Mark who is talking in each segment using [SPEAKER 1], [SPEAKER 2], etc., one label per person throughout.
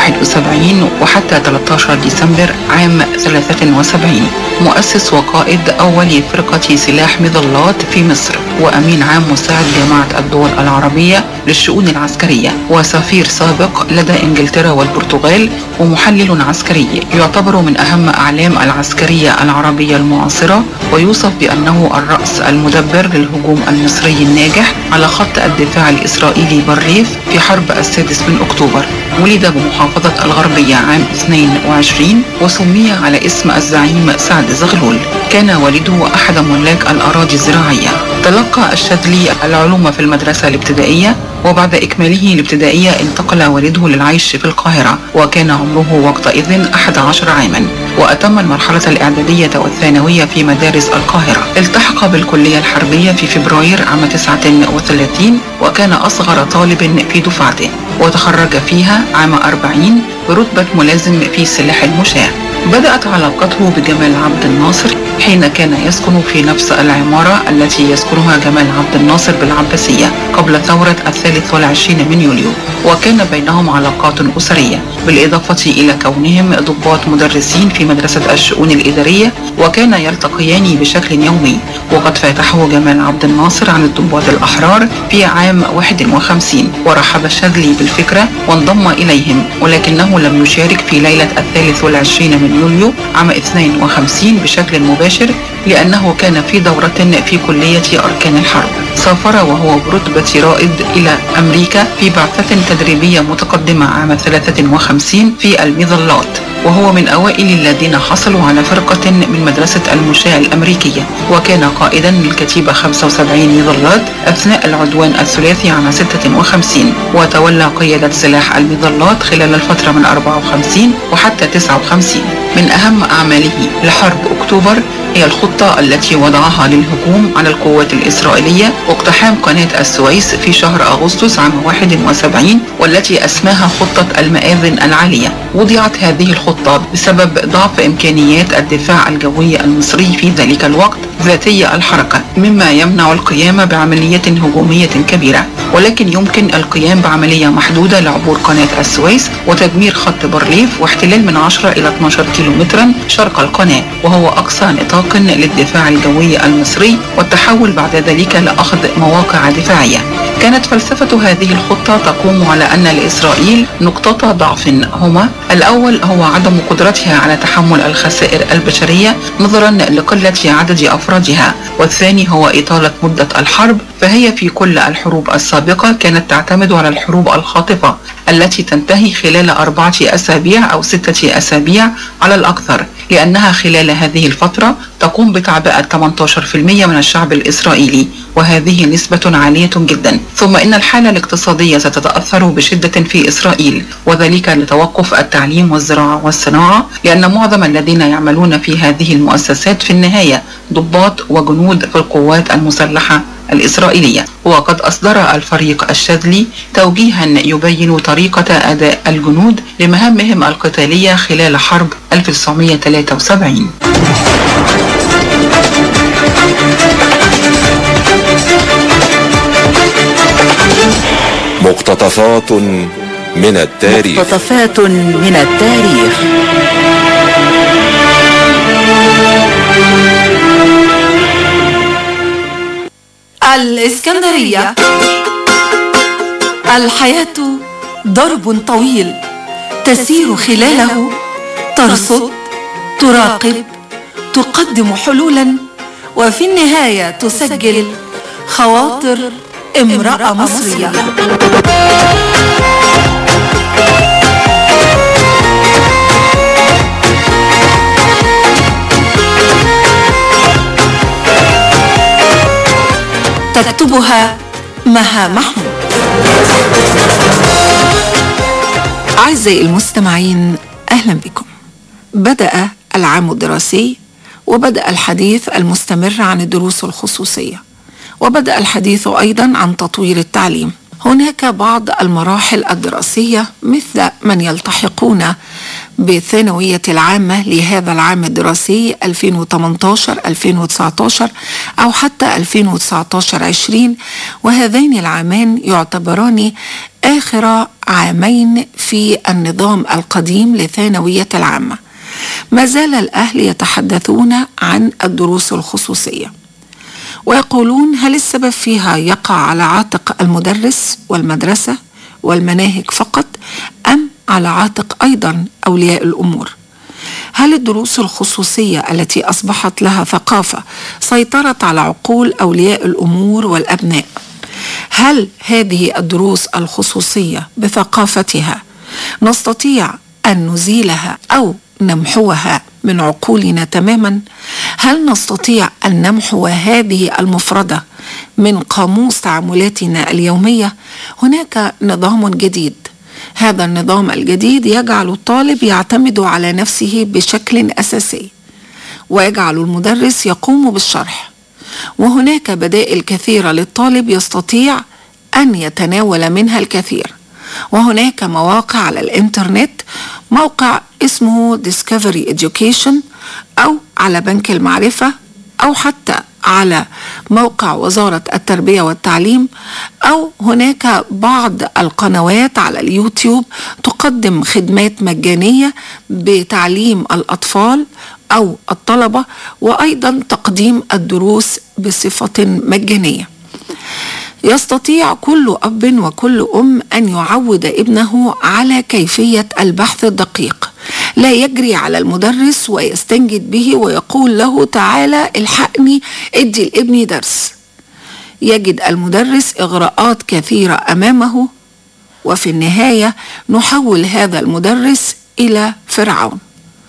[SPEAKER 1] 71 وحتى 13 ديسمبر عام 73. مؤسس وقائد أول فرقة سلاح مظلات في مصر، وأمين عام مساعد جامعة الدول العربية للشؤون العسكرية، وسفير سابق لدى إنجلترا والبرتغال، ومحلل عسكري يعتبر من أهم أعلام العسكرية العربية المعاصرة، ويوصف بأنه الرأس المدبر للهجوم المصري الناجح على خط الدفاع الإسرائيلي بالريف في حرب 6 أكتوبر. ولد بمحافظة الغربية عام 22 وسمي على اسم الزعيم سعد زغلول. كان والده أحد ملاك الأراضي الزراعية. تلقى الشاذلي العلوم في المدرسة الابتدائية، وبعد إكماله الابتدائية انتقل والده للعيش في القاهرة، وكان عمره وقتئذ 11 عاما، وأتم المرحلة الإعدادية والثانوية في مدارس القاهرة. التحق بالكلية الحربية في فبراير عام 39 وكان أصغر طالب في دفعته، وتخرج فيها عام 40 برتبة ملازم في سلاح المشاة. بدأت علاقته بجمال عبد الناصر حين كان يسكن في نفس العمارة التي يسكنها جمال عبد الناصر بالعباسية قبل ثورة 23 من يوليو، وكان بينهم علاقات أسرية، بالإضافة إلى كونهم ضباط مدرسين في مدرسة الشؤون الإدارية، وكان يلتقيان بشكل يومي. وقد فاتحه جمال عبد الناصر عن الضباط الأحرار في عام 51، ورحب الشاذلي بالفكرة وانضم إليهم، ولكنه لم يشارك في ليلة 23 من يوليو عام 52 بشكل مباشر، لأنه كان في دورة في كلية أركان الحرب. سافر وهو برتبة رائد إلى أمريكا في بعثة تدريبية متقدمة عام 53 في المظلات، وهو من أوائل الذين حصلوا على فرقة من مدرسة المشاة الأمريكية، وكان قائدا للكتيبة 75 مظلات أثناء العدوان الثلاثي عام 56، وتولى قيادة سلاح المظلات خلال الفترة من 54 وحتى 59. من أهم أعماله لحرب أكتوبر هي الخطة التي وضعها للهجوم على القوات الإسرائيلية واقتحام قناة السويس في شهر أغسطس عام 71، والتي أسماها خطة المآذن العالية. وضعت هذه الخطة بسبب ضعف إمكانيات الدفاع الجوي المصري في ذلك الوقت ذاتي الحركة، مما يمنع القيام بعملية هجومية كبيرة، ولكن يمكن القيام بعملية محدودة لعبور قناة السويس وتدمير خط بارليف واحتلال من 10 إلى 12 كيلومترا شرق القناة، وهو أقصى نطاق للدفاع الجوي المصري، والتحول بعد ذلك لأخذ مواقع دفاعية. كانت فلسفة هذه الخطة تقوم على أن لإسرائيل نقطة ضعف هما: الأول هو عدم قدرتها على تحمل الخسائر البشرية نظرا لقلة عدد أفرادها، والثاني هو إطالة مدة الحرب، فهي في كل الحروب السابقة كانت تعتمد على الحروب الخاطفة التي تنتهي خلال 4 أسابيع أو 6 أسابيع على الأكثر، لأنها خلال هذه الفترة تقوم بتعبئة 18% من الشعب الإسرائيلي، وهذه نسبة عالية جدا. ثم إن الحالة الاقتصادية ستتأثر بشدة في إسرائيل، وذلك لتوقف التعليم والزراعة والصناعة، لأن معظم الذين يعملون في هذه المؤسسات في النهاية ضباط وجنود في القوات المسلحة الإسرائيلية. وقد أصدر الفريق الشاذلي توجيها يبين طريقة أداء الجنود لمهامهم القتالية خلال حرب 1973.
[SPEAKER 2] مقتطفات من التاريخ.
[SPEAKER 3] مقتطفات من التاريخ.
[SPEAKER 4] الإسكندرية. الحياة درب طويل تسير خلاله، ترصد، تراقب، تقدم حلولا، وفي النهاية تسجل خواطر امرأة مصرية. تكتبها مها محمود. أعزائي المستمعين، أهلا بكم. بدأ العام الدراسي، وبدأ الحديث المستمر عن الدروس الخصوصية، وبدأ الحديث أيضا عن تطوير التعليم. هناك بعض المراحل الدراسية مثل من يلتحقون بالثانوية العامة لهذا العام الدراسي 2018-2019 أو حتى 2019-20، وهذين العامان يعتبران آخر عامين في النظام القديم للثانوية العامة. ما زال الأهل يتحدثون عن الدروس الخصوصية ويقولون هل السبب فيها يقع على عاتق المدرس والمدرسة والمناهج فقط أم على عاتق أيضا أولياء الأمور؟ هل الدروس الخصوصية التي أصبحت لها ثقافة سيطرت على عقول أولياء الأمور والأبناء؟ هل هذه الدروس الخصوصية بثقافتها نستطيع أن نزيلها أو نمحوها من عقولنا تماما؟ هل نستطيع أن نمحو هذه المفردة من قاموس تعاملاتنا اليومية؟ هناك نظام جديد، هذا النظام الجديد يجعل الطالب يعتمد على نفسه بشكل أساسي ويجعل المدرس يقوم بالشرح، وهناك بدائل كثيرة للطالب يستطيع أن يتناول منها الكثير. وهناك مواقع على الإنترنت، موقع اسمه Discovery Education أو على بنك المعرفة أو حتى على موقع وزارة التربية والتعليم، أو هناك بعض القنوات على اليوتيوب تقدم خدمات مجانية بتعليم الأطفال أو الطلبة، وأيضا تقديم الدروس بصفة مجانية. يستطيع كل أب وكل أم أن يعود ابنه على كيفية البحث الدقيق، لا يجري على المدرس ويستنجد به ويقول له تعالى الحقني ادي لابني درس. يجد المدرس إغراءات كثيرة أمامه، وفي النهاية نحول هذا المدرس إلى فرعون.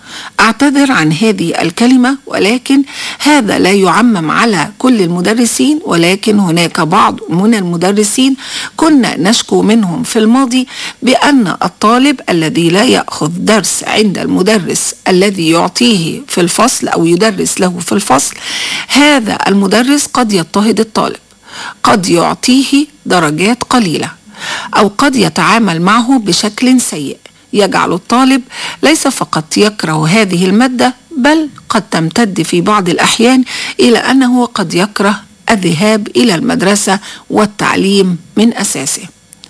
[SPEAKER 4] أعتذر عن هذه الكلمة، ولكن هذا لا يعمم على كل المدرسين، ولكن هناك بعض من المدرسين كنا نشكو منهم في الماضي بأن الطالب الذي لا يأخذ درس عند المدرس الذي يعطيه في الفصل أو يدرس له في الفصل، هذا المدرس قد يضطهد الطالب، قد يعطيه درجات قليلة، أو قد يتعامل معه بشكل سيء، يجعل الطالب ليس فقط يكره هذه المادة، بل قد تمتد في بعض الأحيان إلى أنه قد يكره الذهاب إلى المدرسة والتعليم من أساسه.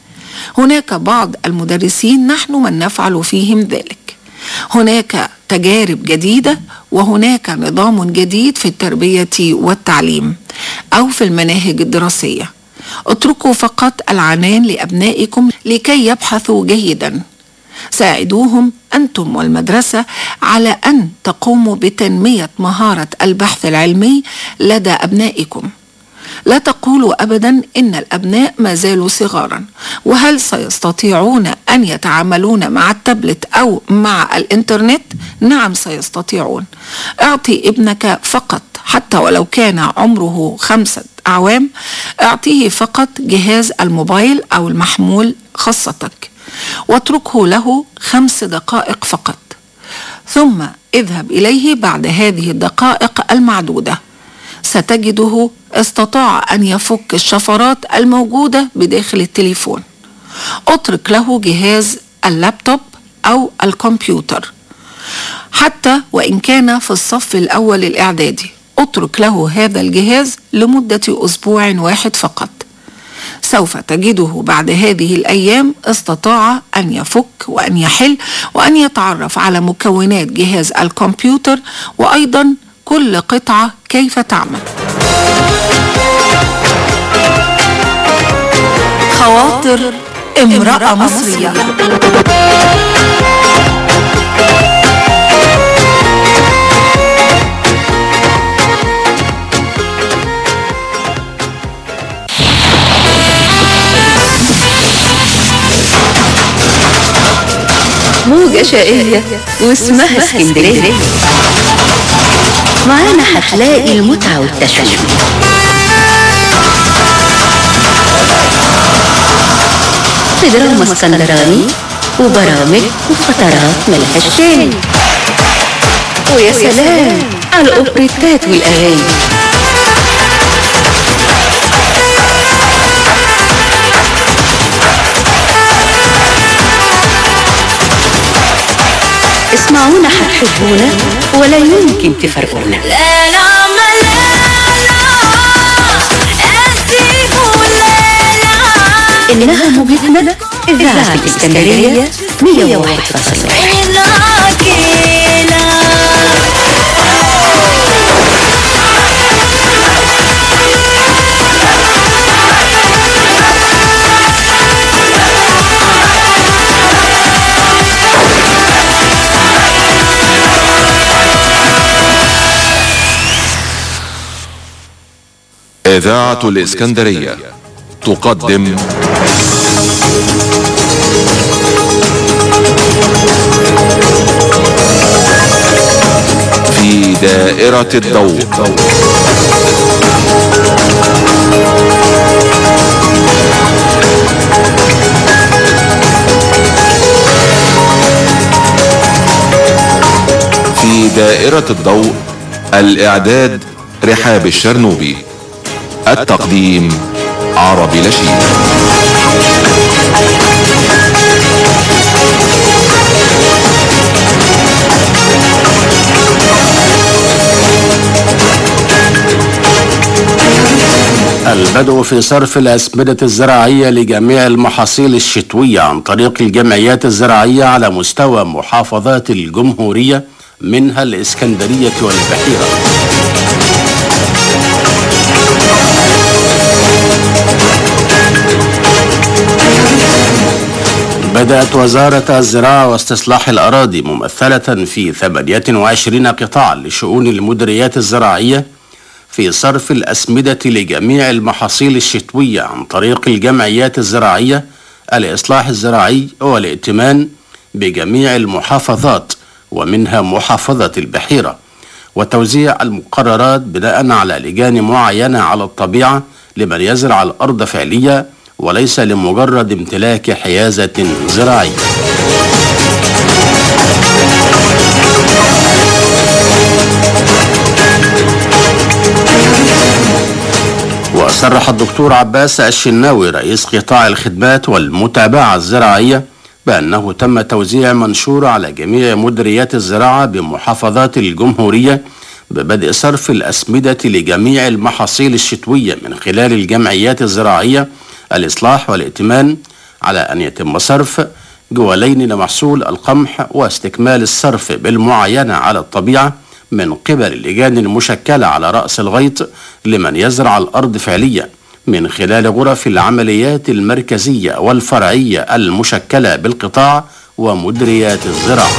[SPEAKER 4] هناك بعض المدرسين نحن من نفعل فيهم ذلك. هناك تجارب جديدة وهناك نظام جديد في التربية والتعليم أو في المناهج الدراسية. اتركوا فقط العنان لأبنائكم لكي يبحثوا جيدا. ساعدوهم أنتم والمدرسة على أن تقوموا بتنمية مهارة البحث العلمي لدى أبنائكم. لا تقولوا أبدا إن الأبناء ما زالوا صغارا، وهل سيستطيعون أن يتعاملون مع التابلت أو مع الإنترنت؟ نعم سيستطيعون. اعطي ابنك فقط، حتى ولو كان عمره 5 أعوام، اعطيه فقط جهاز الموبايل أو المحمول خاصتك، واتركه له 5 دقائق فقط، ثم اذهب إليه بعد هذه الدقائق المعدودة. ستجده استطاع أن يفك الشفرات الموجودة بداخل التليفون. اترك له جهاز اللابتوب أو الكمبيوتر، حتى وإن كان في الصف الأول الإعدادي، اترك له هذا الجهاز لمدة أسبوع واحد فقط. سوف تجده بعد هذه الأيام استطاع أن يفك وأن يحل وأن يتعرف على مكونات جهاز الكمبيوتر، وأيضا كل قطعة كيف تعمل. خواطر امرأة مصرية.
[SPEAKER 5] موجة شقية واسمها اسكندرية، معانا هتلاقي المتعة والتشويق. في دراما اسكندراني وبرامج وفترات ملهاش تاني، ويا سلام على الأوبريتات والأغاني. هتسمعونا هتحبونا ولا يمكن تفرقونا. إنها موجتنا إذاعة الإسكندرية 101.1.
[SPEAKER 2] إذاعة الإسكندرية تقدم في دائرة الضوء. في دائرة الضوء، الإعداد رحاب الشرنوبي، التقديم عربي لشيد.
[SPEAKER 6] البدء في صرف الأسمدة الزراعية لجميع المحاصيل الشتوية عن طريق الجمعيات الزراعية على مستوى محافظات الجمهورية منها الإسكندرية والبحيرة. بدأت وزارة الزراعة واستصلاح الأراضي ممثلة في 28 قطاعا لشؤون المديريات الزراعية في صرف الأسمدة لجميع المحاصيل الشتوية عن طريق الجمعيات الزراعية الإصلاح الزراعي والائتمان بجميع المحافظات ومنها محافظة البحيرة، وتوزيع المقررات بناء على لجان معينة على الطبيعة لمن يزرع الأرض فعليا وليس لمجرد امتلاك حيازة زراعية. وصرح الدكتور عباس الشناوي رئيس قطاع الخدمات والمتابعة الزراعية بأنه تم توزيع منشور على جميع مديريات الزراعة بمحافظات الجمهورية ببدء صرف الأسمدة لجميع المحاصيل الشتوية من خلال الجمعيات الزراعية الإصلاح والائتمان، على أن يتم صرف جوالين لمحصول القمح واستكمال الصرف بالمعاينة على الطبيعة من قبل اللجان المشكلة على رأس الغيط لمن يزرع الأرض فعليا من خلال غرف العمليات المركزية والفرعية المشكلة بالقطاع ومديريات الزراعة.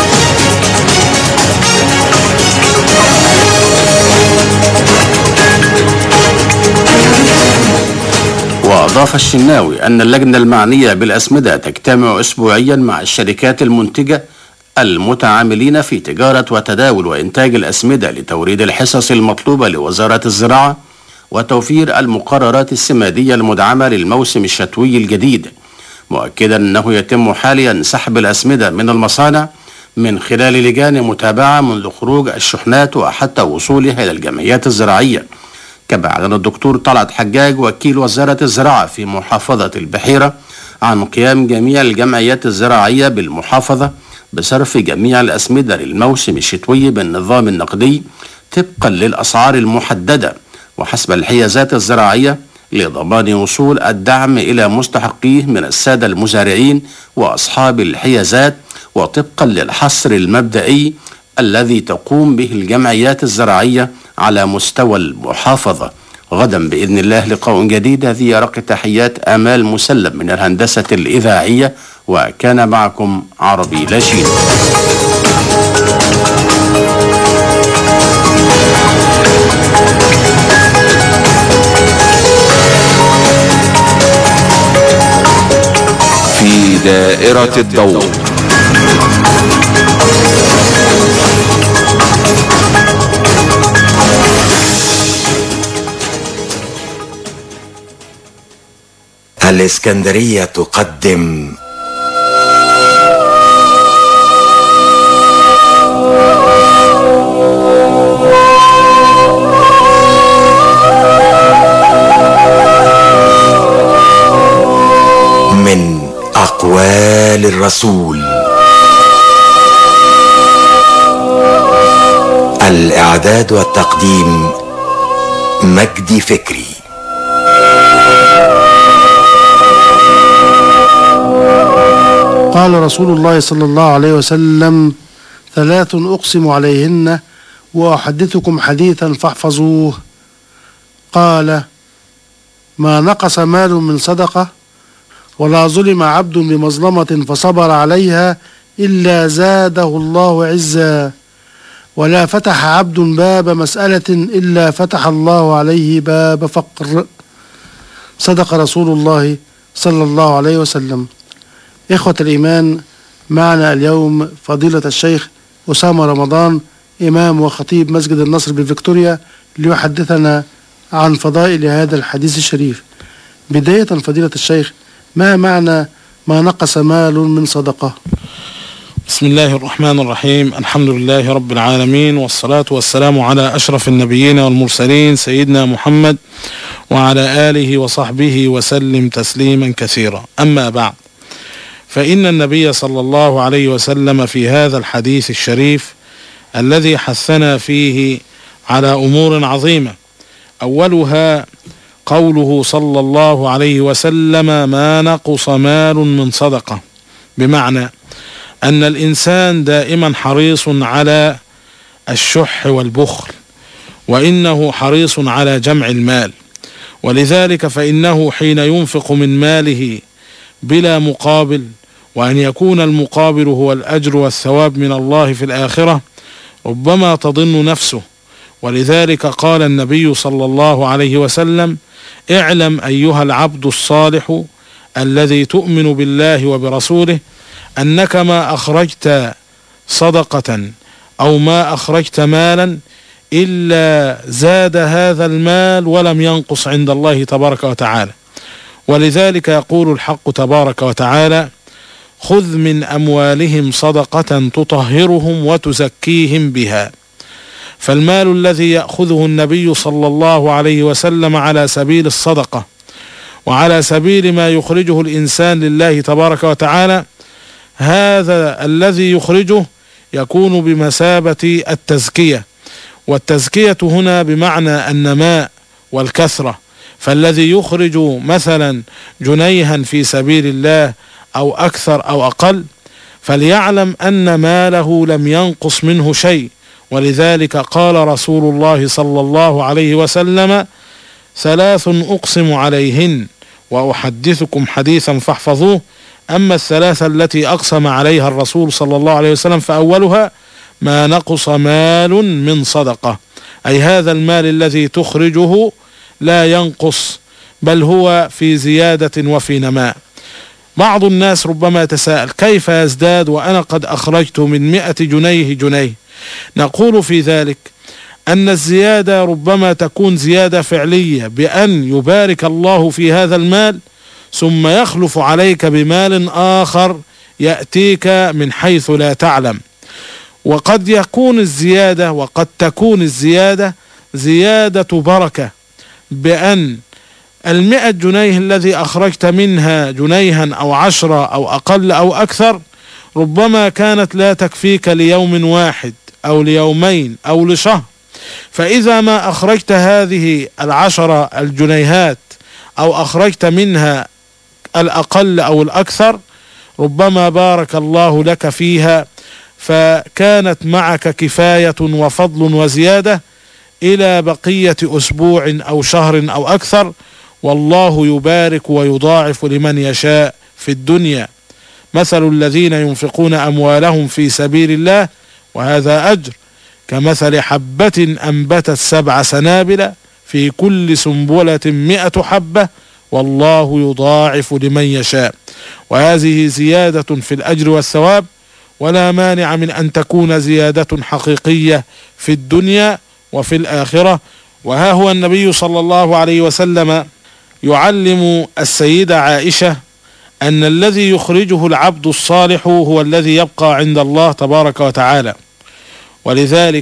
[SPEAKER 6] وأضاف الشناوي أن اللجنة المعنية بالأسمدة تجتمع أسبوعيا مع الشركات المنتجة المتعاملين في تجارة وتداول وإنتاج الأسمدة لتوريد الحصص المطلوبة لوزارة الزراعة وتوفير المقررات السمادية المدعمة للموسم الشتوي الجديد، مؤكدا أنه يتم حاليا سحب الأسمدة من المصانع من خلال لجان متابعة منذ خروج الشحنات وحتى وصولها إلى الجمعيات الزراعية. كما أعلن الدكتور طلعت حجاج وكيل وزارة الزراعة في محافظة البحيرة عن قيام جميع الجمعيات الزراعية بالمحافظة بصرف جميع الأسمدة للموسم الشتوي بالنظام النقدي طبقا للأسعار المحددة وحسب الحيازات الزراعية لضمان وصول الدعم إلى مستحقيه من السادة المزارعين وأصحاب الحيازات، وطبقا للحصر المبدئي الذي تقوم به الجمعيات الزراعية على مستوى المحافظة. غدا بإذن الله لقاء جديد. هذه رق تحيات آمال مسلم من الهندسة الإذاعية، وكان معكم عربي لاشين.
[SPEAKER 2] في دائرة الضوء.
[SPEAKER 7] الإسكندرية تقدم من أقوال الرسول. الإعداد والتقديم مجدي فكري.
[SPEAKER 8] قال رسول الله صلى الله عليه وسلم: 3 أقسم عليهن وأحدثكم حديثا فاحفظوه. قال: ما نقص مال من صدقة، ولا ظلم عبد بمظلمة فصبر عليها إلا زاده الله عزا، ولا فتح عبد باب مسألة إلا فتح الله عليه باب فقر. صدق رسول الله صلى الله عليه وسلم. إخوة الإيمان، معنا اليوم فضيلة الشيخ أسامة رمضان، إمام وخطيب مسجد النصر بفيكتوريا، ليحدثنا عن فضائل هذا الحديث الشريف. بداية فضيلة الشيخ، ما معنى ما نقص مال من صدقة؟
[SPEAKER 9] بسم الله الرحمن الرحيم. الحمد لله رب العالمين، والصلاة والسلام على أشرف النبيين والمرسلين سيدنا محمد وعلى آله وصحبه وسلم تسليما كثيرا. أما بعد، فإن النبي صلى الله عليه وسلم في هذا الحديث الشريف الذي حثنا فيه على أمور عظيمة، أولها قوله صلى الله عليه وسلم: ما نقص مال من صدقة، بمعنى أن الإنسان دائما حريص على الشح والبخل، وإنه حريص على جمع المال، ولذلك فإنه حين ينفق من ماله بلا مقابل، وأن يكون المقابل هو الأجر والثواب من الله في الآخرة، ربما تضن نفسه. ولذلك قال النبي صلى الله عليه وسلم: اعلم أيها العبد الصالح الذي تؤمن بالله وبرسوله أنك ما أخرجت صدقة أو ما أخرجت مالا إلا زاد هذا المال ولم ينقص عند الله تبارك وتعالى. ولذلك يقول الحق تبارك وتعالى: خذ من أموالهم صدقة تطهرهم وتزكيهم بها. فالمال الذي يأخذه النبي صلى الله عليه وسلم على سبيل الصدقة وعلى سبيل ما يخرجه الإنسان لله تبارك وتعالى، هذا الذي يخرجه يكون بمثابة التزكية، والتزكية هنا بمعنى النماء والكثرة. فالذي يخرج مثلا جنيها في سبيل الله أو أكثر أو أقل، فليعلم أن ماله لم ينقص منه شيء. ولذلك قال رسول الله صلى الله عليه وسلم: 3 أقسم عليهن وأحدثكم حديثا فاحفظوه. أما ال3 التي أقسم عليها الرسول صلى الله عليه وسلم، فأولها ما نقص مال من صدقة، أي هذا المال الذي تخرجه لا ينقص، بل هو في زيادة وفي نماء. بعض الناس ربما يتساءل: كيف يزداد وأنا قد أخرجت من 100 جنيه جنيه؟ نقول في ذلك أن الزيادة ربما تكون زيادة فعلية، بأن يبارك الله في هذا المال ثم يخلف عليك بمال آخر يأتيك من حيث لا تعلم. وقد يكون الزيادة وقد تكون الزيادة زيادة بركة، بأن 100 جنيه الذي أخرجت منها جنيها أو 10 أو أقل أو أكثر، ربما كانت لا تكفيك ليوم واحد أو ليومين أو لشهر. فإذا ما أخرجت هذه 10 الجنيهات أو أخرجت منها الأقل أو الأكثر، ربما بارك الله لك فيها، فكانت معك كفاية وفضل وزيادة إلى بقية أسبوع أو شهر أو أكثر، والله يبارك ويضاعف لمن يشاء في الدنيا. مثل الذين ينفقون أموالهم في سبيل الله، وهذا أجر، كمثل حبة أنبتت 7 سنابل في كل سنبلة 100 حبة، والله يضاعف لمن يشاء. وهذه زيادة في الأجر والثواب، ولا مانع من أن تكون زيادة حقيقية في الدنيا وفي الآخرة. وها هو النبي صلى الله عليه وسلم يعلم السيدة عائشة أن الذي يخرجه العبد الصالح هو الذي يبقى عند الله تبارك وتعالى. ولذلك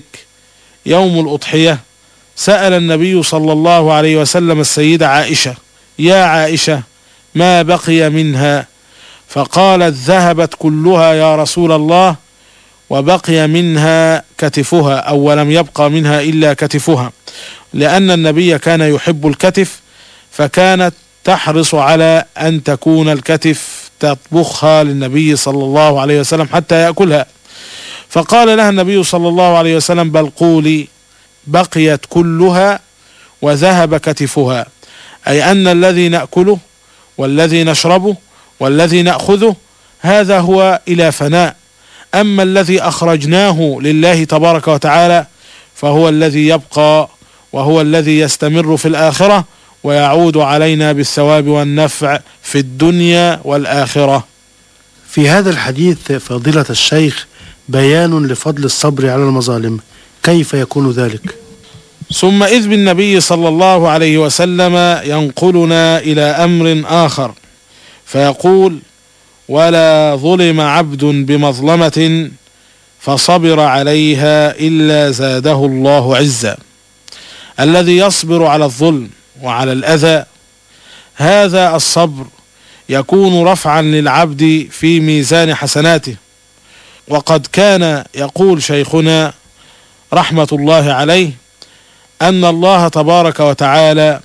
[SPEAKER 9] يوم الأضحية سأل النبي صلى الله عليه وسلم السيدة عائشة: يا عائشة، ما بقي منها؟ فقالت: ذهبت كلها يا رسول الله، وبقي منها كتفها، أو ولم يبقى منها إلا كتفها، لأن النبي كان يحب الكتف، فكانت تحرص على أن تكون الكتف تطبخها للنبي صلى الله عليه وسلم حتى يأكلها. فقال لها النبي صلى الله عليه وسلم: بل قولي بقيت كلها وذهب كتفها، أي أن الذي نأكله والذي نشربه والذي نأخذه هذا هو إلى فناء، أما الذي أخرجناه لله تبارك وتعالى فهو الذي يبقى، وهو الذي يستمر في الآخرة ويعود علينا بالثواب والنفع في الدنيا والآخرة.
[SPEAKER 8] في هذا الحديث فضيلة الشيخ بيان لفضل الصبر على المظالم، كيف يكون ذلك؟
[SPEAKER 9] ثم إذ بالنبي صلى الله عليه وسلم ينقلنا إلى أمر آخر فيقول: ولا ظلم عبد بمظلمة فصبر عليها إلا زاده الله عزا. الذي يصبر على الظلم وعلى الأذى هذا الصبر يكون رفعا للعبد في ميزان حسناته. وقد كان يقول شيخنا رحمة الله عليه أن الله تبارك وتعالى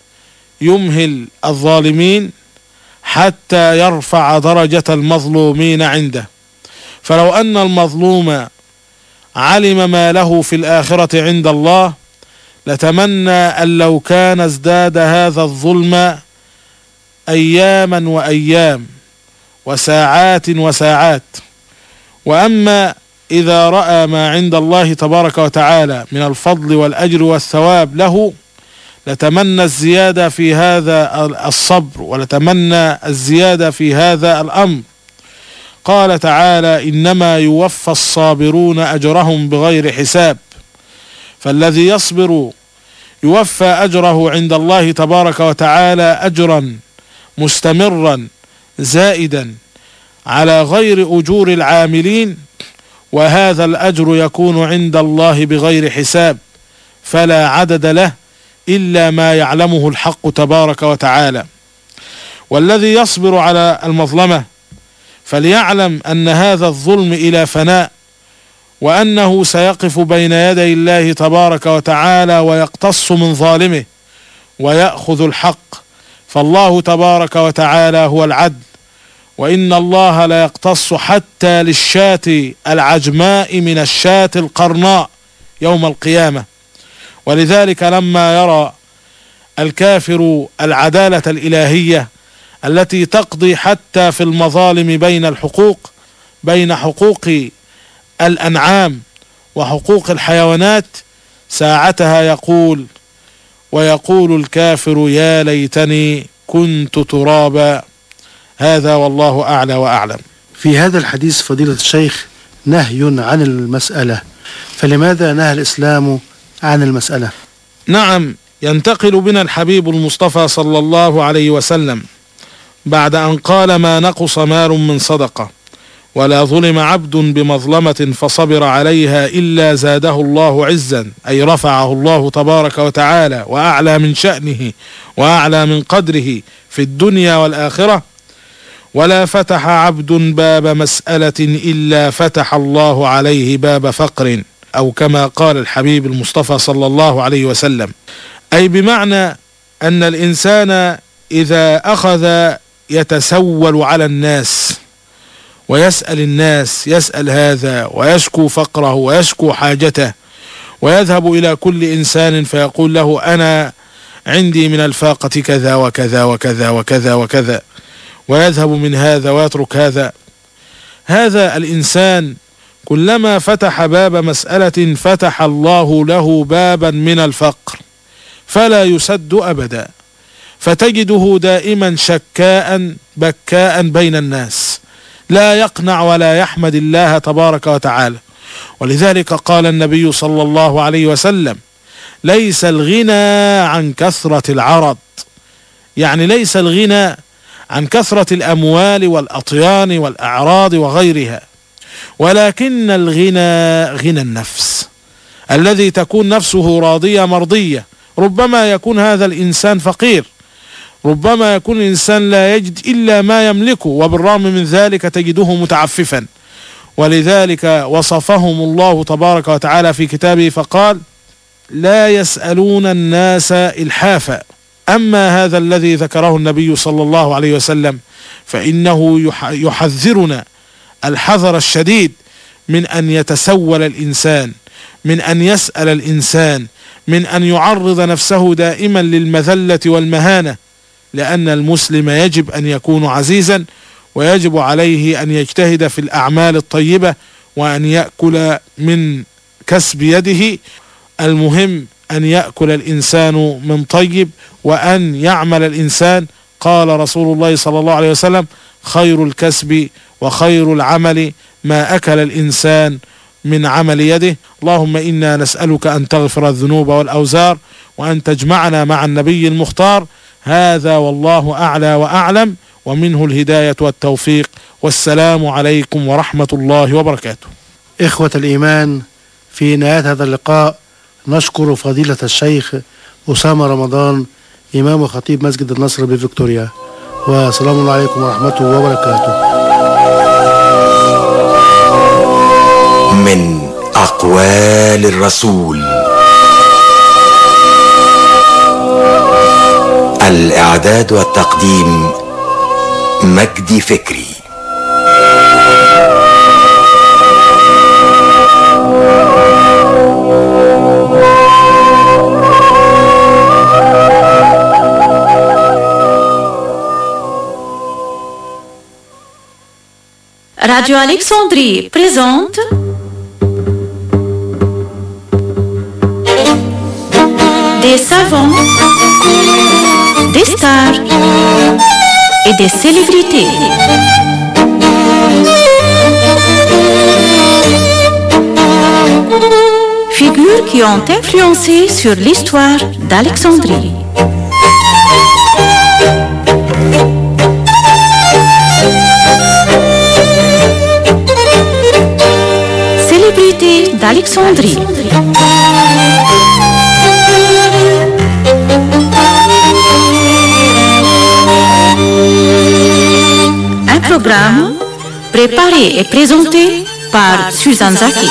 [SPEAKER 9] يمهل الظالمين حتى يرفع درجة المظلومين عنده، فلو أن المظلوم علم ما له في الآخرة عند الله لتمنى أن لو كان ازداد هذا الظلم أياما وأيام وساعات وساعات. وأما إذا رأى ما عند الله تبارك وتعالى من الفضل والأجر والثواب له لتمنى الزيادة في هذا الصبر ولتمنى الزيادة في هذا الأمر. قال تعالى: إنما يوفى الصابرون أجرهم بغير حساب. فالذي يصبر يوفى أجره عند الله تبارك وتعالى أجرا مستمرا زائدا على غير أجور العاملين، وهذا الأجر يكون عند الله بغير حساب، فلا عدد له إلا ما يعلمه الحق تبارك وتعالى. والذي يصبر على المظلمة فليعلم أن هذا الظلم إلى فناء، وأنه سيقف بين يدي الله تبارك وتعالى ويقتص من ظالمه ويأخذ الحق، فالله تبارك وتعالى هو العدل، وإن الله لا يقتص حتى للشاة العجماء من الشاة القرناء يوم القيامة. ولذلك لما يرى الكافر العدالة الإلهية التي تقضي حتى في المظالم بين الحقوق، بين حقوق الأنعام وحقوق الحيوانات، ساعتها ويقول الكافر: يا ليتني كنت ترابا. هذا والله أعلى وأعلم.
[SPEAKER 8] في هذا الحديث فضيلة الشيخ نهي عن المسألة، فلماذا نهى الإسلام عن المسألة؟
[SPEAKER 9] نعم، ينتقل بنا الحبيب المصطفى صلى الله عليه وسلم بعد أن قال: ما نقص مال من صدقة ولا ظلم عبد بمظلمة فصبر عليها إلا زاده الله عزا، أي رفعه الله تبارك وتعالى وأعلى من شأنه وأعلى من قدره في الدنيا والآخرة. ولا فتح عبد باب مسألة إلا فتح الله عليه باب فقر، أو كما قال الحبيب المصطفى صلى الله عليه وسلم، أي بمعنى أن الإنسان إذا أخذ يتسول على الناس ويسأل الناس، يسأل هذا ويشكو فقره ويشكو حاجته، ويذهب إلى كل إنسان فيقول له: أنا عندي من الفاقة كذا وكذا وكذا وكذا وكذا، ويذهب من هذا ويترك هذا. هذا الإنسان كلما فتح باب مسألة فتح الله له بابا من الفقر فلا يسد أبدا، فتجده دائما شكاء بكاء بين الناس، لا يقنع ولا يحمد الله تبارك وتعالى. ولذلك قال النبي صلى الله عليه وسلم: ليس الغنى عن كثرة العرض، يعني ليس الغنى عن كثرة الأموال والأطيان والأعراض وغيرها، ولكن الغنى غنى النفس، الذي تكون نفسه راضية مرضية. ربما يكون هذا الإنسان فقير، ربما يكون الإنسان لا يجد إلا ما يملكه، وبالرغم من ذلك تجده متعففا، ولذلك وصفهم الله تبارك وتعالى في كتابه فقال: لا يسألون الناس إلحافا. أما هذا الذي ذكره النبي صلى الله عليه وسلم فإنه يحذرنا الحذر الشديد من أن يتسول الإنسان، من أن يسأل الإنسان، من أن يعرض نفسه دائما للمذلة والمهانة، لأن المسلم يجب أن يكون عزيزا، ويجب عليه أن يجتهد في الأعمال الطيبة وأن يأكل من كسب يده. المهم أن يأكل الإنسان من طيب وأن يعمل الإنسان. قال رسول الله صلى الله عليه وسلم: خير الكسب وخير العمل ما أكل الإنسان من عمل يده. اللهم إنا نسألك أن تغفر الذنوب والأوزار وأن تجمعنا مع النبي المختار. هذا والله أعلى وأعلم، ومنه الهداية والتوفيق. والسلام عليكم ورحمة الله وبركاته.
[SPEAKER 8] إخوة الإيمان، في نهاية هذا اللقاء نشكر فضيلة الشيخ أسامة رمضان، إمام وخطيب مسجد النصر بفيكتوريا، وسلام الله عليكم ورحمته وبركاته.
[SPEAKER 7] من أقوال الرسول. الإعداد والتقديم مجدي فكري.
[SPEAKER 5] Radio Alexandrie présente des savants, des stars et des célébrités. Figures qui ont influencé sur l'histoire d'Alexandrie. Célébrités d'Alexandrie. Un programme préparé et présenté par Suzanne Zaki.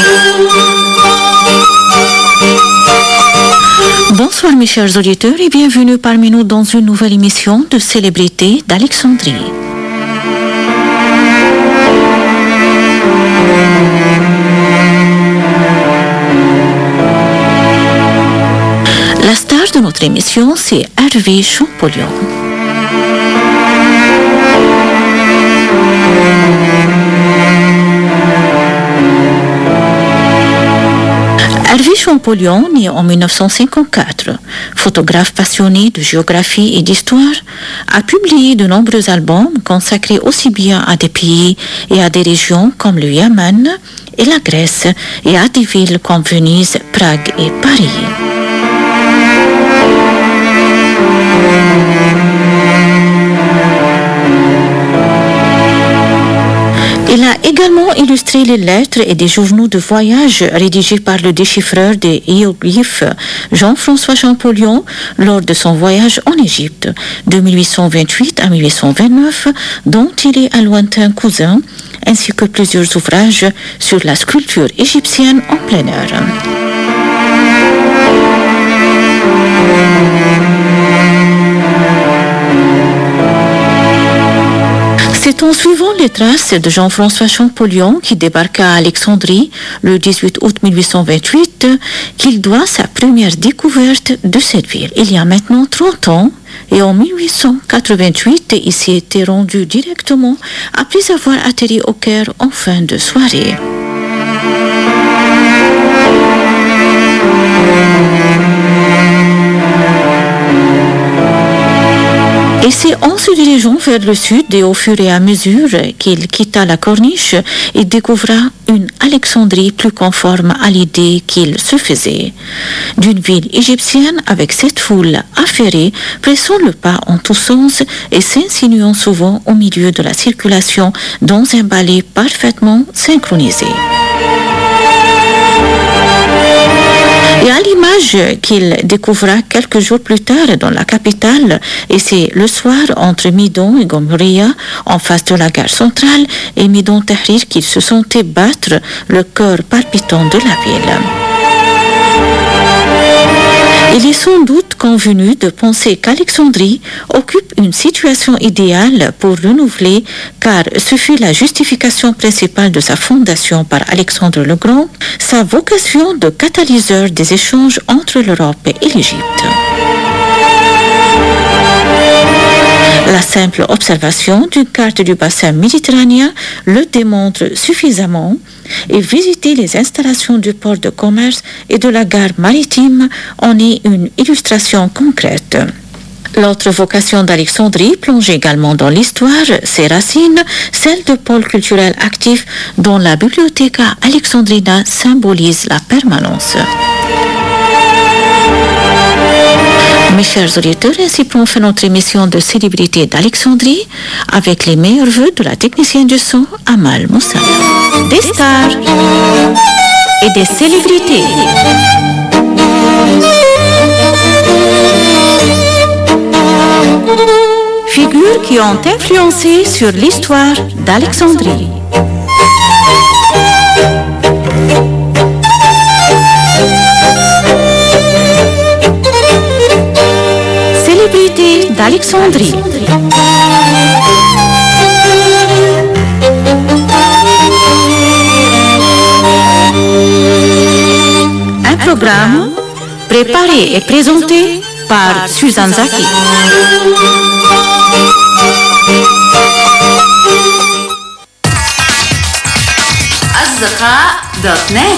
[SPEAKER 5] Bonsoir mes chers auditeurs et bienvenue parmi nous dans une nouvelle émission de Célébrités d'Alexandrie. La star de notre émission, c'est Hervé Champollion. Hervé Champollion, né en 1954, photographe passionné de géographie et d'histoire, a publié de nombreux albums consacrés aussi bien à des pays et à des régions comme le Yémen et la Grèce et à des villes comme Venise, Prague et Paris. Il a également illustré les lettres et des journaux de voyage rédigés par le déchiffreur des hiéroglyphes Jean-François Champollion lors de son voyage en Égypte de 1828 à 1829, dont il est un lointain cousin, ainsi que plusieurs ouvrages sur la sculpture égyptienne en plein air. C'est en suivant les traces de Jean-François Champollion qui débarqua à Alexandrie le 18 août 1828 qu'il doit sa première découverte de cette ville. Il y a maintenant 30 ans et en 1888, il s'y était rendu directement après avoir atterri au Caire en fin de soirée. Et c'est en se dirigeant vers le sud et au fur et à mesure qu'il quitta la corniche, il découvra une Alexandrie plus conforme à l'idée qu'il se faisait. D'une ville égyptienne avec cette foule affairée, pressant le pas en tous sens et s'insinuant souvent au milieu de la circulation dans un ballet parfaitement synchronisé. Et à l'image qu'il découvrira quelques jours plus tard dans la capitale, et c'est le soir entre Midon et Gomoria, en face de la gare centrale, et Midon Tahrir, qu'il se sentait battre le cœur palpitant de la ville. Il est sans doute convenu de penser qu'Alexandrie occupe une situation idéale pour renouveler, car ce fut la justification principale de sa fondation par Alexandre le Grand, sa vocation de catalyseur des échanges entre l'Europe et l'Égypte. La simple observation d'une carte du bassin méditerranéen le démontre suffisamment, et visiter les installations du port de commerce et de la gare maritime en est une illustration concrète. L'autre vocation d'Alexandrie plonge également dans l'histoire, ses racines, celle de pôle culturel actif dont la Bibliotheca Alexandrina symbolise la permanence. Mes chers auditeurs, ainsi prend fin notre émission de célébrités d'Alexandrie avec les meilleurs vœux de la technicienne du son Amal Moussa. Des stars et des célébrités. Figures qui ont influencé sur l'histoire d'Alexandrie. Célébrités d'Alexandrie. Un programme préparé et présenté par Suzanne Zaki.
[SPEAKER 3] أصدقاء.net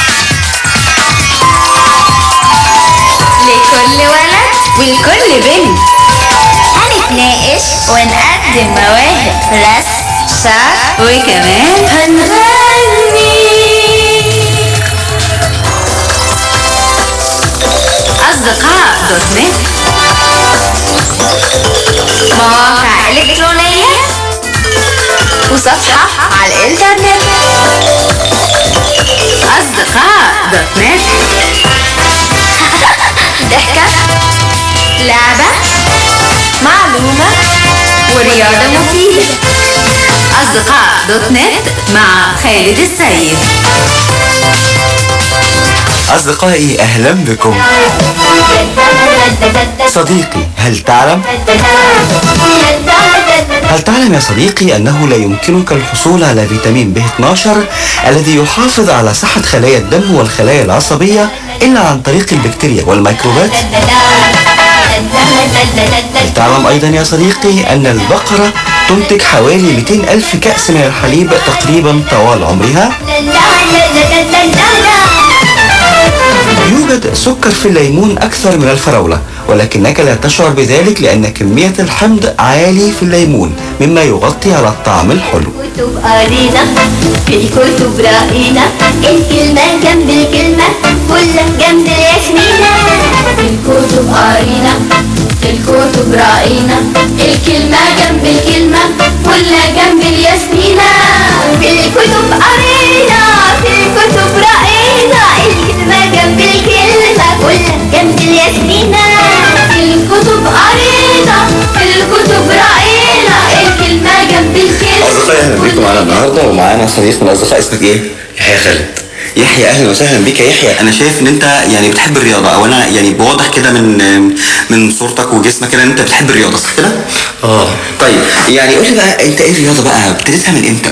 [SPEAKER 10] لكل ولد ولكل بنت هنتناقش ونقدم مواهب رسم شعر
[SPEAKER 3] وكمان
[SPEAKER 10] هنغني.
[SPEAKER 3] أصدقاء.net
[SPEAKER 10] مواقع إلكترونية وصفحة على الإنترنت.
[SPEAKER 3] أصدقاء.net
[SPEAKER 10] ضحكة، لعبة، معلومة ورياضة مفيدة.
[SPEAKER 3] أصدقاء.net مع خالد السيد.
[SPEAKER 7] أصدقائي أهلا بكم. صديقي هل تعلم يا صديقي أنه لا يمكنك الحصول على فيتامين B12 الذي يحافظ على صحة خلايا الدم والخلايا العصبية إلا عن طريق البكتيريا والميكروبات؟ هل تعلم أيضا يا صديقي أن البقرة تنتج حوالي 200 ألف كأس من الحليب تقريبا طوال عمرها؟ يوجد سكر في الليمون أكثر من الفراولة، ولكنك لا تشعر بذلك لأن كمية الحمض عالي في الليمون مما يغطي على الطعم الحلو.
[SPEAKER 10] كتب قرينا في الكتب رأينا الكلمة جنب الكلمة كلها جنب الياسمينة. في الكتب قرينا في الكتب رأينا الكلمة جنب الكلمة كلها جنب الياسمينة. في الكتب قرينا في الكتب رأينا الكلمة جنب الكلمة كلها جنب الياسمينة. في الكتب قرينا في الكتب رأينا الكلمة جنب الكلمة.
[SPEAKER 7] أصدقائي أهلا بكم معنا النهاردة، ومعانا صديق من الأصدقاء. اسمك إيه؟
[SPEAKER 11] يحيى خالد.
[SPEAKER 7] يحيى أهلا وسهلا بك يا يحيى. أنا شايف إن أنت يعني بتحب الرياضة، أو أنا يعني بواضح كده من صورتك وجسمك كده إن أنت بتحب الرياضة، صح كده؟ طيب يعني قول لي بقى أنت إيه الرياضة بقى ابتديتها من إمتى؟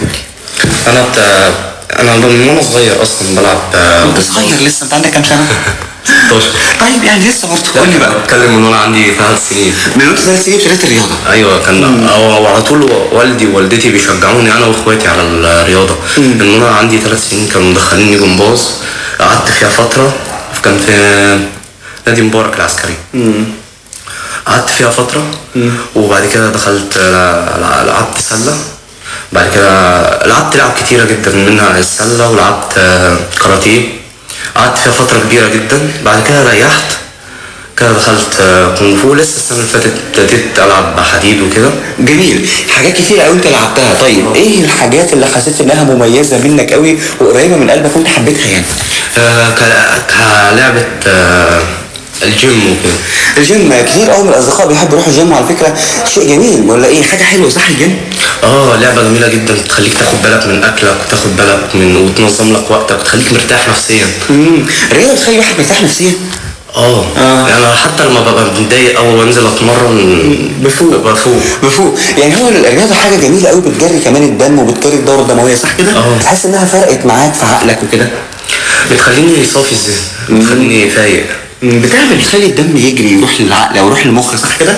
[SPEAKER 11] أنا من وأنا صغير أصلا بلعب.
[SPEAKER 7] أنت صغير لسه، أنت عندك كام سنة؟
[SPEAKER 11] 16.
[SPEAKER 7] طيب يعني لسه برضه. قول لي بقى.
[SPEAKER 11] بتكلم من وأنا عندي 3 سنين.
[SPEAKER 7] من وأنت 3 سنين ابتديت الرياضة؟
[SPEAKER 11] أيوه، كان على طول والدي ووالدتي بيشجعوني أنا وإخواتي على الرياضة. من وأنا عندي 3 سنين كانوا مدخليني جمباز، قعدت فيها فترة، كان في نادي مبارك العسكري. قعدت فيها فترة وبعد كده دخلت لعبت سلة. بعد كده لعبت لعب كتيرة جدا منها السلة، ولعبت كاراتيه. قعدت فيها فترة كبيرة جدا. بعد كده ريحت، كده دخلت كونغ فو. لسه السنة اللي فاتت ابتديت ألعب حديد وكده.
[SPEAKER 7] جميل، حاجات كتير قوي انت لعبتها. طيب ايه الحاجات اللي حسيت انها مميزة منك قوي وقريبة من قلبك وانت حبيتها يعني؟
[SPEAKER 11] كلعبة الجيم وكده.
[SPEAKER 7] الجيم كتير قوي من الاصدقاء بيحبوا يروحوا الجيم، وعلى فكره شيء جميل ولا ايه؟ حاجه حلوه صح الجيم؟
[SPEAKER 11] لعبة جميلة جدا، تخليك تاخد بالك من اكلك وتاخد بالك من وتنظم لك وقتك وتخليك مرتاح نفسيا.
[SPEAKER 7] الرياضه بتخلي الواحد مرتاح نفسيا.
[SPEAKER 11] يعني حتى لما ببقى متضايق او بنزل اتمرن
[SPEAKER 7] بفوق. يعني هو الرياضه حاجه جميله قوي، بتجري كمان الدم وبتجري الدوره الدمويه صح كده؟ تحس انها فرقت معاك في عقلك وكده؟
[SPEAKER 11] بتخليني صافي الذهن، بتخليني فايق،
[SPEAKER 7] بتخلي الدم يجري يروح للعقل او يروح للمخ صح كده؟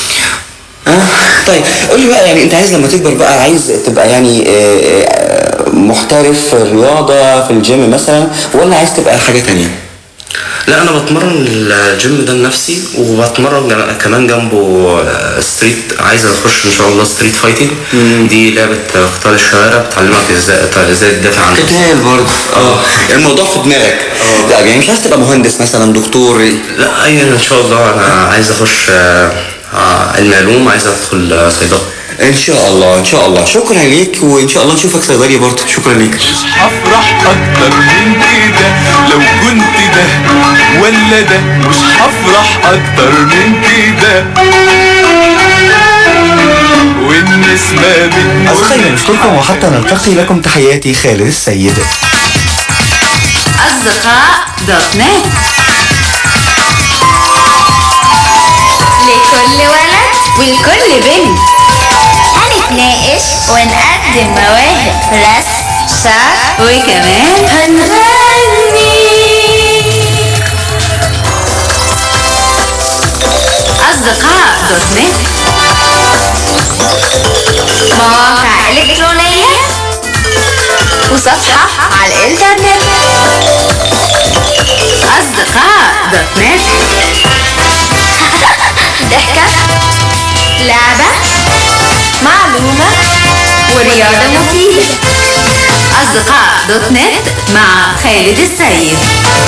[SPEAKER 7] طيب قول لي بقى، يعني انت عايز لما تكبر بقى عايز تبقى يعني محترف في الرياضه في الجيم مثلا، ولا عايز تبقى حاجه تانية؟
[SPEAKER 11] لا انا بتمرن الجيم ده لنفسي، وبتمرن كمان جنبه ستريت، عايز اخش ان شاء الله ستريت فايتنج. دي لعبه قتال الشوارع، بتعلمك ازاي تدافع عن نفسك.
[SPEAKER 7] قتال برضه الموضوع في دماغك. لا يعني مش عايز تبقى مهندس مثلا، دكتور؟
[SPEAKER 11] لا ايوه ان شاء الله انا عايز اخش علم علوم، عايز ادخل صيدله
[SPEAKER 7] ان شاء الله. ان شاء الله. شكرا ليك، وان شاء الله نشوفك صيدلي برضه. شكرا ليك.
[SPEAKER 12] هفرح اكتر من كده لو كنت ده ولا ده، مش هفرح اكتر من كده والنسمة بتمر.
[SPEAKER 7] أصدقائي نشكركم وحتى نلتقي، لكم تحياتي خالد السيد.
[SPEAKER 3] أصدقاء دوت نت، لكل ولد ولكل بنت هنتناقش ونقدم مواهب رسم شعر، وكمان هنغني. أصدقاء دوت نت، مواقع إلكترونية وصفحة على الإنترنت. أصدقاء دوت نت، ضحكة، لعبة، معلومة، ورياضة مفيدة. أصدقاء دوت نت مع خالد السيد.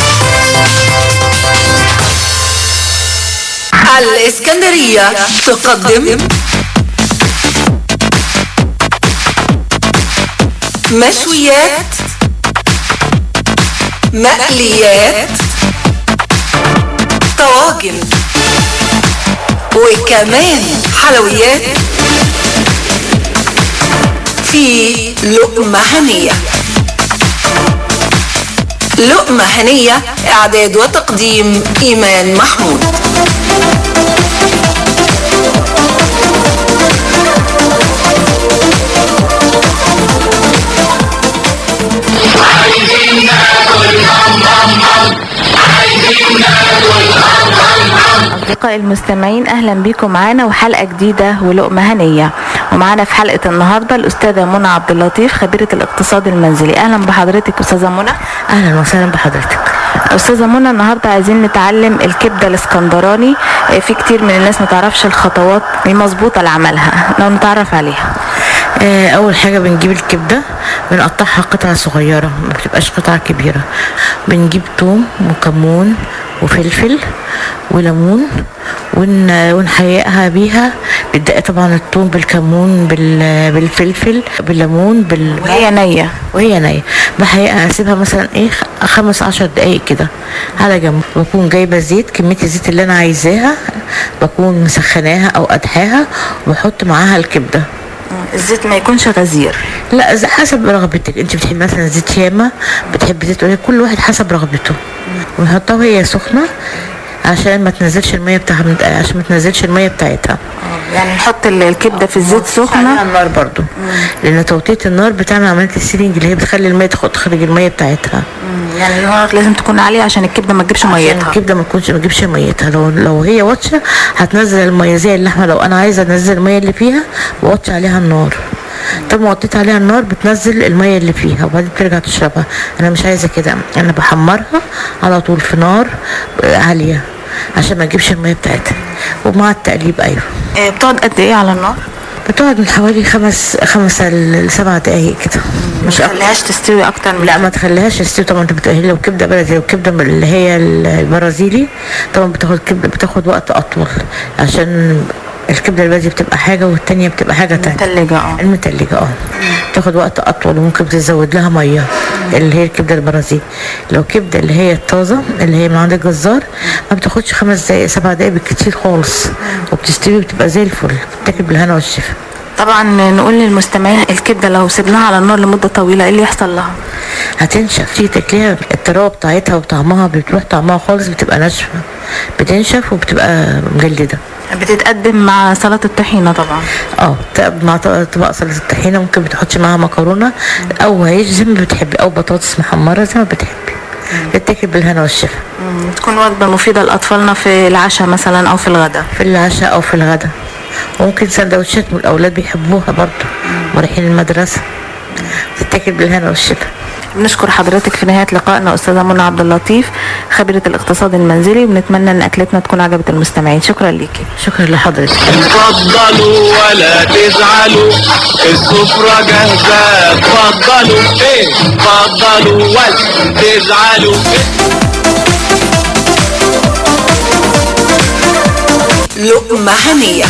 [SPEAKER 13] الإسكندرية تقدم مشويات، مقليات، طواجن، وكمان حلويات في لقمة هنية. لقمة هنية، إعداد وتقديم إيمان محمود.
[SPEAKER 12] عايزين ناكل
[SPEAKER 14] أصدقائي المستمعين، أهلا بكم معانا وحلقة جديدة ولقمة هنية. ومعانا في حلقة النهاردة الأستاذة منى عبد اللطيف، خبيرة الاقتصاد المنزلي. أهلا بحضرتك أستاذة منى.
[SPEAKER 15] أهلا وسهلا بحضرتك
[SPEAKER 14] أستاذة منى. النهاردة عايزين نتعلم الكبدة الاسكندراني. في كتير من الناس متعرفش الخطوات المظبوطة لعملها، لو نتعرف عليها.
[SPEAKER 15] اول حاجه بنجيب الكبده بنقطعها قطع صغيره، ما بتبقاش قطع كبيره. بنجيب توم وكمون وفلفل وليمون ونحيقها بيها. بتدق طبعا التوم بالكمون بالفلفل بالليمون
[SPEAKER 14] وهي نية
[SPEAKER 15] بحيقها، اسيبها مثلا 15 دقايق كده على جنب. بكون جايبه زيت، كميه الزيت اللي انا عايزاها بكون مسخناها او قدحاها، وبحط معاها الكبده.
[SPEAKER 14] الزيت ما يكونش غزير؟
[SPEAKER 15] لا، حسب رغبتك. انت بتحبي مثلا زيت ياما، بتحبي زيت قليل، كل واحد حسب رغبته. ونحطها وهي سخنه عشان ما تنزلش الميه بتاعتها.
[SPEAKER 14] يعني نحط الكبده في الزيت سخنه
[SPEAKER 15] على النار برضو، لان توطيه النار بتعمل عمليه السيلينج اللي هي بتخلي الميه تخرج الميه بتاعتها.
[SPEAKER 14] يعني النار لازم تكون عاليه عشان الكبده ما تجيبش ميتها.
[SPEAKER 15] الكبده ما تجيبش ميتها. لو هي واطيه هتنزل الميه زي اللحمه. لو انا عايزه انزل الميه اللي فيها بوطي عليها النار. طب ما وطيت عليها النار بتنزل الميه اللي فيها وبعدين بترجع تشربها. انا مش عايزه كده، انا بحمرها على طول في نار عاليه عشان ما تجيبش الميه بتاعتها، ومع التقليب. ايوه.
[SPEAKER 14] بتقعد قد ايه على النار؟
[SPEAKER 15] بتقعد من حوالي 5 ل 7 دقايق كده.
[SPEAKER 14] مش تخليهاش تستوي اكتر من
[SPEAKER 15] لا، ما تخليهاش تستوي طبعا. انت بتقلي لو كبده بلدي، لو كبده اللي هي البرازيلي طبعا بتاخد وقت اطول عشان الكبده البلدي بتبقى حاجه والتانيه بتبقى حاجه تانية. المتلجه تاخد وقت اطول وممكن بتزود لها ميه اللي هي الكبده البرازيلي. لو كبده اللي هي الطازه اللي هي من عند الجزار ما بتاخدش 5 دقايق 7 دقايق بالكتير خالص وبتستوي بتبقى زي الفل، بتاكل بالهنا والشفا.
[SPEAKER 14] طبعا نقول للمستمعين الكبده لو سيبناها على النار لمده طويله ايه اللي يحصل لها؟
[SPEAKER 15] هتنشف. تيجي تاكليها الطراوه بتاعتها وطعمها بتروح طعمها خالص، بتبقى ناشفه بتنشف وبتبقى مجلده.
[SPEAKER 14] بتتقدم مع سلطه الطحينه طبعا.
[SPEAKER 15] مع طبق سلطه الطحينه، ممكن بتحطش معاها مكرونه او عيش زي ما بتحبي او بطاطس محمره زي ما بتحبي. بتاكل بالهنا والشفا.
[SPEAKER 14] تكون وجبه مفيده لاطفالنا في العشاء مثلا او في الغداء.
[SPEAKER 15] في العشاء او في الغداء. وممكن سندوتشات والاولاد بيحبوها برضه ورايحين المدرسه. بتتاكل بالهنا والشفا.
[SPEAKER 14] بنشكر حضرتك في نهايه لقائنا استاذه منى عبد اللطيف خبيره الاقتصاد المنزلي، وبنتمنى ان اكلتنا تكون عجبت المستمعين. شكرا ليكي.
[SPEAKER 15] شكرا لحضرتك.
[SPEAKER 12] اتفضلوا ولا تزعلوا السفرة جاهزة. اتفضلوا اتفضلوا ولا تزعلوا.
[SPEAKER 13] لقمة هنية.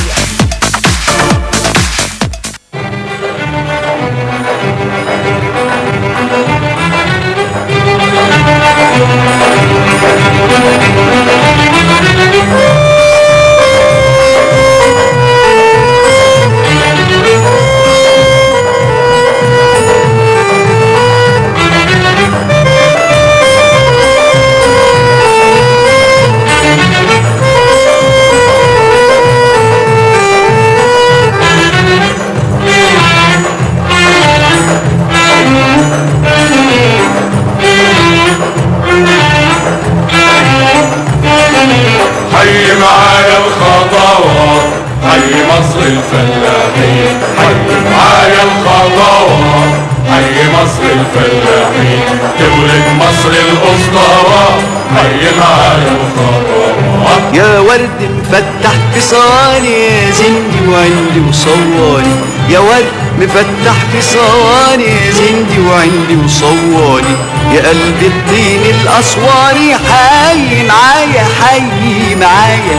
[SPEAKER 12] حي معايا الخطوات حي مصر الفلاحين. حي معايا الخطوات حي مصر الفلاحين. تولد مصر الأسطورة. حي معايا الخطوات.
[SPEAKER 16] يا ورد مفتح في صواني يا زندي وعندي وصواني. يا ورد مفتح في صواني يا زندي وعندي وصواني. يا قلب الطين الأسواني حي معايا حي معايا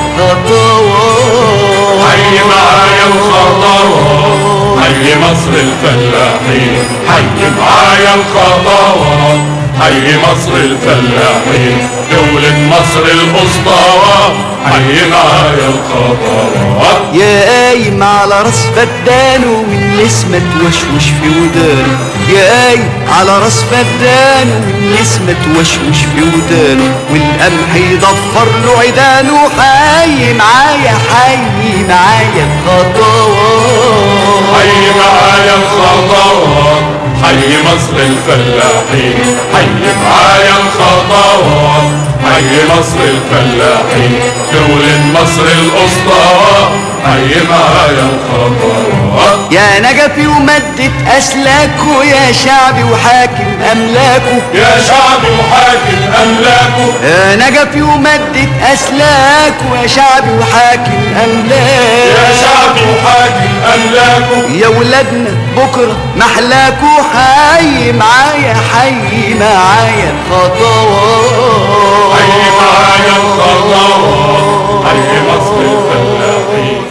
[SPEAKER 16] خطوات.
[SPEAKER 12] حي معايا الخطوات حي مصر الفلاحين. حي معايا الخطوات حي مصر الفلاحين. دولة مصر الأسطورة. حي معايا الخطوات.
[SPEAKER 16] يا قايم على راس فدان والنسمة توشوش في ودانه. يا قايم على راس فدان والنسمة توشوش في ودانه. والقمح يضفر له عيدانه. حي معايا حي معايا الخطوات.
[SPEAKER 12] حي معايا الخطوات حي مصر الفلاحين. حي معايا الخطوات حي مصر الفلاحين. دولة مصر الأسطورة. حي معايا الخطوات.
[SPEAKER 16] يا نجفي ومدة أسلاكه يا شعبي وحاكم أملاكه.
[SPEAKER 12] يا شعبي وحاكم أملاكه.
[SPEAKER 16] يا نجفي ومدة أسلاكه يا شعبي وحاكم أملاكه.
[SPEAKER 12] يا شعبي وحاكم أملاكه.
[SPEAKER 16] يا ولادنا بكرة محلاكه. حي معايا حي معايا خطوات.
[SPEAKER 12] حي معايا الخطوات حي مصر الفلاحين.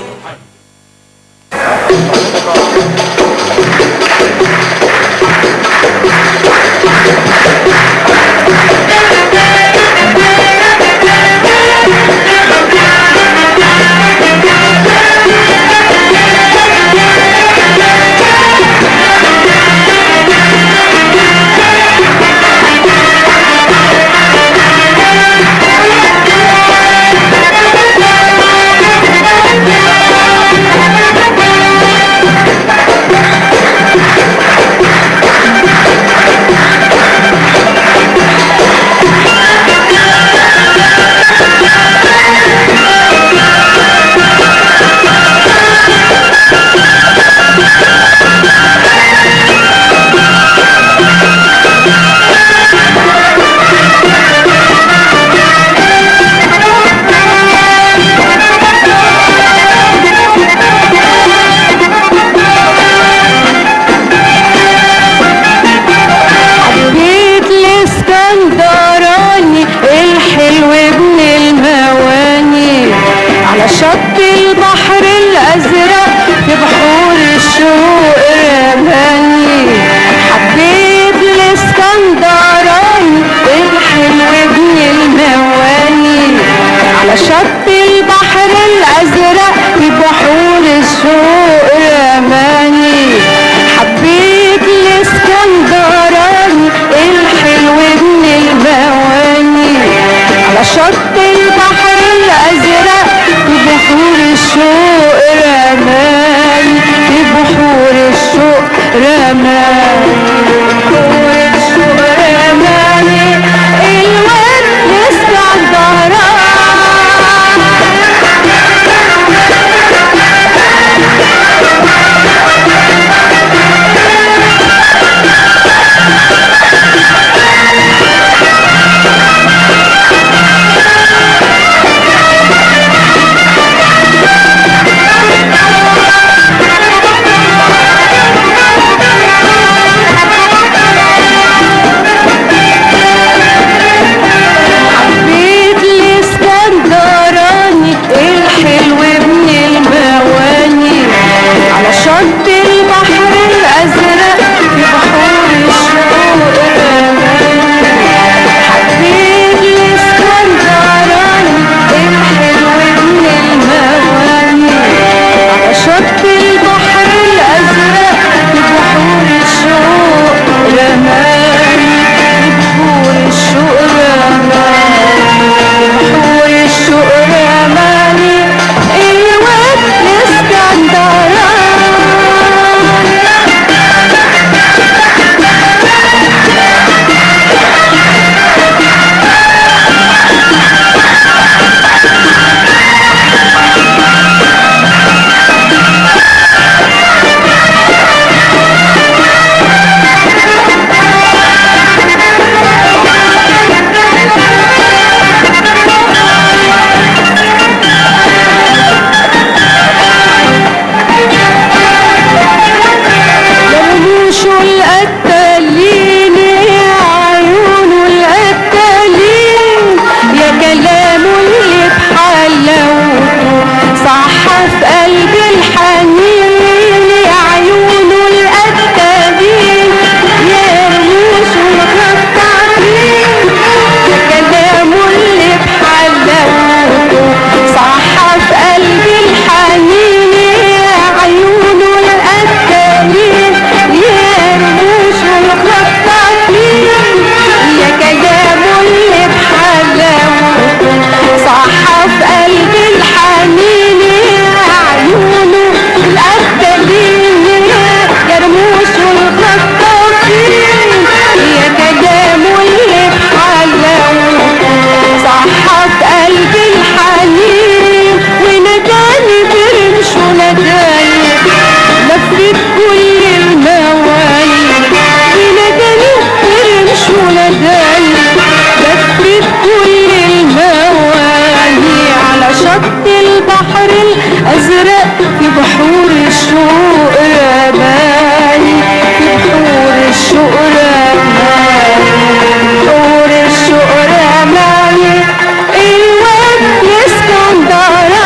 [SPEAKER 17] أزرق في بحور الشوق رماني، في بحور الشوق رماني، بحور الشوق رماني الواد الاسكندراني.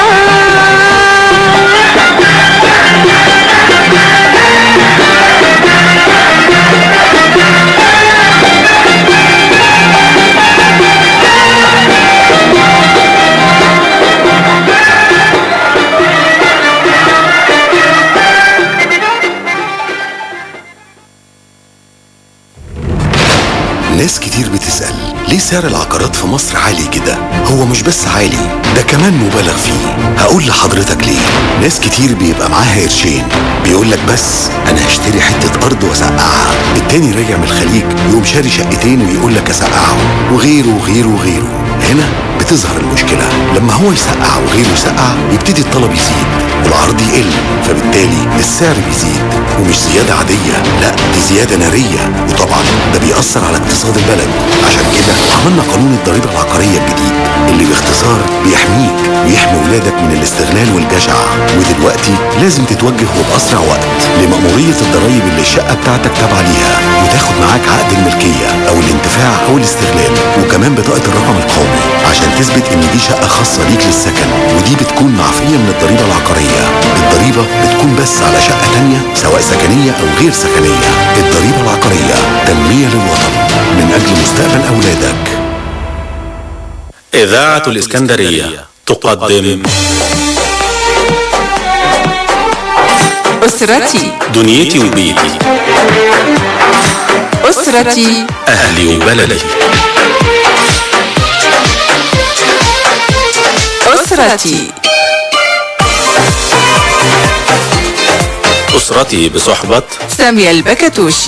[SPEAKER 18] ناس كتير بتسأل ليه سعر العقارات في مصر عالي كده؟ هو مش بس عالي، ده كمان مبالغ فيه. هقول لحضرتك ليه. ناس كتير بيبقى معاها قرشين بيقولك بس انا هشتري حتة ارض واسقعها، التاني راجع من الخليج يقوم شاري شقتين ويقولك اسقعهم، وغيره وغيره وغيره. هنا بتظهر المشكلة، لما هو يسقع وغيره يسقع يبتدي الطلب يزيد والعرض يقل، فبالتالي السعر بيزيد. ومش زيادة عادية، لا دي زيادة نارية، وطبعا ده بيأثر على اقتصاد البلد. عشان كده عملنا قانون الضريبة العقارية الجديد اللي باختصار بيحميك ويحمي ولادك من الاستغلال والجشع. ودلوقتي لازم تتوجه وبأسرع وقت لمأمورية الضرايب اللي الشقة بتاعتك تابعة ليها، وتاخد معاك عقد الملكية أو الانتفاع أو الاستغلال، وكمان بطاقة الرقم القومي عشان تثبت إن دي شقة خاصة ليك للسكن، ودي بتكون معفية من الضريبة العقارية. الضريبة بتكون بس على شقة تانية سواء سكنية أو غير سكنية. الضريبة العقارية تنمية للوطن من أجل مستقبل أولادك.
[SPEAKER 6] إذاعة الإسكندرية تقدم
[SPEAKER 13] أسرتي،
[SPEAKER 6] دنيتي وبيتي،
[SPEAKER 13] أسرتي،
[SPEAKER 6] أهلي وبلدي،
[SPEAKER 13] أسرتي.
[SPEAKER 6] أسرتي بصحبة
[SPEAKER 13] سامية البكتوشي.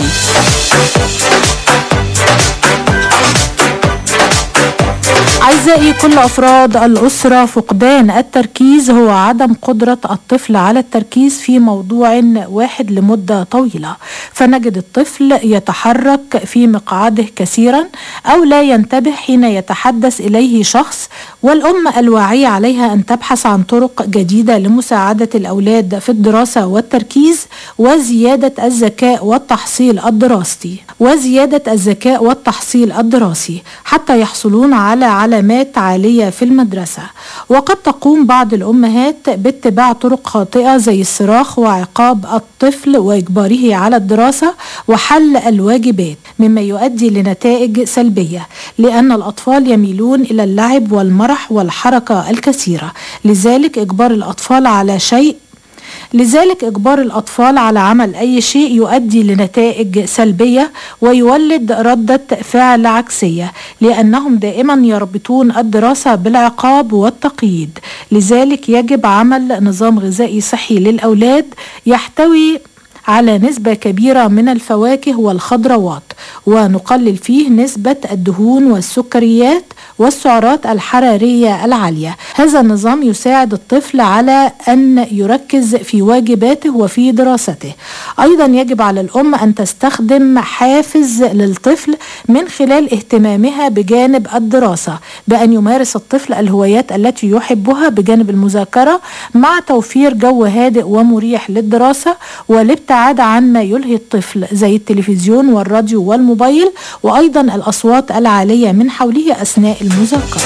[SPEAKER 19] أعزائي كل أفراد الأسرة، فقدان التركيز هو عدم قدرة الطفل على التركيز في موضوع واحد لمدة طويلة، فنجد الطفل يتحرك في مقعده كثيرا أو لا ينتبه حين يتحدث إليه شخص، والأم الواعية عليها أن تبحث عن طرق جديدة لمساعدة الأولاد في الدراسة والتركيز وزيادة الذكاء والتحصيل الدراسي حتى يحصلون على علامات عالية في المدرسة. وقد تقوم بعض الأمهات باتباع طرق خاطئة زي الصراخ وعقاب الطفل وإجباره على الدراسة وحل الواجبات، مما يؤدي لنتائج سلبية لأن الأطفال يميلون إلى اللعب والمرح والحركة الكثيرة. لذلك إجبار الأطفال على عمل أي شيء يؤدي لنتائج سلبية ويولد ردة فعل عكسية، لأنهم دائما يربطون الدراسة بالعقاب والتقييد. لذلك يجب عمل نظام غذائي صحي للأولاد يحتوي على نسبة كبيرة من الفواكه والخضروات، ونقلل فيه نسبة الدهون والسكريات والسعرات الحرارية العالية. هذا النظام يساعد الطفل على أن يركز في واجباته وفي دراسته. أيضا يجب على الأم أن تستخدم حافز للطفل من خلال اهتمامها بجانب الدراسة، بأن يمارس الطفل الهوايات التي يحبها بجانب المذاكرة، مع توفير جو هادئ ومريح للدراسة والابتعاد عن ما يلهي الطفل زي التلفزيون والراديو والموبايل، وأيضا الأصوات العالية من حوله أثناء المذاكرة.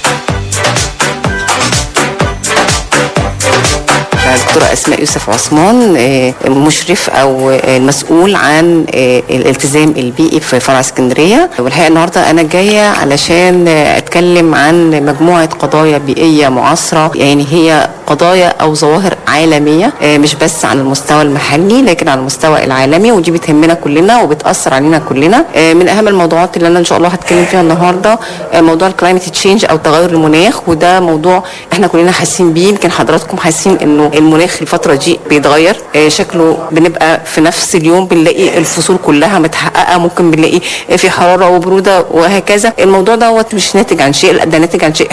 [SPEAKER 20] الدكتورة أسماء يوسف عثمان، مشرف أو المسؤول عن الالتزام البيئي في فرع اسكندرية. والحقيقة النهاردة أنا جاية علشان أتكلم عن مجموعة قضايا بيئية معاصرة، يعني هي قضايا أو ظواهر عالمية، مش بس على المستوى المحلي لكن على المستوى العالمي، ودي بتهمنا كلنا وبتأثر علينا كلنا. من أهم الموضوعات اللي أنا إن شاء الله هتكلم فيها النهاردة موضوع الكلايمت تشينج أو تغير المناخ، وده موضوع إحنا كلنا حاسين بيه. يمكن حضراتكم حاسين إنه المناخ الفترة دي بيتغير، شكله بنبقى في نفس اليوم بنلاقي الفصول كلها متحققة، ممكن بنلاقي في حرارة وبرودة وهكذا. الموضوع دوت مش ناتج عن شيء، لا ده ناتج عن شيء احنا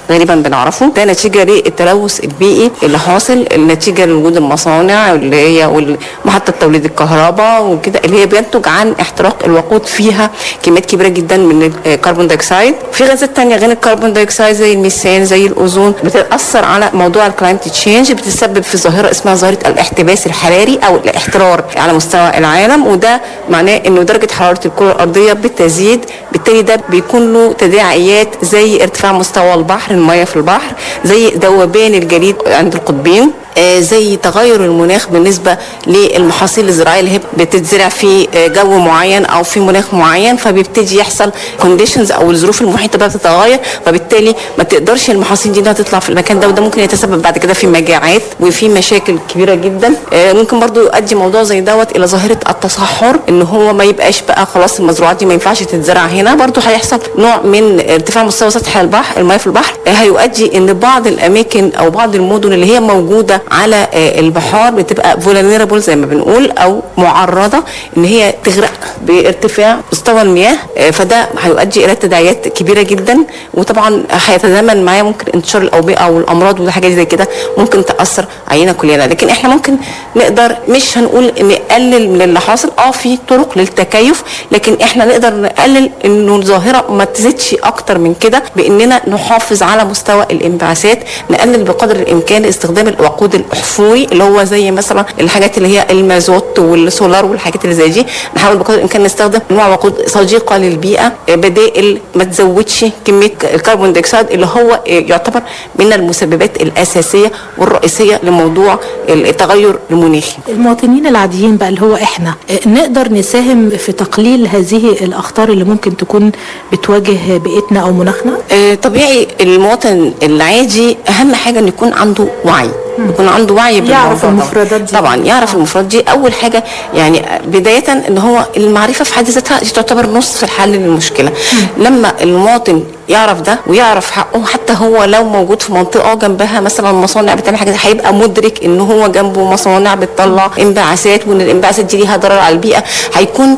[SPEAKER 20] غالبا بنعرفه، ده نتيجه للتلوث البيئي اللي حاصل نتيجه لوجود المصانع اللي هي محطه توليد الكهرباء وكده، اللي هي بينتج عن احتراق الوقود فيها كميات كبيره جدا من الكربون دايوكسيد. في غازات تانية غير الكربون دايوكسيد زي الميثان زي الاوزون بتاثر على موضوع الكلايمت تشينج، بتسبب في ظاهره اسمها ظاهره الاحتباس الحراري او الاحترار على مستوى العالم، وده معناه انه درجه حراره الكره الارضيه بتزيد، بالتالي ده بيكون له تداعيات زي ارتفاع مستوى البحر، المياه في البحر، زي ذوبان الجليد عند القطبين، زي تغير المناخ بالنسبه للمحاصيل الزراعيه اللي هي بتتزرع في جو معين او في مناخ معين، فبيبتدي يحصل كونديشنز او الظروف المحيطه بقى بتتغير، فبالتالي ما تقدرش المحاصيل دي انها تطلع في المكان ده، وده ممكن يتسبب بعد كده في مجاعات وفي مشاكل كبيره جدا. ممكن برضو يؤدي موضوع زي دوت الى ظاهره التصحر، ان هو ما يبقاش بقى خلاص المزروعات دي ما ينفعش تتزرع هنا. برضو هيحصل نوع من ارتفاع مستوى سطح البحر، المياه في البحر، هيؤدي ان بعض الاماكن او بعض المدن اللي هي موجوده على البحار بتبقى فولنربل زي ما بنقول او معرضه ان هي تغرق بارتفاع مستوى المياه، فده هيؤدي الى تداعيات كبيره جدا، وطبعا هيتزامن معاه ممكن انتشار الاوبئه او الامراض وحاجات زي كده ممكن تاثر علينا كلنا. لكن احنا ممكن نقدر مش هنقول نقلل من اللي حاصل، في طرق للتكيف، لكن احنا نقدر نقلل انه الظاهره ما تزيدش اكتر من كده باننا نحافظ على مستوى الانبعاثات، نقلل بقدر الامكان استخدام الوقود الاحفوري اللي هو زي مثلا الحاجات اللي هي المازوت والسولار والحاجات اللي زي دي، نحاول بقدر الامكان نستخدم انواع وقود صديقه للبيئه، بدائل ما تزودش كميه الكربون دايوكسيد اللي هو يعتبر من المسببات الاساسيه والرئيسيه لموضوع التغير المناخي.
[SPEAKER 19] المواطنين العاديين بقى اللي هو احنا نقدر نساهم في تقليل هذه الاخطار اللي ممكن تكون بتواجه بيئتنا او مناخنا؟
[SPEAKER 20] طبيعي المواطن العادي اهم حاجه انه يكون عنده وعي، يكون عنده وعي
[SPEAKER 19] يعرف المفردات دي.
[SPEAKER 20] طبعا يعرف المفردات دي اول حاجه، يعني بدايه ان هو المعرفه في حد ذاتها تعتبر نصف الحل للمشكله. لما المواطن يعرف ده ويعرف حقه، حتى هو لو موجود في منطقه جنبها مثلا مصانع بتعمل حاجه، هيبقى مدرك ان هو جنبه مصانع بتطلع انبعاثات وان الانبعاثات دي ليها ضرر على البيئه، هيكون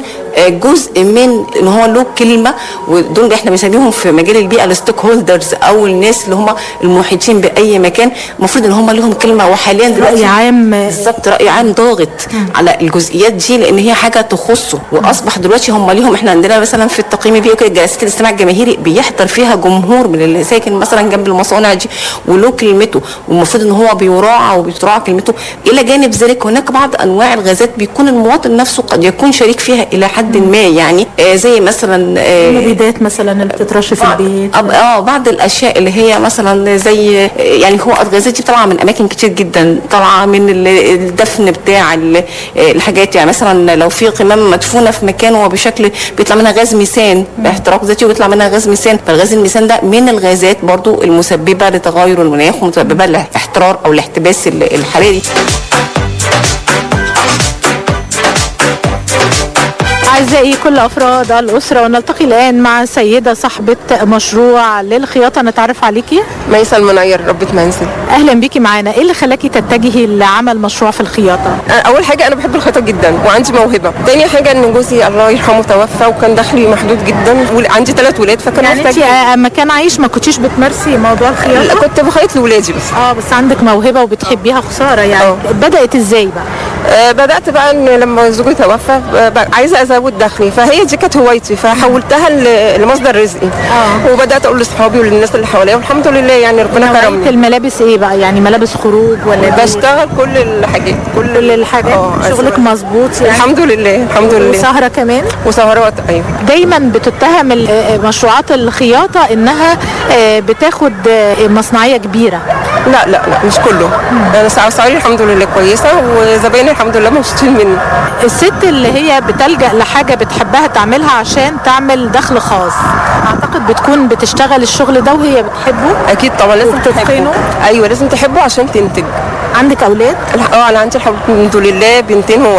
[SPEAKER 20] جزء من ان هو له كلمه، ودول احنا بنسميهم في مجال البيئه الستيك هولدرز او الناس اللي هم المحيطين باي مكان، المفروض ان هم لهم كلمه. وحاليا دلوقتي
[SPEAKER 19] راي عام،
[SPEAKER 20] بالظبط راي عام ضاغط على الجزئيات دي لان هي حاجه تخصه، واصبح دلوقتي هم ليهم. احنا عندنا مثلا في التقييم البيئي جلسات الاستماع الجماهيري بيحضر فيها جمهور من اللي ساكن مثلا جنب المصانع دي وله كلمته، والمفروض ان هو بيراعى وبيتراعى كلمته. الى جانب ذلك هناك بعض انواع الغازات بيكون المواطن نفسه قد يكون شريك فيها الى حد ما، يعني زي مثلا
[SPEAKER 19] المبيدات مثلا اللي بتترش في البيت،
[SPEAKER 20] بعض الاشياء اللي هي مثلا زي يعني هو الغازات دي طالعه من اماكن كتير جدا، طالعه من الدفن بتاع الحاجات، يعني مثلا لو في قمامه مدفونه في مكان وبشكل بيطلع منها غاز ميثان باحتراق ذاتي وبيطلع منها غاز ميثان، فالغاز الميثان ده من الغازات برضو المسببه لتغير المناخ ومسببه للاحترار او الاحتباس الحراري.
[SPEAKER 19] أعزائي كل أفراد الأسرة، ونلتقي الآن مع سيدة صاحبة مشروع للخياطة. نتعرف عليكي؟
[SPEAKER 21] ميسة المنير، ربة منزل.
[SPEAKER 19] أهلا بيكي معانا. إيه اللي خلاكي تتجهي لعمل مشروع في الخياطة؟
[SPEAKER 21] أول حاجة أنا بحب الخياطة جدا وعندي موهبة. تاني حاجة إن جوزي الله يرحمه توفى وكان دخلي محدود جدا، وعندي 3 ولاد فكان
[SPEAKER 19] يعني أنت أما كان عايش ما كنتيش بتمارسي موضوع الخياطة؟
[SPEAKER 21] لا، كنت بخيط لولادي بس.
[SPEAKER 19] بس عندك موهبة وبتحبيها، خسارة يعني. بدأت إزاي بقى؟
[SPEAKER 21] بدأت بقى إن لما زوجي توفى عايزة أزود دخلي، فهي دي كانت هوايتي فحولتها لمصدر رزقي. وبدأت أقول لأصحابي وللناس اللي حواليا والحمد لله يعني ربنا كرمني.
[SPEAKER 19] الملابس إيه بقى؟ يعني ملابس خروج ولا
[SPEAKER 21] بشتغل كل الحاجات.
[SPEAKER 19] كل الحاجات. شغلك مظبوط يعني؟
[SPEAKER 21] الحمد لله الحمد لله.
[SPEAKER 19] وسهرة كمان؟
[SPEAKER 21] وسهرات أيوة.
[SPEAKER 19] دايما بتتهم مشروعات الخياطة إنها بتاخد مصنعية كبيرة.
[SPEAKER 21] لا لا لا مش كله. أنا أسعاري الحمد لله كويسة وزبايني الحمد لله مبسوطين مني.
[SPEAKER 19] الست اللي هي بتلجأ لحاجة بتحبها تعملها عشان تعمل دخل خاص، أعتقد بتكون بتشتغل الشغل ده وهي بتحبه.
[SPEAKER 21] أكيد طبعا لازم تتقنه. أيوة لازم تحبه عشان تنتج.
[SPEAKER 19] عندك أولاد؟
[SPEAKER 21] أنا عندي الحمد لله 2 وولد.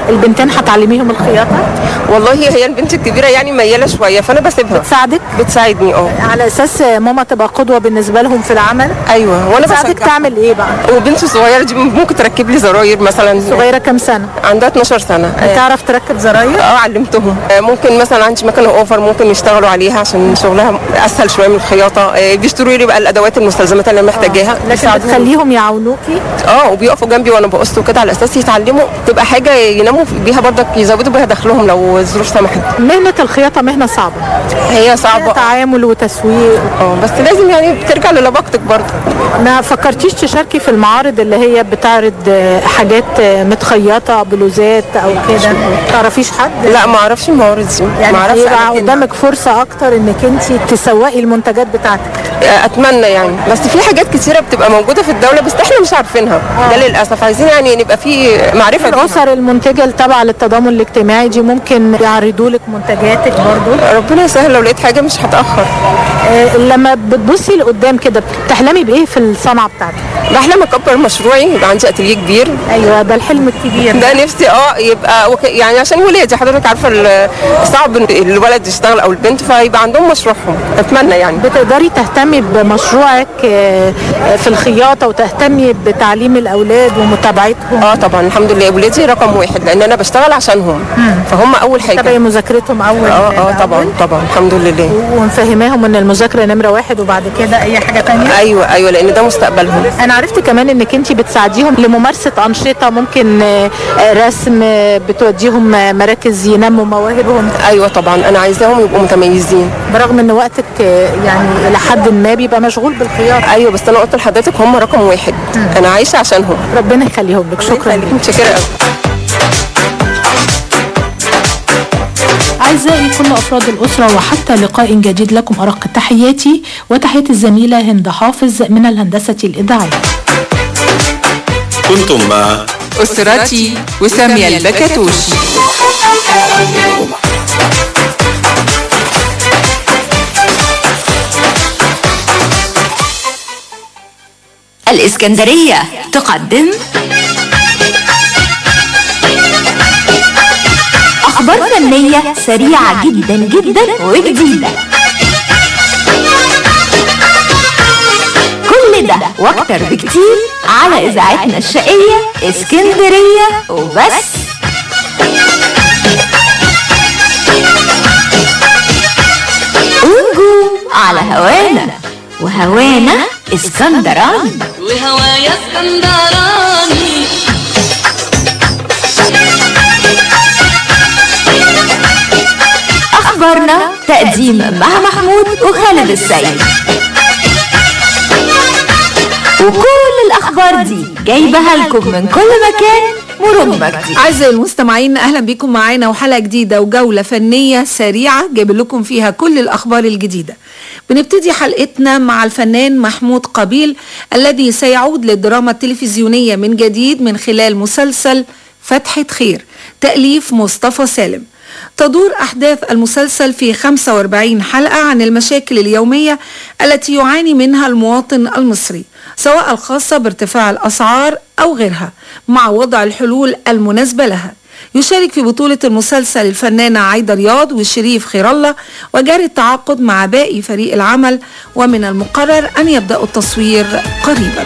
[SPEAKER 19] البنتين هتعلميهم الخياطه؟
[SPEAKER 21] والله هي البنت الكبيره يعني مياله شويه فانا بسيبها.
[SPEAKER 19] بتساعدك؟
[SPEAKER 21] بتساعدني
[SPEAKER 19] على اساس ماما تبقى قدوه بالنسبه لهم في العمل.
[SPEAKER 21] ايوه وانا
[SPEAKER 19] بتساعدك تعمل ايه بقى؟
[SPEAKER 21] وبنتي الصغيره دي ممكن تركب لي زراير مثلا.
[SPEAKER 19] صغيره كام سنه؟
[SPEAKER 21] عندها 12 سنه.
[SPEAKER 19] بتعرف تركب زراير؟
[SPEAKER 21] علمتهم. ممكن مثلا عندي مكنه اوفر ممكن يشتغلوا عليها عشان شغلها اسهل شويه من الخياطه. بيشتروا لي بقى الادوات المستلزمات اللي انا محتاجاها.
[SPEAKER 19] لكن بتخليهم يعاونوكي؟
[SPEAKER 21] وبيقفوا جنبي وانا بقص وكده على اساس يتعلموا تبقى حاجه يناموا بيها برضك يزودوا بيها دخلهم لو الظروف سمحت.
[SPEAKER 19] مهنه الخياطه مهنه صعبه.
[SPEAKER 21] هي صعبه.
[SPEAKER 19] تعامل وتسويق.
[SPEAKER 21] بس لازم يعني بترجع للباقتك برضه.
[SPEAKER 19] ما فكرتيش تشاركي في المعارض اللي هي بتعرض حاجات متخيطه بلوزات او كده؟ تعرفيش حد؟
[SPEAKER 21] لا ما اعرفش المعارض دي.
[SPEAKER 19] يعني هيبقى قدامك فرصه اكتر انك انت تسوقي المنتجات بتاعتك.
[SPEAKER 21] اتمنى يعني بس في حاجات كتيره بتبقى موجوده في الدوله بس احنا مش عارفينها. ده للاسف عايزين يعني نبقى في معرفه.
[SPEAKER 19] الاسر المنتجه التابعه للتضامن الاجتماعي دي ممكن يعرضوا لك منتجاتك برضو.
[SPEAKER 21] ربنا يسهل لو لقيت حاجه مش هتاخر.
[SPEAKER 19] لما بتبصي لقدام كده بتحلمي بايه في الصنعه بتاعتك؟
[SPEAKER 21] بحلم اكبر مشروعي يبقى عندي اتيليه كبير.
[SPEAKER 19] ايوه ده الحلم الكبير.
[SPEAKER 21] ده نفسي يبقى يعني عشان ولادي حضرتك عارفه صعب الولد يشتغل او البنت فيبقى عندهم مشروعهم. اتمنى يعني.
[SPEAKER 19] بتقدري تهتمي بمشروعك في الخياطه وتهتمي بتعليم الاولاد ومتابعتهم؟
[SPEAKER 21] طبعا الحمد لله ولادي رقم واحد لان انا بشتغل عشانهم. فهم اول حاجه.
[SPEAKER 19] تتابعي مذاكرتهم اول.
[SPEAKER 21] طبعا الحمد لله.
[SPEAKER 19] ونفهماهم ان المذاكره نمره واحد وبعد كده اي حاجه ثانيه.
[SPEAKER 21] ايوه لان ده مستقبلهم.
[SPEAKER 19] انا عرفت كمان انك انت بتساعديهم لممارسه انشطه ممكن رسم، بتوديهم مراكز ينموا مواهبهم.
[SPEAKER 21] ايوه طبعا انا عايزاهم يبقوا متميزين
[SPEAKER 19] برغم ان وقتك يعني الى حد ما بيبقى مشغول بالخياطه.
[SPEAKER 21] ايوه بس انا قلت لحضرتك هم رقم واحد. انا عايشه عشانهم.
[SPEAKER 19] ربنا يخليهم لك. شكرا.
[SPEAKER 21] متشكره قوي.
[SPEAKER 19] أعزائي كل أفراد الأسرة وحتى لقاء جديد لكم أرق تحياتي وتحيات الزميلة هند حافظ من الهندسة الإذاعية.
[SPEAKER 2] كنتم مع
[SPEAKER 13] أسرتي وسامية البكتوشي.
[SPEAKER 3] الإسكندرية تقدم أخبار فنية سريعة جدا جدا وجديدة. كل ده واكتر بكتير على إذاعتنا الشقية اسكندرية وبس. ونجوم على هوانا وهوانا اسكندراني
[SPEAKER 1] وهوايا اسكندراني.
[SPEAKER 3] أخبارنا تقديم مها محمود وخالد السيد، وكل الأخبار دي جايبها لكم من كل مكان مرور مجدي.
[SPEAKER 4] أعزائي المستمعين أهلا بكم معانا وحلقة جديدة وجولة فنية سريعة جايب لكم فيها كل الأخبار الجديدة. بنبتدي حلقتنا مع الفنان محمود قابيل الذي سيعود للدراما التلفزيونية من جديد من خلال مسلسل فتحة خير تأليف مصطفى سالم. تدور أحداث المسلسل في 45 حلقة عن المشاكل اليومية التي يعاني منها المواطن المصري سواء الخاصة بارتفاع الأسعار أو غيرها مع وضع الحلول المناسبة لها. يشارك في بطولة المسلسل الفنانة عايدة رياض وشريف خير الله، وجاري التعاقد مع باقي فريق العمل ومن المقرر أن يبدأ التصوير قريبا.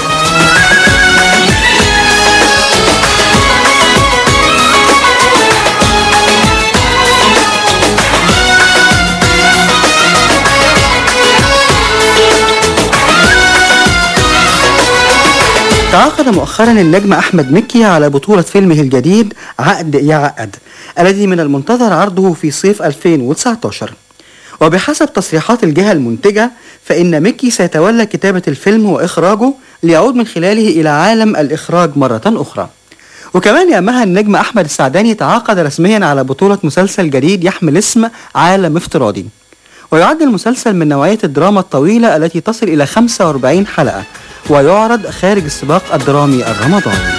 [SPEAKER 22] تعاقد مؤخرا النجم أحمد مكي على بطولة فيلمه الجديد عقد يعقد الذي من المنتظر عرضه في صيف 2019. وبحسب تصريحات الجهة المنتجة فإن مكي سيتولى كتابة الفيلم وإخراجه ليعود من خلاله إلى عالم الإخراج مرة أخرى. وكمان يأمها النجم أحمد السعداني تعاقد رسميا على بطولة مسلسل جديد يحمل اسم عالم افتراضي، ويعد المسلسل من نوعية الدراما الطويلة التي تصل إلى 45 حلقة ويعرض خارج السباق الدرامي الرمضاني.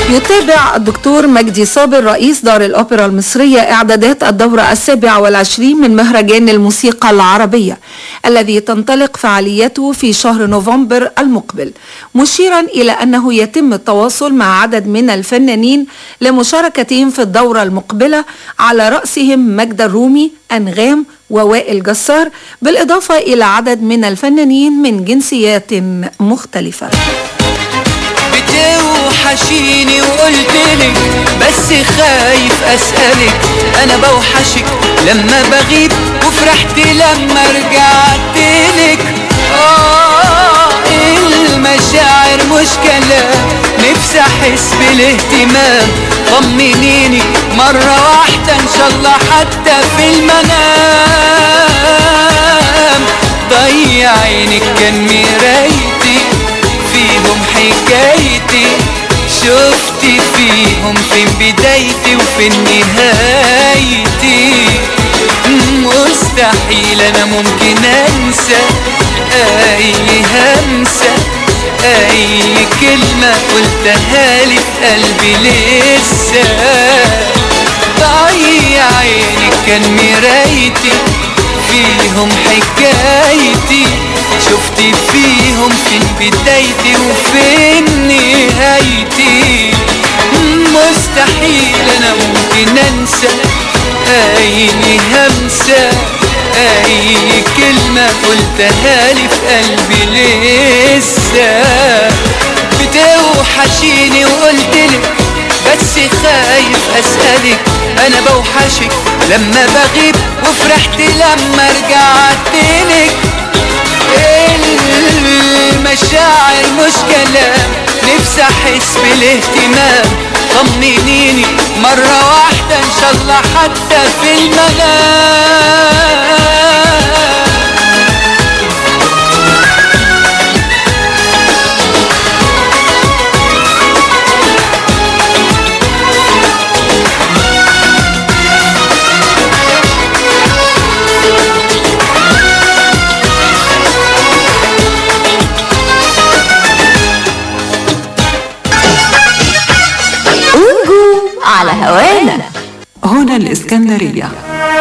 [SPEAKER 4] يتابع الدكتور مجدي صابر رئيس دار الأوبرا المصرية إعدادات الدورة 27 من مهرجان الموسيقى العربية الذي تنطلق فعاليته في شهر نوفمبر المقبل، مشيرا إلى أنه يتم التواصل مع عدد من الفنانين لمشاركتهم في الدورة المقبلة، على رأسهم مجد الرومي، أنغام، ووائل جسار، بالإضافة إلى عدد من الفنانين من جنسيات مختلفة.
[SPEAKER 16] بتوحشيني وقلتلك بس خايف أسألك، أنا بوحشك لما بغيب وفرحت لما رجعتلك. المشاعر مش كلام، نفسي أحس بالاهتمام، طمنيني مرة واحدة إن شاء الله حتى في المنام. ضيع عينك كان مرايتي فيهم حكايتي، شفتي فيهم فين بدايتي وفين نهايتي. مستحيل انا ممكن انسى اي همسة، اي كلمة قلتها لي في قلبي لسه. ضيع عينك كان مرايتي فيهم حكايتي، شفتي فيهم فين بدايتي وفين نهايتي. مستحيل انا ممكن انسى اي همسة، اي كلمة قلتها لي في قلبي لسه. بتوحشيني وقلتلك بس خايف اسألك، انا بوحشك لما بغيب وفرحت لما رجعتلك. المشاعر مش كلام، نفسي احس بالاهتمام، طمنيني مرة واحدة ان شاء الله حتى في المنام.
[SPEAKER 3] على هوانا
[SPEAKER 13] هنا الإسكندرية.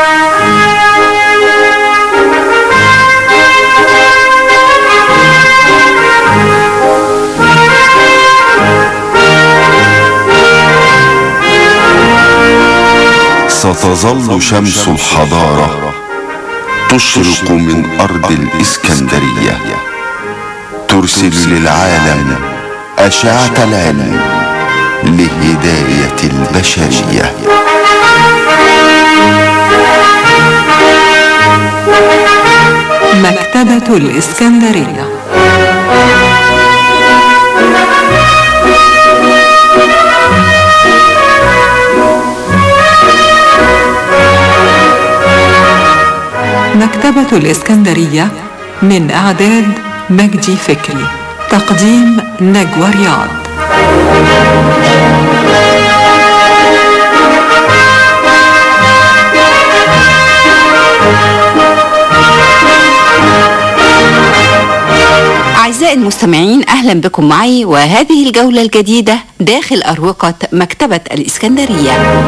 [SPEAKER 2] ستظل شمس الحضارة تشرق من أرض الإسكندرية، ترسل للعالم أشعة العلم لهداية البشرية.
[SPEAKER 13] مكتبة الإسكندرية. مكتبة الإسكندرية من إعداد مجدي فكري، تقديم نجوى رياض.
[SPEAKER 8] أعزائي المستمعين، أهلا بكم معي وهذه الجولة الجديدة داخل أروقة مكتبة الإسكندرية.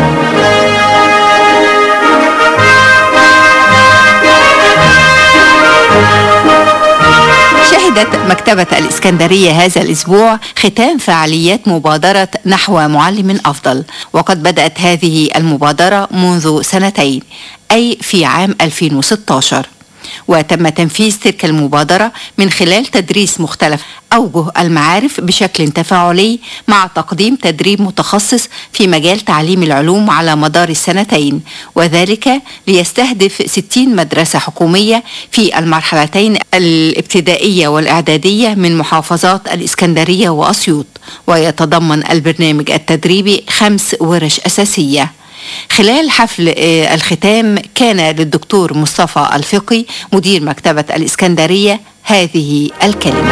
[SPEAKER 8] شهدت مكتبة الإسكندرية هذا الأسبوع ختام فعاليات مبادرة نحو معلم أفضل، وقد بدأت هذه المبادرة منذ سنتين، أي في عام 2016، وتم تنفيذ تلك المبادرة من خلال تدريس مختلف أوجه المعارف بشكل تفاعلي، مع تقديم تدريب متخصص في مجال تعليم العلوم على مدار السنتين، وذلك ليستهدف 60 مدرسة حكومية في المرحلتين الابتدائية والإعدادية من محافظات الإسكندرية وأسيوط، ويتضمن البرنامج التدريبي 5 ورش أساسية. خلال حفل الختام كان للدكتور مصطفى الفقي مدير مكتبة الإسكندرية هذه الكلمة: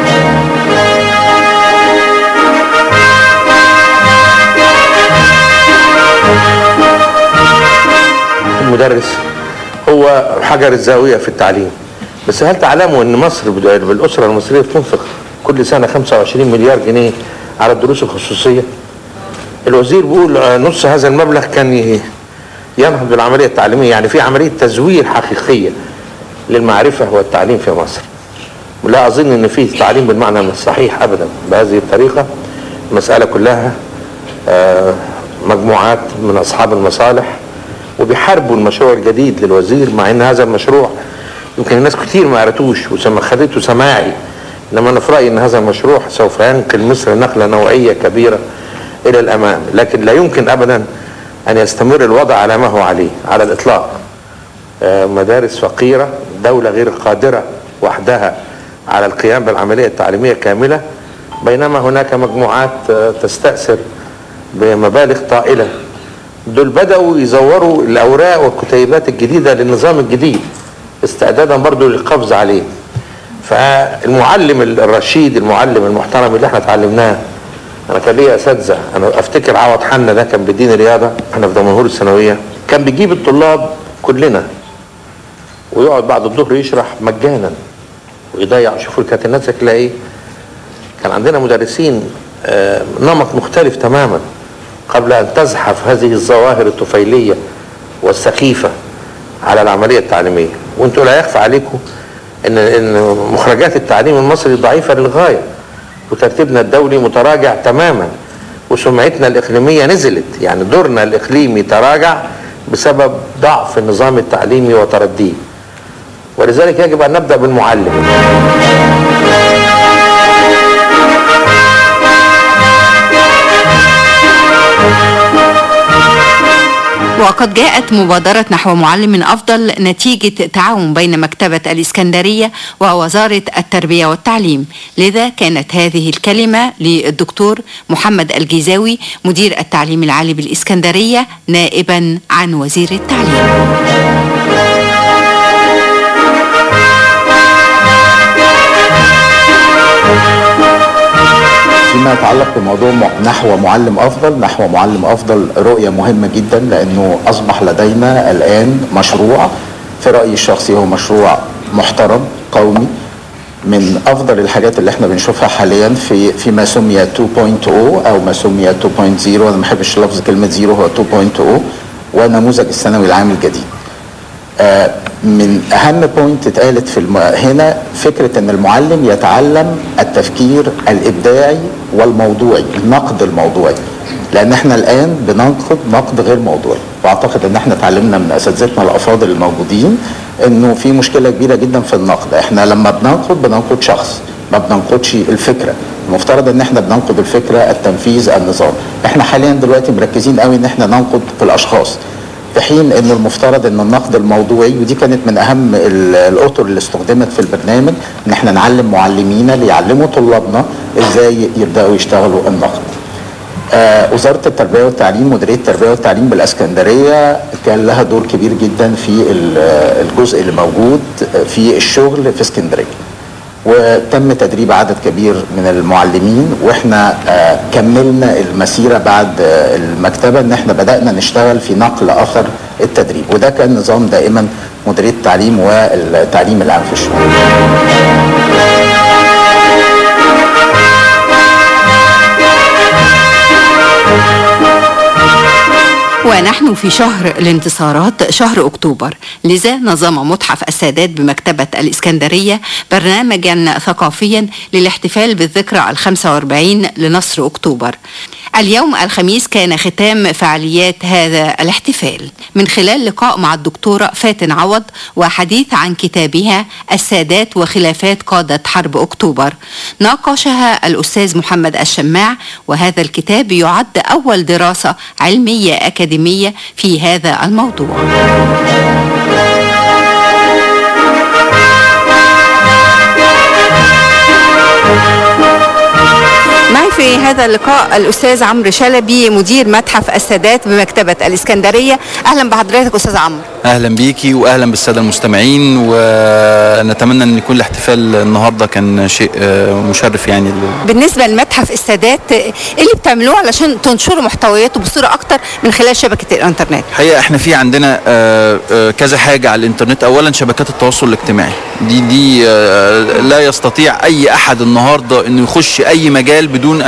[SPEAKER 9] المدرس هو حجر الزاوية في التعليم، بس هل تعلموا أن مصر بالأسرة المصرية بتنفق كل سنة 25 مليار جنيه على الدروس الخصوصية. الوزير بيقول نص هذا المبلغ كان ينهض بالعملية التعليمية، يعني في عملية تزوير حقيقية للمعرفة والتعليم في مصر. لا أظن أن في تعليم بالمعنى الصحيح أبدا بهذه الطريقة. المسألة كلها مجموعات من أصحاب المصالح وبيحاربوا المشروع الجديد للوزير، مع أن هذا المشروع يمكن الناس كتير ما قرأتوش خدته سماعي، إنما أنا في رأيي أن هذا المشروع سوف ينقل مصر نقلة نوعية كبيرة إلى الأمام. لكن لا يمكن أبدا أن يستمر الوضع على ما هو عليه على الإطلاق. مدارس فقيرة، دولة غير قادرة وحدها على القيام بالعملية التعليمية كاملة، بينما هناك مجموعات تستأثر بمبالغ طائلة. دول بدأوا يزوروا الأوراق والكتيبات الجديدة للنظام الجديد استعدادا برضو للقفز عليه. فالمعلم الرشيد، المعلم المحترم اللي احنا اتعلمناه، انا كان ليا اساتذه، انا افتكر عوض حنا ده كان بيديني رياضه، احنا في دمنهور الثانويه، كان بيجيب الطلاب كلنا ويقعد بعد الظهر يشرح مجانا ويضيع. شوفوا كانت الناس شكلها ايه. كان عندنا مدرسين نمط مختلف تماما قبل ان تزحف هذه الظواهر الطفيليه والسخيفه على العمليه التعليميه. وانتوا لا يخفى عليكم ان مخرجات التعليم المصري ضعيفه للغايه، وترتيبنا الدولي متراجع تماما، وسمعتنا الإقليمية نزلت، يعني دورنا الإقليمي تراجع بسبب ضعف النظام التعليمي وترديه. ولذلك يجب أن نبدأ بالمعلم.
[SPEAKER 8] وقد جاءت مبادرة نحو معلم أفضل نتيجة تعاون بين مكتبة الإسكندرية ووزارة التربية والتعليم. لذا كانت هذه الكلمة للدكتور محمد الجيزاوي مدير التعليم العالي بالإسكندرية نائبا عن وزير التعليم.
[SPEAKER 5] فيما يتعلق بموضوع نحو معلم أفضل رؤية مهمة جدا، لأنه أصبح لدينا الآن مشروع في رأيي الشخصي هو مشروع محترم قومي، من أفضل الحاجات اللي احنا بنشوفها حاليا في ما سمي 2.0 أو ما سمي 2.0. أنا ما بحبش لفظ كلمة زيرو، هو 2.0 ونموذج الثانوي العام الجديد. من أهم بوينت اتقالت هنا فكرة أن المعلم يتعلم التفكير الإبداعي والموضوعي، النقد الموضوعي، لأن احنا الآن بننقد نقد غير موضوعي. وأعتقد أن احنا اتعلمنا من أساتذتنا الأفاضل الموجودين أنه في مشكلة كبيرة جدا في النقد. احنا لما بننقد شخص، ما بننقدش الفكرة. المفترض أن احنا بننقد الفكرة، التنفيذ، النظام. احنا حاليا دلوقتي مركزين قوي أن احنا ننقد في الأشخاص، في حين ان المفترض ان النقد الموضوعي، ودي كانت من اهم الاطر اللي استخدمت في البرنامج، ان احنا نعلم معلمينا ليعلموا طلابنا ازاي يبداوا يشتغلوا النقد. وزارة التربية والتعليم، مديرية التربية والتعليم بالاسكندرية كان لها دور كبير جدا في الجزء اللي موجود في الشغل في اسكندرية، وتم تدريب عدد كبير من المعلمين. واحنا كملنا المسيرة بعد المكتبة ان احنا بدأنا نشتغل في نقل اثر التدريب، وده كان نظام دائما مديرية التعليم والتعليم العام في الشغل.
[SPEAKER 8] ونحن في شهر الانتصارات، شهر أكتوبر، لذا نظم متحف السادات بمكتبة الإسكندرية برنامجا ثقافيا للاحتفال بالذكرى 45 لنصر أكتوبر. اليوم الخميس كان ختام فعاليات هذا الاحتفال من خلال لقاء مع الدكتورة فاتن عوض وحديث عن كتابها السادات وخلافات قادة حرب أكتوبر. ناقشها الأستاذ محمد الشماع، وهذا الكتاب يعد أول دراسة علمية أكاديمية في هذا الموضوع. معي في هذا اللقاء الأستاذ عمرو شلبي مدير متحف السادات بمكتبة الإسكندرية. أهلا بحضرتك أستاذ عمرو.
[SPEAKER 10] أهلا بيكي وأهلا بالسادة المستمعين، ونتمنى أن يكون الاحتفال النهاردة كان شيء مشرف. يعني
[SPEAKER 8] بالنسبة لمتحف السادات، إيه اللي بتعملوه علشان تنشروا محتوياته بصورة أكتر من خلال شبكة الإنترنت؟
[SPEAKER 10] الحقيقة احنا في عندنا كذا حاجة على الإنترنت. أولا شبكات التواصل الاجتماعي دي لا يستطيع أي أحد النهاردة أنه يخش أي مجال بدون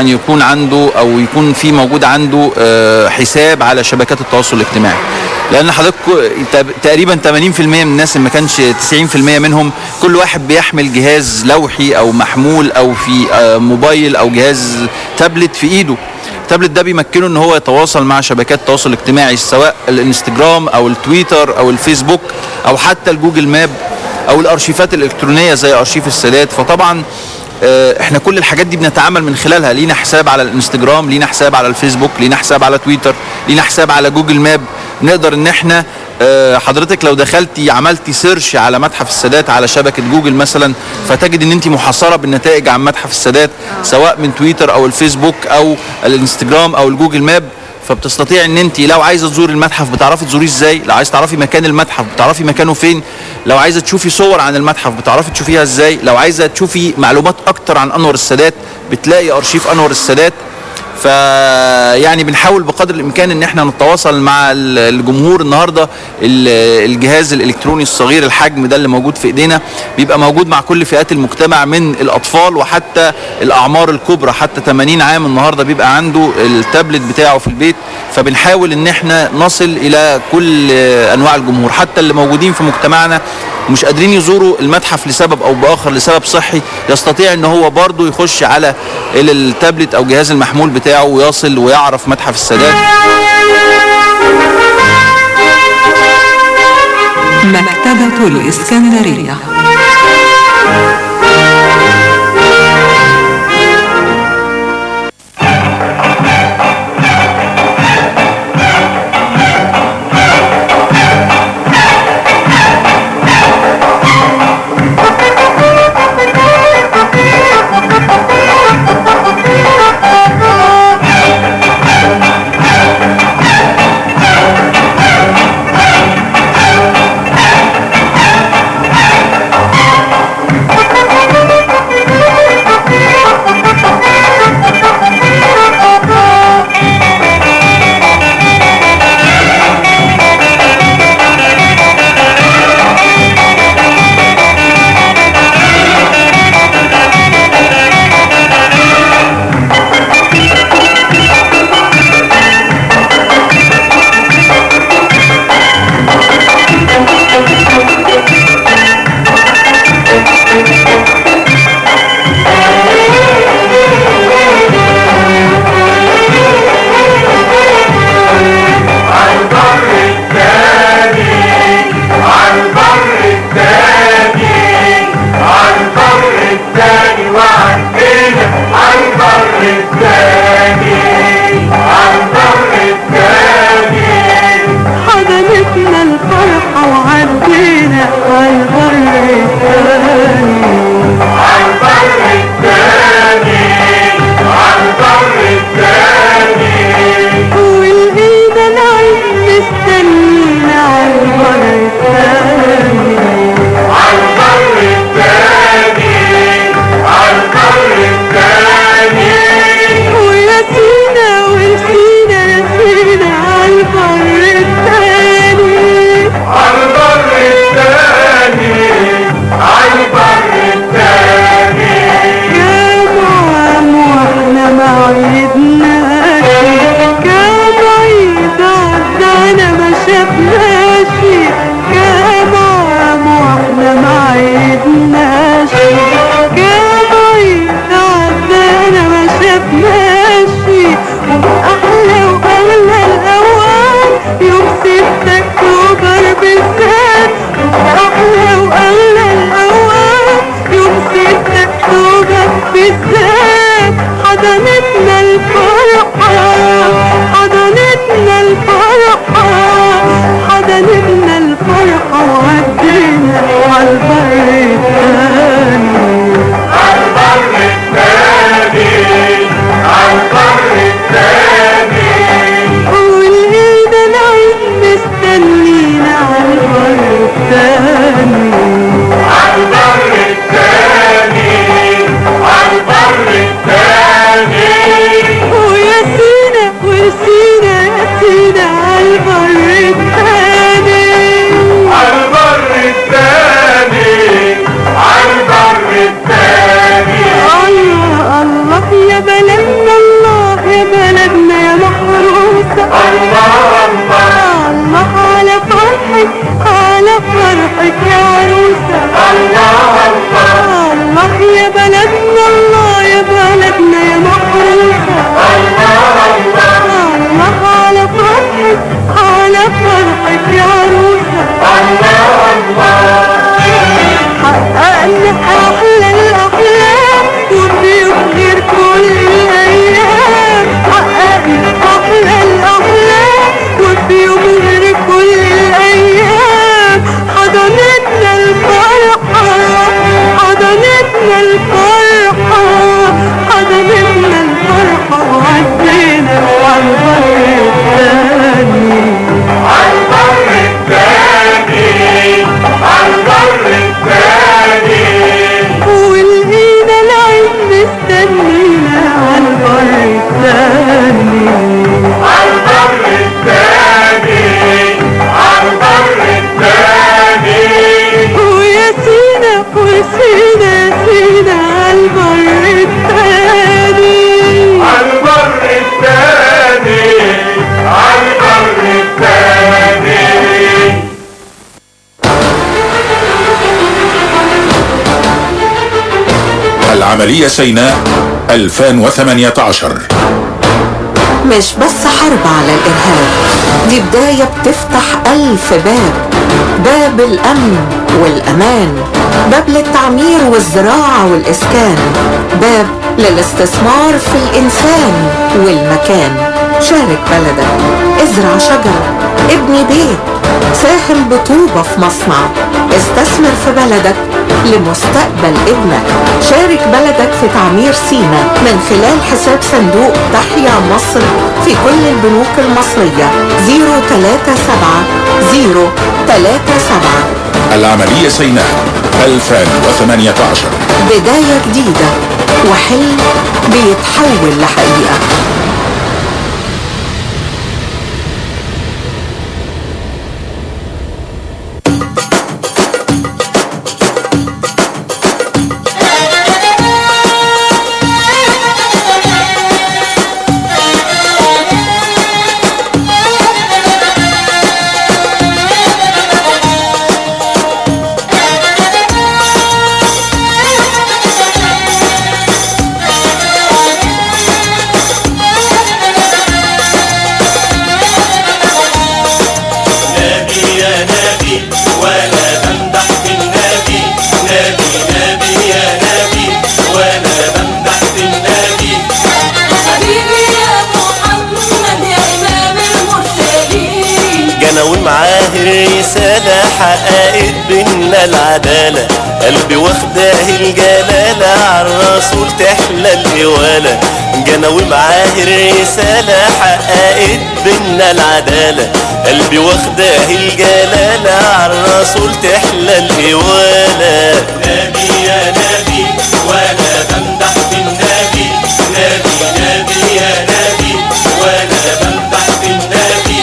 [SPEAKER 10] ان يكون عنده او يكون في موجود عنده حساب على شبكات التواصل الاجتماعي. لان حضرتك تقريبا 80% من الناس، ما كانش 90% منهم، كل واحد بيحمل جهاز لوحي او محمول او في موبايل او جهاز تابلت في ايده. التابلت ده بيمكنه ان هو يتواصل مع شبكات التواصل الاجتماعي، سواء الانستجرام او التويتر او الفيسبوك او حتى الجوجل ماب او الارشيفات الالكترونيه زي ارشيف السادات. فطبعا احنا كل الحاجات دي بنتعامل من خلالها. لينا حساب على الانستجرام، لينا حساب على الفيسبوك، لينا حساب على تويتر، لينا حساب على جوجل ماب. نقدر ان احنا حضرتك لو دخلتي عملتي سيرش على متحف السادات على شبكة جوجل مثلا، فتجد ان انت محاصرة بالنتائج عن متحف السادات، سواء من تويتر او الفيسبوك او الانستجرام او الجوجل ماب. فبتستطيع ان انت لو عايزه تزوري المتحف بتعرفي تزوريه ازاي، لو عايزه تعرفي مكان المتحف بتعرفي مكانه فين، لو عايزه تشوفي صور عن المتحف بتعرفي تشوفيها ازاي، لو عايزه تشوفي معلومات اكتر عن انور السادات بتلاقي ارشيف انور السادات. فيعني بنحاول بقدر الامكان ان احنا نتواصل مع الجمهور. النهارده الجهاز الالكتروني الصغير الحجم ده اللي موجود في ايدينا بيبقى موجود مع كل فئات المجتمع، من الاطفال وحتى الاعمار الكبرى، حتى 80 عام النهارده بيبقى عنده التابلت بتاعه في البيت. فبنحاول ان احنا نصل الى كل انواع الجمهور، حتى اللي موجودين في مجتمعنا ومش قادرين يزوروا المتحف لسبب او باخر، لسبب صحي، يستطيع ان هو برضه يخش على التابلت او جهاز المحمول بتاعه ويصل ويعرف متحف السادات.
[SPEAKER 13] مكتبة الإسكندرية.
[SPEAKER 17] الله على فرحك على فرحك يا عروسة الله يا بلدنا الله يا بلدنا يا محروسة الله على فرحك يا عروسة حققنا أحلى الأحلام وبيبهر كل الأيام حققنا أحلى الأحلام وبيبهر كل الأيام حضنتنا الفرحة حضنتنا الفرحة حضنتنا الفرحة وعدينا عالبر الثاني عالبر الثاني عالبر الثاني ولقينا العيد مستنينا عالبر الثاني عالبر الثاني عالبر الثاني ويا سينا وسينا سينا عالبر الثاني عالبر الثاني عالبر الثاني.
[SPEAKER 7] العملية سيناء 2018.
[SPEAKER 11] مش بس حرب على الإرهاب، دي بداية بتفتح 1000 باب الأمن والأمان، باب للتعمير والزراعة والإسكان، باب للاستثمار في الإنسان والمكان. شارك بلدك، ازرع شجرة، ابني بيت، ساهم بطوبة في مصنع، استثمر في بلدك لمستقبل ابنك. شارك بلدك في تعمير سيناء من خلال حساب صندوق تحيا مصر في كل البنوك المصرية 037
[SPEAKER 7] العملية سيناء 2018.
[SPEAKER 11] بداية جديدة وحلم بيتحول لحقيقة.
[SPEAKER 23] رسالة حققت بينا العدالة، قلبي واخداه الجلالة عالرسول تحلى القوالة. جناوي معاه الرسالة حققت بينا العدالة، قلبي واخداه الجلالة عالرسول تحلى القوالة. نبي يا نبي وانا بمدح بالنبي، نبي نبي يا نبي وانا بمدح بالنبي.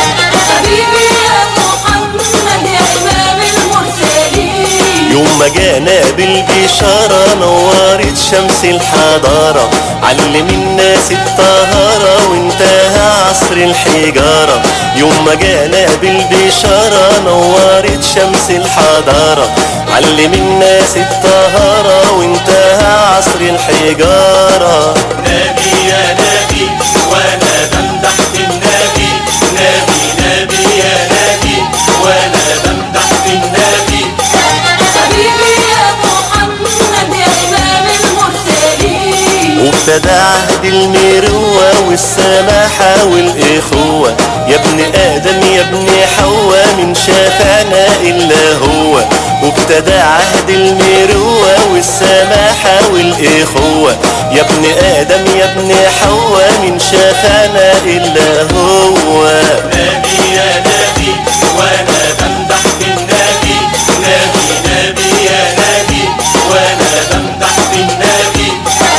[SPEAKER 23] حبيبي يا محمد يا إمام المرسلين، يوم ما جانا بالبشارة نورت شمس الحضارة، علم الناس الطهارة وانتهى عصر الحجارة. يوم ما جانا بالبشارة نورت شمس الحضارة، علم الناس الطهارة وانتهى عصر الحجارة. نبي يا نبي وانا بمدح بالنبي، نبي نبي يا نبي وانا بمدح بالنبي. حبيبي يا محمد يا إمام المرسلين، وابتدى عهد المروة والسماحة والإخوة. يا ابن آدم يا ابن حواء من شافعنا إلا هو، وابتدى عهد المروة والسماحة والإخوة. يا ابن آدم يا ابن حواء من شافعنا إلا هو. نبي يا نبي وانا بمدح بالنبي، نبي نبي يا نبي وانا بمدح بالنبي.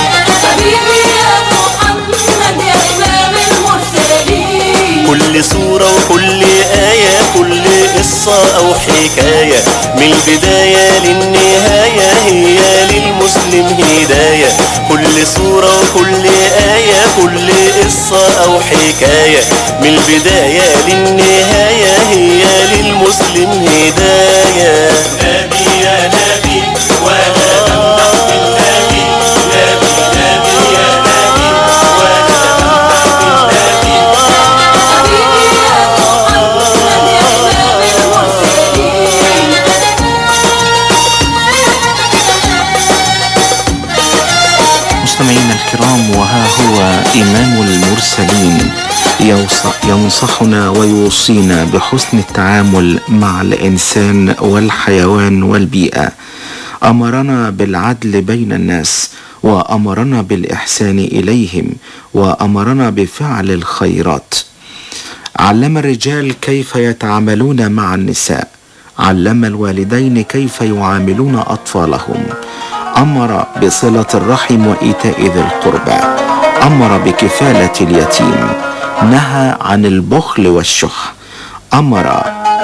[SPEAKER 23] حبيبي يا محمد يا إمام المرسلين، كل صورة وكل آية كل قصة أو حكاية من البداية للنهاية هي للمسلم هداية. كل صورة وكل آية كل قصة أو حكاية من البداية للنهاية هي للمسلم هداية. نبي يا نبي ولا تمدح بالنبي، نبي نبي يا نبي ولا تمدح بالنبي. حبيبي يا محمد يا إمام المرسلين.
[SPEAKER 12] مستمعينا الكرام، وها هو إمام المرسلين ينصحنا ويوصينا بحسن التعامل مع الإنسان والحيوان والبيئة. أمرنا بالعدل بين الناس، وأمرنا بالإحسان إليهم، وأمرنا بفعل الخيرات. علم الرجال كيف يتعاملون مع النساء، علم الوالدين كيف يعاملون أطفالهم، أمر بصلة الرحم وإيتاء ذي القربى، أمر بكفالة اليتيم، نهى عن البخل والشح، أمر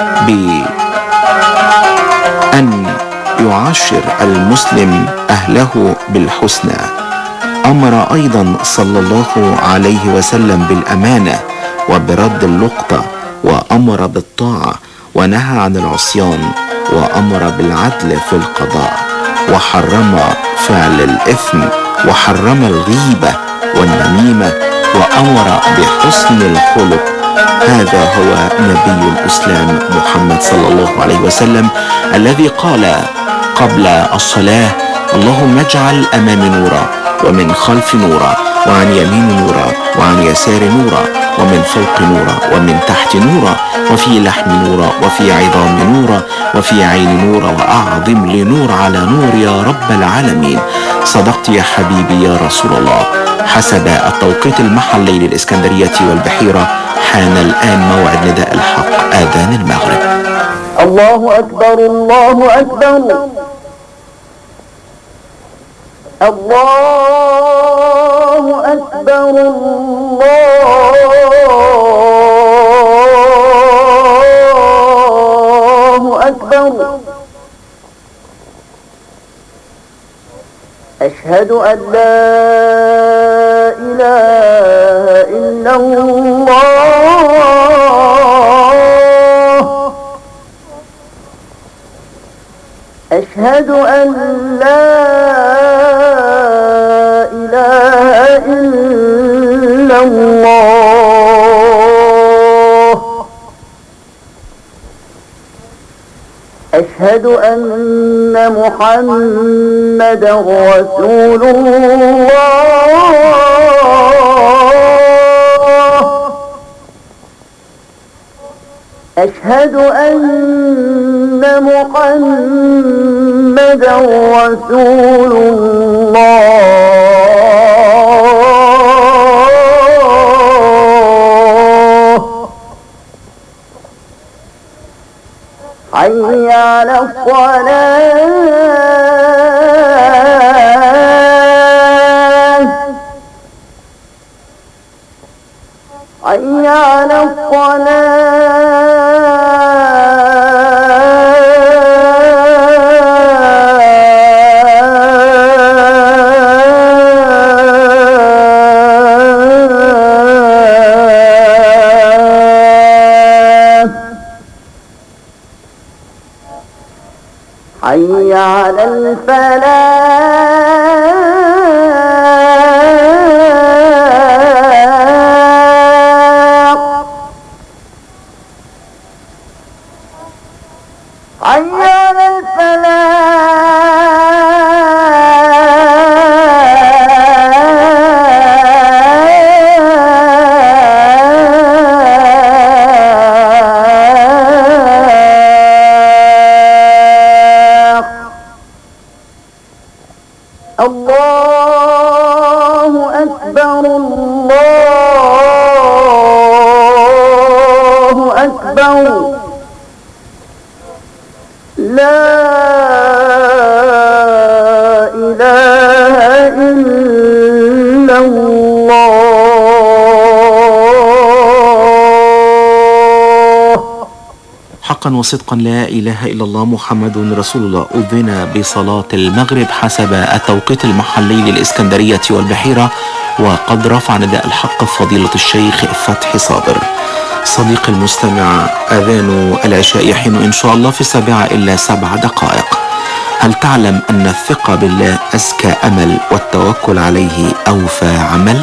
[SPEAKER 12] بأن يعاشر المسلم أهله بالحسنى، أمر أيضا صلى الله عليه وسلم بالأمانة وبرد اللقطة، وأمر بالطاعة ونهى عن العصيان، وأمر بالعدل في القضاء، وحرم فعل الإثم، وحرم الغيبة والنميمة، وأمر بحسن الخلق. هذا هو نبي الإسلام محمد صلى الله عليه وسلم الذي قال قبل الصلاة: اللهم اجعل أمامي نورا، ومن خلف نورا، وعن يمين نورا، وعن يسار نورا، ومن فوق نورا، ومن تحت نورا، وفي لحم نورا، وفي عظام نورا، وفي عين نورا، وأعظم لي نور على نور يا رب العالمين. صدقت يا حبيبي يا رسول الله. حسب التوقيت المحلي للإسكندرية والبحيرة حان الآن موعد نداء الحق آذان المغرب.
[SPEAKER 17] الله أكبر الله أكبر الله أكبر الله أكبر. أشهد أن لا إله إلا الله. أشهد أن لا إله إلا الله. أشهد أن محمدا رسول الله. أشهد أن محمدا رسول الله. حي على الصلاة، حي على حي على الفلاح، حي على الله أكبر الله أكبر. لا إله إلا الله.
[SPEAKER 12] حقا وصدقا لا إله إلا الله محمد رسول الله. أذن بصلاة المغرب حسب التوقيت المحلي للإسكندرية والبحيرة وقد رفع نداء الحق فضيلة الشيخ فتحي صابر. صديقي المستمع، أذان العشاء يحين إن شاء الله في 7:07. هل تعلم أن الثقة بالله أزكى أمل والتوكل عليه أوفى عمل؟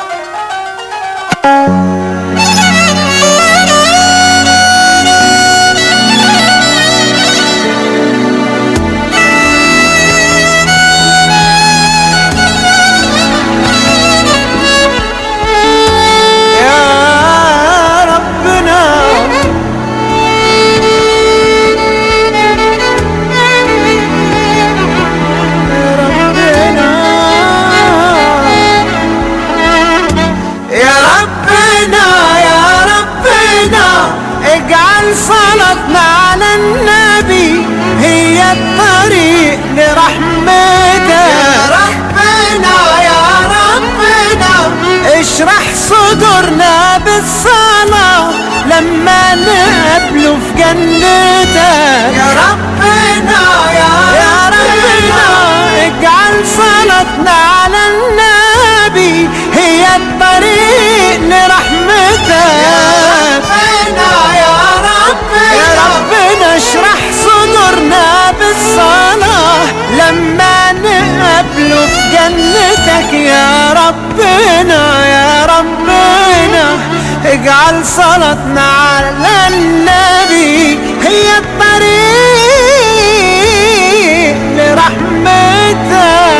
[SPEAKER 16] صلاتنا على النبي هي الطريق لرحمتك يا ربنا يا ربنا. اشرح صدورنا بالصلاة لما نقابله في جنتك يا ربنا يا ربنا. اجعل صلاتنا على النبي هي الطريق لرحمتك يا ربنا يا ربنا. اشرح صدورنا بالصلاة لما نقابله في جنتك يا ربنا يا ربنا. اجعل صلاتنا على النبي هي الطريق لرحمتك.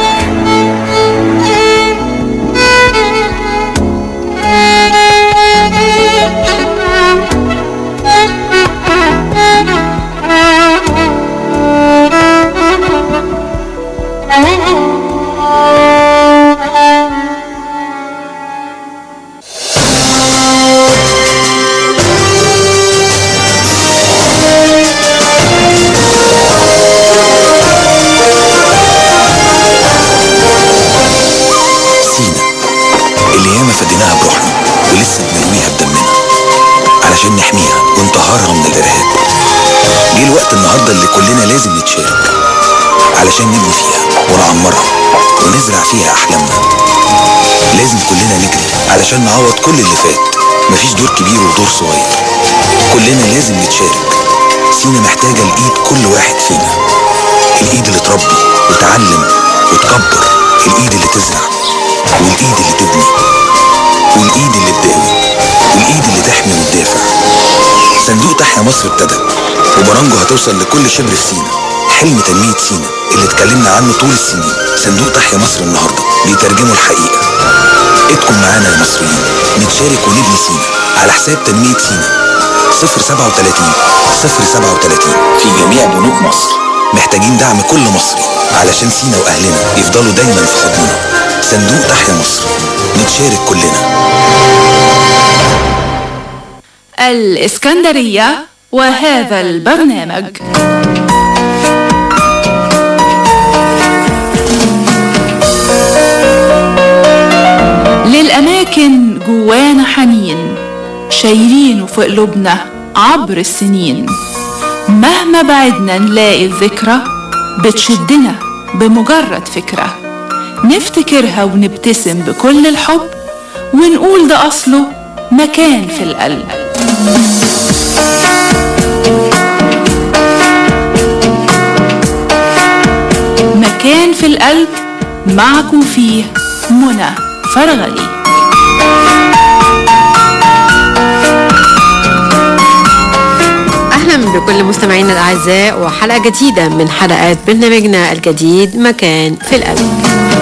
[SPEAKER 14] علشان نحميها ونطهرها من الإرهاب. جه الوقت النهاردة اللي كلنا لازم نتشارك علشان نبني فيها ونعمرها ونزرع فيها أحلامنا. لازم كلنا نجري علشان نعوض كل اللي فات. مفيش دور كبير ودور صغير، كلنا لازم نتشارك. سينا محتاجة لإيد كل واحد فينا، الإيد اللي تربي وتعلم وتكبر، الإيد اللي تزرع والإيد اللي تبني والإيد اللي تداوي والإيد اللي تحمي وتدافع. صندوق تحيا مصر ابتدى وبرامجه هتوصل لكل شبر في سينا. حلم تنمية سينا اللي اتكلمنا عنه طول السنين، صندوق تحيا مصر النهاردة بيترجمه الحقيقة. ادكم معانا يا مصريين، نتشارك ونبني سينا على حساب تنمية سينا. 037 037 في جميع بنوك مصر. محتاجين دعم كل مصري علشان سينا وأهلنا يفضلوا دايما في حضننا. صندوق تحيا مصر، نتشارك كلنا.
[SPEAKER 15] الإسكندرية وهذا البرنامج. للأماكن جوانا حنين، شايلينه في قلوبنا عبر السنين. مهما بعدنا نلاقي الذكرى بتشدنا بمجرد فكرة، نفتكرها ونبتسم بكل الحب ونقول ده أصله مكان في القلب. مكان في القلب معكم فيه منى فرغلي.
[SPEAKER 18] أهلا بكل مستمعينا الأعزاء وحلقة جديدة من حلقات برنامجنا الجديد مكان في القلب.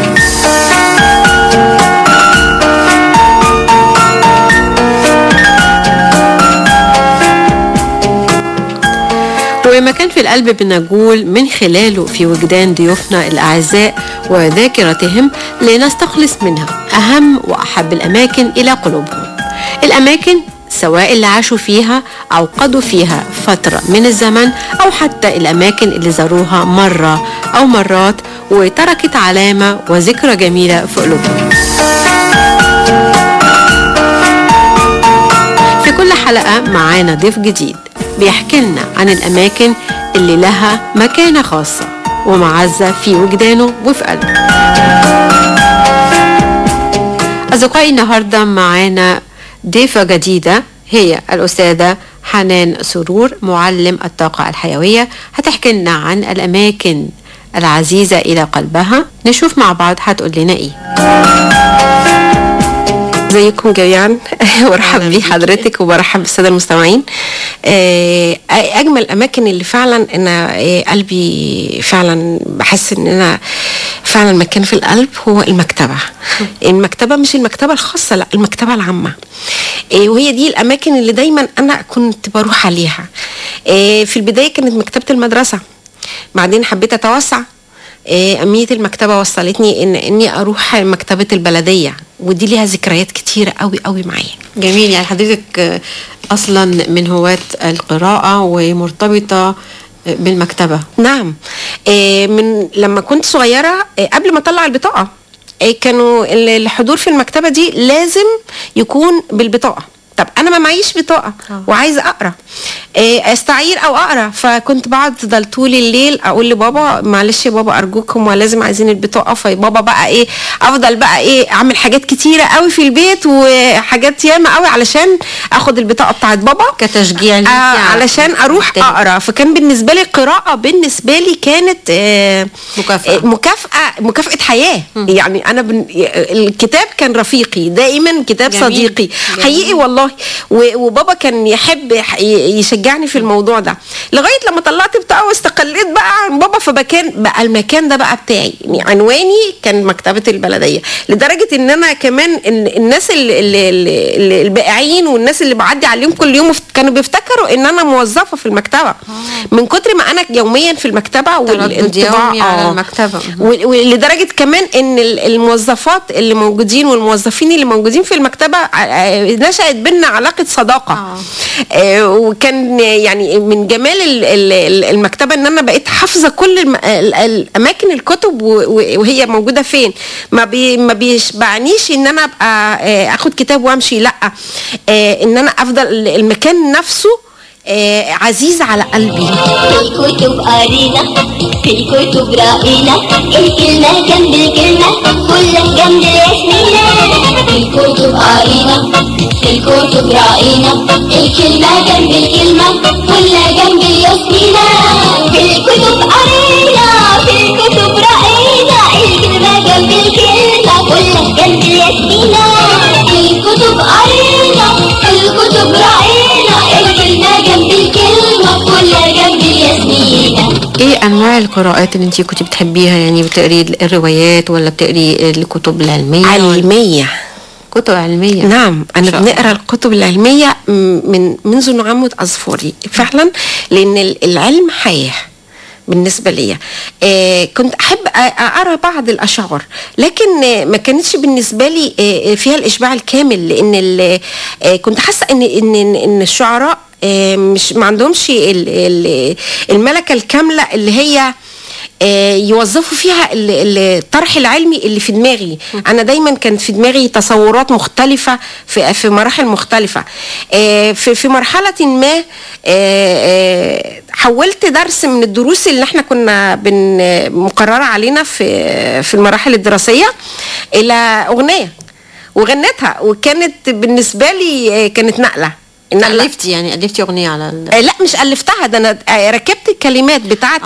[SPEAKER 18] ومكان في القلب بنقول من خلاله في وجدان ضيوفنا الأعزاء وذاكرتهم لنستخلص منها أهم وأحب الأماكن إلى قلوبهم. الأماكن سواء اللي عاشوا فيها أو قضوا فيها فترة من الزمن، أو حتى الأماكن اللي زاروها مرة أو مرات وتركت علامة وذكرى جميلة في قلوبهم. في كل حلقة معانا ضيف جديد بيحكي لنا عن الأماكن اللي لها مكانة خاصة ومعزة في وجدانه وفي قلبه. أصدقائي النهاردة معانا ضيفة جديدة، هي الأستاذة حنان سرور، معلم الطاقة الحيوية. هتحكي لنا عن الأماكن العزيزة إلى قلبها. نشوف مع بعض هتقول لنا إيه.
[SPEAKER 6] ازيكم جميعا وارحب بي حضرتك وبرحب بالساده المستمعين. اجمل الاماكن اللي فعلا انا قلبي فعلا بحس ان انا فعلا مكان في القلب هو المكتبه. المكتبه مش المكتبه الخاصه، لا المكتبه العامه. وهي دي الاماكن اللي دايما انا كنت بروح عليها. في البدايه كانت مكتبه المدرسه، بعدين حبيت اتوسع. أمية المكتبة وصلتني إني أروح مكتبة البلدية، ودي ليها ذكريات كتيرة قوي قوي معايا.
[SPEAKER 18] جميل. يعني حضرتك أصلا من هواة القراءة ومرتبطة بالمكتبة.
[SPEAKER 6] نعم. من لما كنت صغيرة قبل ما أطلع البطاقة كانوا الحضور في المكتبة دي لازم يكون بالبطاقة. طب انا ما معيش بطاقه وعايزه اقرا، استعير او اقرا، فكنت بقعد طول الليل اقول لبابا معلش يا بابا ارجوكم ولازم عايزين البطاقه. فبابا بقى افضل بقى اعمل حاجات كتيره قوي في البيت وحاجات ياما قوي علشان اخد البطاقه بتاعت بابا
[SPEAKER 18] كتشجيع ليك
[SPEAKER 6] علشان اروح اقرا. فكان بالنسبه لي القراءه بالنسبه لي كانت مكافاه حياه. يعني انا الكتاب كان رفيقي دائما، كتاب جميل. صديقي جميل. حقيقي والله. وبابا كان يحب يشجعني في الموضوع ده لغايه لما طلعت بطاقه واستقليت بقى عن بابا. فبكان بقى المكان ده بقى بتاعي، يعني عنواني كان مكتبه البلديه، لدرجه ان انا كمان الناس البائعين والناس اللي بعدي عليهم كل يوم كانوا بيفتكروا ان انا موظفه في المكتبه من كتر ما انا يوميا في المكتبه والانطباع
[SPEAKER 18] على المكتبه.
[SPEAKER 6] ولدرجه كمان ان الموظفات اللي موجودين والموظفين اللي موجودين في المكتبه نشأت بينا علاقة صداقة. وكان يعني من جمال المكتبة ان انا بقيت حافظة كل الاماكن الكتب وهي موجودة فين. ما بيشبعنيش ان انا ابقى اخد كتاب وامشي، لا، ان انا افضل المكان نفسه عزيز على قلبي.
[SPEAKER 20] في الكتب قرينا، في الكتب رأينا، الكلمة جنب الكلمة كلها جنب الياسمينة. في الكتب قرينا، في الكتب رأينا، الكلمة جنب الكلمة كلها جنب الياسمينة. في الكتب قرينا، في الكتب رأينا، الكلمة جنب الكلمة كلها جنب الياسمينة. في الكتب قرينا، في الكتب رأينا، الكلمة جنب الكلمة كلها جنب الياسمينة.
[SPEAKER 18] ايه انواع القراءات اللي انتي كنتي بتحبيها؟ يعني بتقري الروايات ولا بتقري الكتب العلمية؟
[SPEAKER 6] علمية.
[SPEAKER 18] كتب علمية.
[SPEAKER 6] نعم، أنا بنقرأ الكتب العلمية منذ نعومة أظفري فعلا، لأن العلم حياة بالنسبة لي. كنت أحب أقرأ بعض الأشعار، لكن ما كانتش بالنسبة لي فيها الإشباع الكامل، لأن كنت حاسة إن الشعراء مش ما عندهمش الملكة الكاملة اللي هي يوظفوا فيها الطرح العلمي اللي في دماغي. انا دايما كان في دماغي تصورات مختلفة في مراحل مختلفة. في مرحلة ما حولت درس من الدروس اللي احنا كنا مقررة علينا في المراحل الدراسية الى اغنية وغنيتها، وكانت بالنسبة لي كانت نقلة.
[SPEAKER 18] ألفتي يعني ألفتي أغنية على
[SPEAKER 6] لا مش ألفتها، ده أنا ركبت الكلمات بتاعة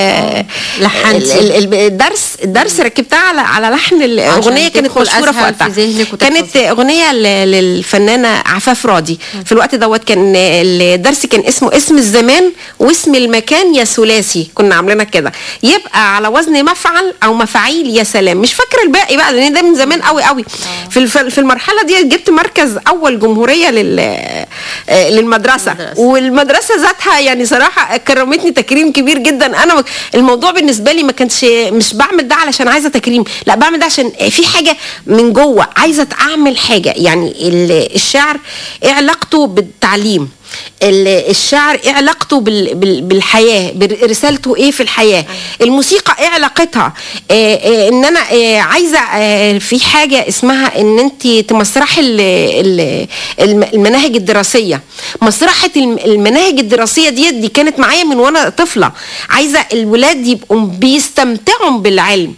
[SPEAKER 6] الدرس ركبتها على لحن الأغنية. كانت مشهورة في وقتها، كانت أغنية للفنانة عفاف راضي. في الوقت دوت كان الدرس كان اسم الزمان واسم المكان يا ثلاثي، كنا عاملينها كده يبقى على وزن مفعل أو مفاعيل يا سلام. مش فاكرة الباقي بقى لأن ده من زمان قوي قوي. في المرحلة دي جبت مركز أول جمهورية للمدرسة، والمدرسة ذاتها يعني صراحة كرمتني تكريم كبير جدا. أنا الموضوع بالنسبة لي ما كانش مش بعمل ده علشان عايزة تكريم، لا بعمل ده عشان في حاجة من جوه عايزة أعمل حاجة. يعني الشعر إيه علاقته بالتعليم؟ الشعر ايه علاقته بالحياه، برسالته ايه في الحياه؟ الموسيقى ايه علاقتها؟ ان انا عايزه في حاجه اسمها ان انت تمسرحي المناهج الدراسيه. مسرحه المناهج الدراسيه دي كانت معايا من وانا طفله. عايزه الولاد يبقوا بيستمتعوا بالعلم،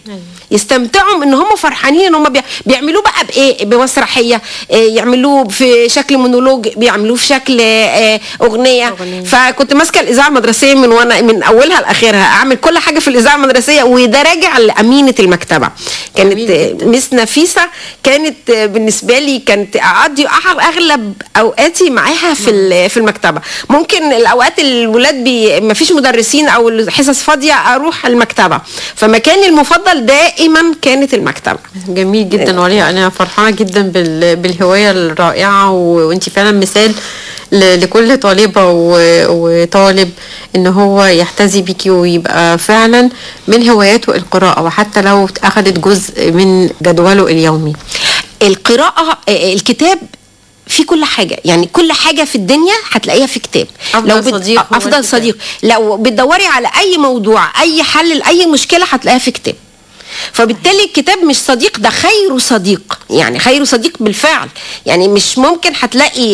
[SPEAKER 6] يستمتعوا ان هم فرحانين ان هم بيعملوه بقى بايه، بمسرحيه، يعملوه في شكل مونولوج، بيعملوه في شكل اغنيه. فكنت ماسكه الاذاعه المدرسيه من اولها لاخرها، اعمل كل حاجه في الاذاعه المدرسيه. وده راجع لامينه المكتبه، كانت مس نفيسه، كانت بالنسبه لي كانت اقضي اغلب اوقاتي معاها في المكتبه. ممكن الاوقات الولاد ما فيش مدرسين او الحصص فاضيه اروح المكتبه، فمكاني المفضل دائما كانت المكتبه.
[SPEAKER 18] جميل جدا وليا، انا فرحانه جدا بالهوايه الرائعه، وانت فعلا مثال لكل طالبه وطالب ان هو يحتذي بيكي ويبقى فعلا من هواياته القراءه، وحتى لو اخذت جزء من جدوله اليومي.
[SPEAKER 6] القراءه، الكتاب في كل حاجه، يعني كل حاجه في الدنيا هتلاقيها في كتاب. افضل صديق لو بتدوري على اي موضوع، اي حل لاي مشكله هتلاقيها في كتاب. فبالتالي الكتاب مش صديق، ده خير صديق، يعني خير صديق بالفعل. يعني مش ممكن هتلاقي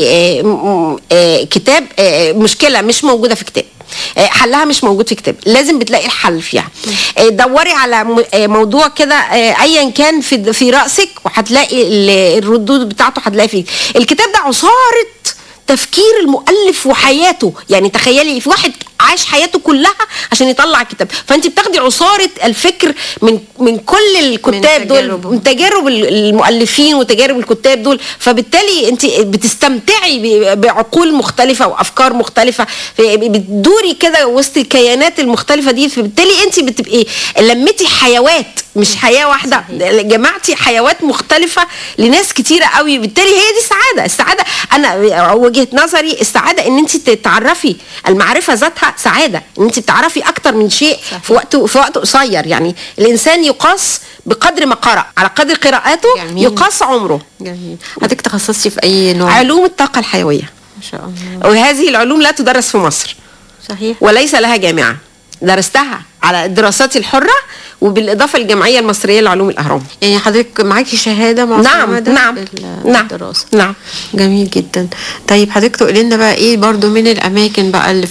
[SPEAKER 6] كتاب مشكله مش موجوده في كتاب، حلها مش موجود في كتاب، لازم بتلاقي الحل فيها. دوري على موضوع كده ايا كان في راسك، وهتلاقي الردود بتاعته هتلاقي فيه. الكتاب ده عصاره تفكير المؤلف وحياته، يعني تخيلي في واحد عاش حياته كلها عشان يطلع كتاب، فانت بتاخدي عصاره الفكر من كل الكتاب دول، من تجارب المؤلفين وتجارب الكتاب دول. فبالتالي انت بتستمتعي بعقول مختلفه وافكار مختلفه، بتدوري كده وسط الكيانات المختلفه دي. فبالتالي انت بتبقي لمتي حيوات، مش حياه واحده، جمعتي حيوات مختلفه لناس كتيره قوي. بالتالي هي دي السعاده. انا وجهه نظري السعاده ان انت تتعرفي، المعرفه ذاتها سعاده، ان انت بتعرفي اكتر من شيء في وقت قصير. يعني الانسان يقاس بقدر ما قرأ، على قدر قراءاته يقاس عمره.
[SPEAKER 18] جميل. حضرتك تخصصتي في اي نوع؟
[SPEAKER 6] علوم الطاقه الحيويه
[SPEAKER 18] ما شاء الله.
[SPEAKER 6] وهذه العلوم لا تدرس في مصر،
[SPEAKER 18] صحيح،
[SPEAKER 6] وليس لها جامعه، درستها على دراساتي الحره وبالاضافه للجمعيه المصريه لعلوم الاهرام.
[SPEAKER 18] يعني حضرتك معاكي شهاده معتمده؟
[SPEAKER 6] نعم
[SPEAKER 18] الدراسه.
[SPEAKER 6] نعم.
[SPEAKER 18] جميل جدا. طيب حضرتك تقولي لنا بقى ايه برضو من الاماكن بقى اللي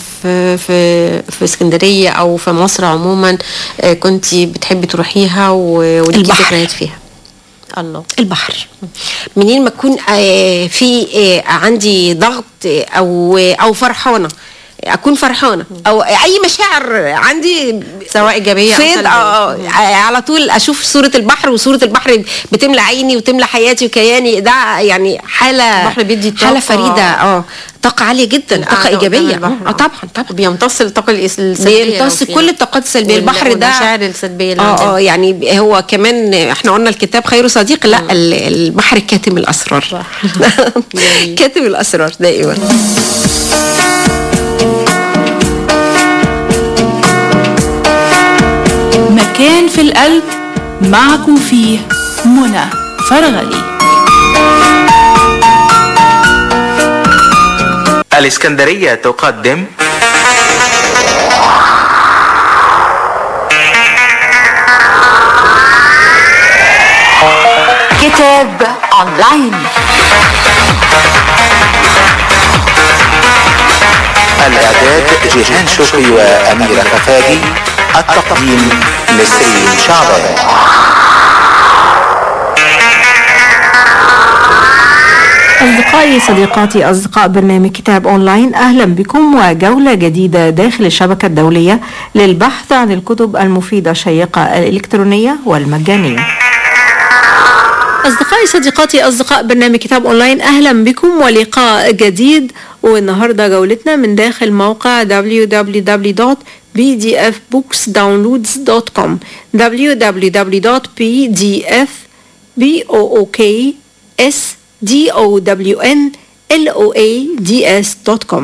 [SPEAKER 18] في اسكندريه او في مصر عموما كنتي بتحبي تروحيها وليكي ذكريات فيها؟ الله.
[SPEAKER 6] البحر. منين ما اكون في عندي ضغط او فرحانه، اكون فرحانه او اي مشاعر عندي
[SPEAKER 18] سواء ايجابيه او سلبيه،
[SPEAKER 6] على طول اشوف صوره البحر، وصوره البحر بتملى عيني وتملى حياتي وكياني. ده يعني حاله فريده، طاقه عاليه جدا، طاقه ايجابيه. طبعا
[SPEAKER 18] بيمتص الطاقه السلبيه،
[SPEAKER 6] بيمتص كل الطاقات السلبيه. البحر ده
[SPEAKER 18] المشاعر السلبيه اللي
[SPEAKER 6] يعني هو كمان احنا قلنا الكتاب خير صديق، لا البحر كاتم الاسرار. كاتم الاسرار دائما.
[SPEAKER 15] مكان في القلب معكم فيه منى فرغلي.
[SPEAKER 12] الإسكندرية تقدم
[SPEAKER 3] كتاب أونلاين.
[SPEAKER 12] الإعداد جيهان شكري وأميرة خفاجي، التقديم نسرين شعبان.
[SPEAKER 1] أصدقائي صديقاتي أصدقاء برنامج كتاب أونلاين، أهلا بكم وجولة جديدة داخل الشبكة الدولية للبحث عن الكتب المفيدة الشيقة الإلكترونية والمجانية. أصدقائي صديقاتي أصدقاء برنامج كتاب أونلاين، أهلا بكم ولقاء جديد. والنهاردة جولتنا من داخل موقع www.pdfbooksdownloads.com www.pdfbooksdownloads.com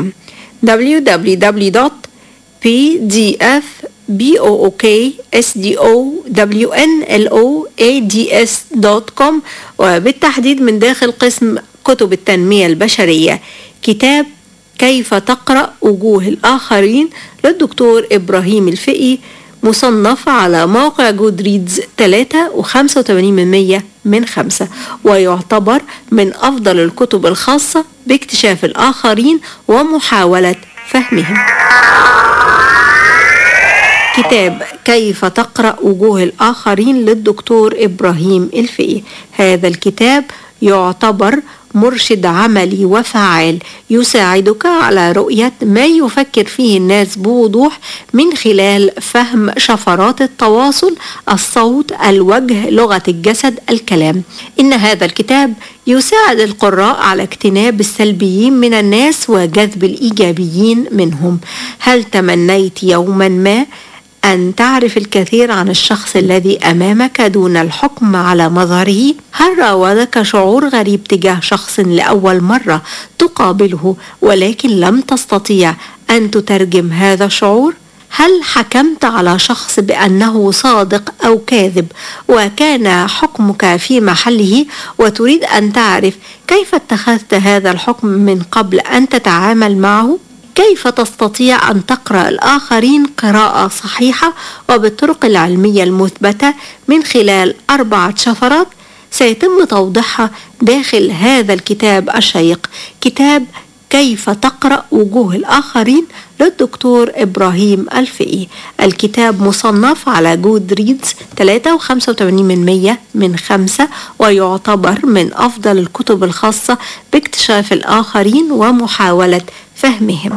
[SPEAKER 1] www.pdfbooksdownloads.com وبالتحديد من داخل قسم كتب التنمية البشرية، كتاب كيف تقرأ وجوه الآخرين للدكتور إبراهيم الفقي، مصنف على موقع جودريدز 3.85 من 5، ويعتبر من أفضل الكتب الخاصة باكتشاف الآخرين ومحاولة فهمهم. كتاب كيف تقرأ وجوه الآخرين للدكتور إبراهيم الفقي. هذا الكتاب يعتبر مرشد عملي وفعال يساعدك على رؤية ما يفكر فيه الناس بوضوح من خلال فهم شفرات التواصل، الصوت، الوجه، لغة الجسد، الكلام. إن هذا الكتاب يساعد القراء على اجتناب السلبيين من الناس وجذب الإيجابيين منهم. هل تمنيت يوما ما أن تعرف الكثير عن الشخص الذي أمامك دون الحكم على مظهره؟ هل راودك شعور غريب تجاه شخص لأول مرة تقابله ولكن لم تستطيع أن تترجم هذا الشعور؟ هل حكمت على شخص بأنه صادق أو كاذب وكان حكمك في محله وتريد أن تعرف كيف اتخذت هذا الحكم من قبل أن تتعامل معه؟ كيف تستطيع أن تقرأ الآخرين قراءة صحيحة وبالطرق العلمية المثبتة من خلال 4 شفرات سيتم توضيحها داخل هذا الكتاب الشيق، كتاب كيف تقرأ وجوه الآخرين للدكتور إبراهيم الفقي. الكتاب مصنف على جود ريدز 3.85 من 5 ويعتبر من أفضل الكتب الخاصة باكتشاف الآخرين ومحاولة فهمهم.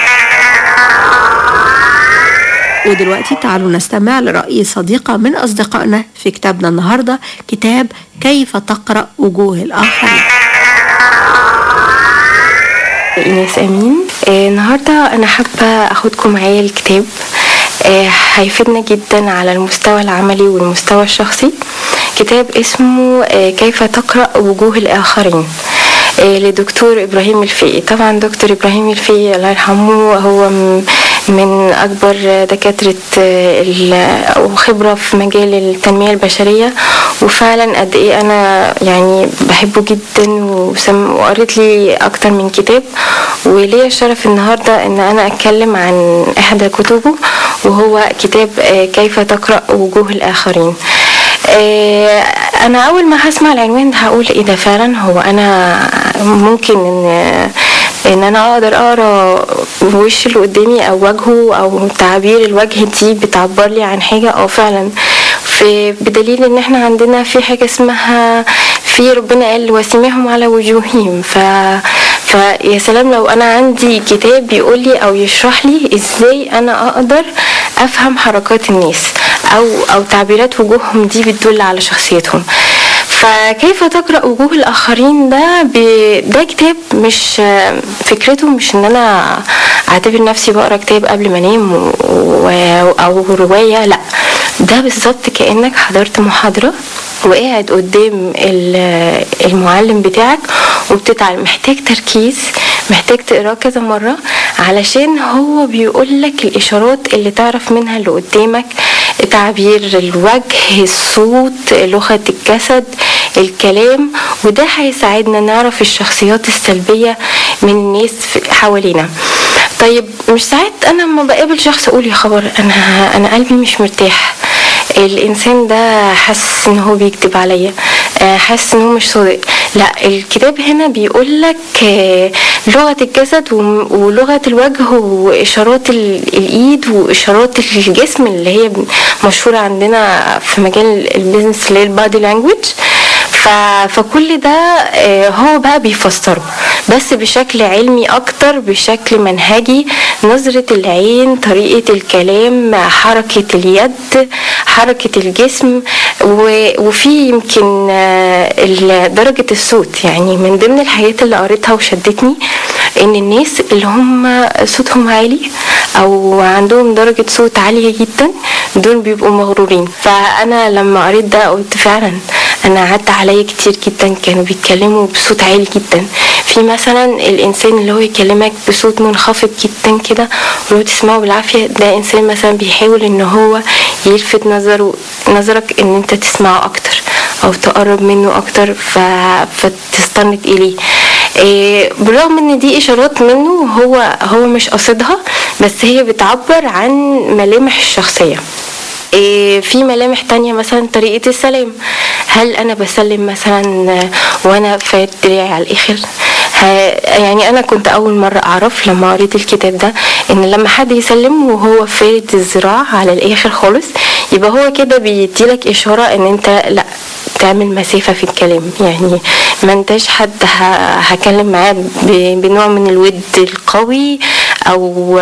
[SPEAKER 1] ودلوقتي تعالوا نستمع لرأي صديقة من أصدقائنا في كتابنا النهاردة، كتاب كيف تقرأ وجوه الآخرين.
[SPEAKER 19] إيناس أمين. النهاردة أنا حابة أخدكم معايا الكتاب، هيفيدنا جدا على المستوى العملي والمستوى الشخصي. كتاب اسمه كيف تقرأ وجوه الآخرين لدكتور إبراهيم الفقي. طبعا دكتور إبراهيم الفقي الله يرحمه هو من أكبر دكاترة وخبرة في مجال التنمية البشرية، وفعلا قد إيه أنا يعني بحبه جدا وقريت لي أكتر من كتاب، وليا الشرف النهاردة أن أنا أتكلم عن إحدى كتبه وهو كتاب كيف تقرأ وجوه الآخرين. أنا أول ما هسمع العنوان ده هقول إيه ده، فعلا هو أنا ممكن ان انا اقدر اقرا وش اللي قدامي او وجهه او تعابير الوجه دي بتعبر لي عن حاجه، او فعلا بدليل ان احنا عندنا في حاجه اسمها في ربنا قال وسيماهم على وجوههم، فيا سلام لو انا عندي كتاب بيقول لي او يشرح لي ازاي انا اقدر افهم حركات الناس او تعبيرات وجوههم دي بتدل على شخصيتهم. فكيف تقرأ وجوه الآخرين ده كتاب مش فكرته مش ان انا اعتبر نفسي بقرأ كتاب قبل ما انام او رواية، لا، ده بالظبط كأنك حضرت محاضرة وقاعد قدام المعلم بتاعك وبتتعلم. محتاج تركيز، محتاج تقراه كذا مرة علشان هو بيقول لك الإشارات اللي تعرف منها اللي قدامك، تعبير الوجه، الصوت، لغة الجسد، الكلام، وده هيساعدنا نعرف الشخصيات السلبية من الناس حوالينا. طيب مش ساعات انا لما بقابل شخص اقول يا خبر انا قلبي مش مرتاح، الانسان ده حاسس ان هو بيكذب عليا، حاسس ان هو مش صادق. لا، الكتاب هنا بيقول لك لغة الجسد ولغة الوجه واشارات الايد واشارات الجسم اللي هي مشهورة عندنا في مجال البيزنس اللي هي البادي لانجويج. فكل ده هو بقى بيفسره بس بشكل علمي اكتر، بشكل منهجي، نظرة العين، طريقة الكلام، حركة اليد، حركة الجسم، وفي يمكن درجة الصوت. يعني من ضمن الحاجات اللي قريتها وشدتني ان الناس اللي هم صوتهم عالي او عندهم درجة صوت عالية جدا دول بيبقوا مغرورين. فانا لما قريت ده قلت فعلا انا عدت عليا كتير جدا كانوا بيتكلموا بصوت عالي جدا. في مثلا الانسان اللي هو يكلمك بصوت منخفض جدا كده ولو تسمعه بالعافية، ده انسان مثلا بيحاول ان هو يلفت نظرك ان انت تسمعه اكتر او تقرب منه اكتر فتستند اليه. بالرغم ان دي اشارات منه هو مش قصدها، بس هي بتعبر عن ملامح الشخصية. في ملامح تانية مثلا طريقة السلام، هل انا بسلم مثلا وانا فات دراعي على الاخر؟ يعني انا كنت اول مرة اعرف لما قريت الكتاب ده ان لما حد يسلم وهو فارد الذراع على الاخر خالص يبقى هو كده بيديلك اشارة ان انت لا تعمل مسافة في الكلام، يعني ما انتش حد هكلم معاه بنوع من الود القوي او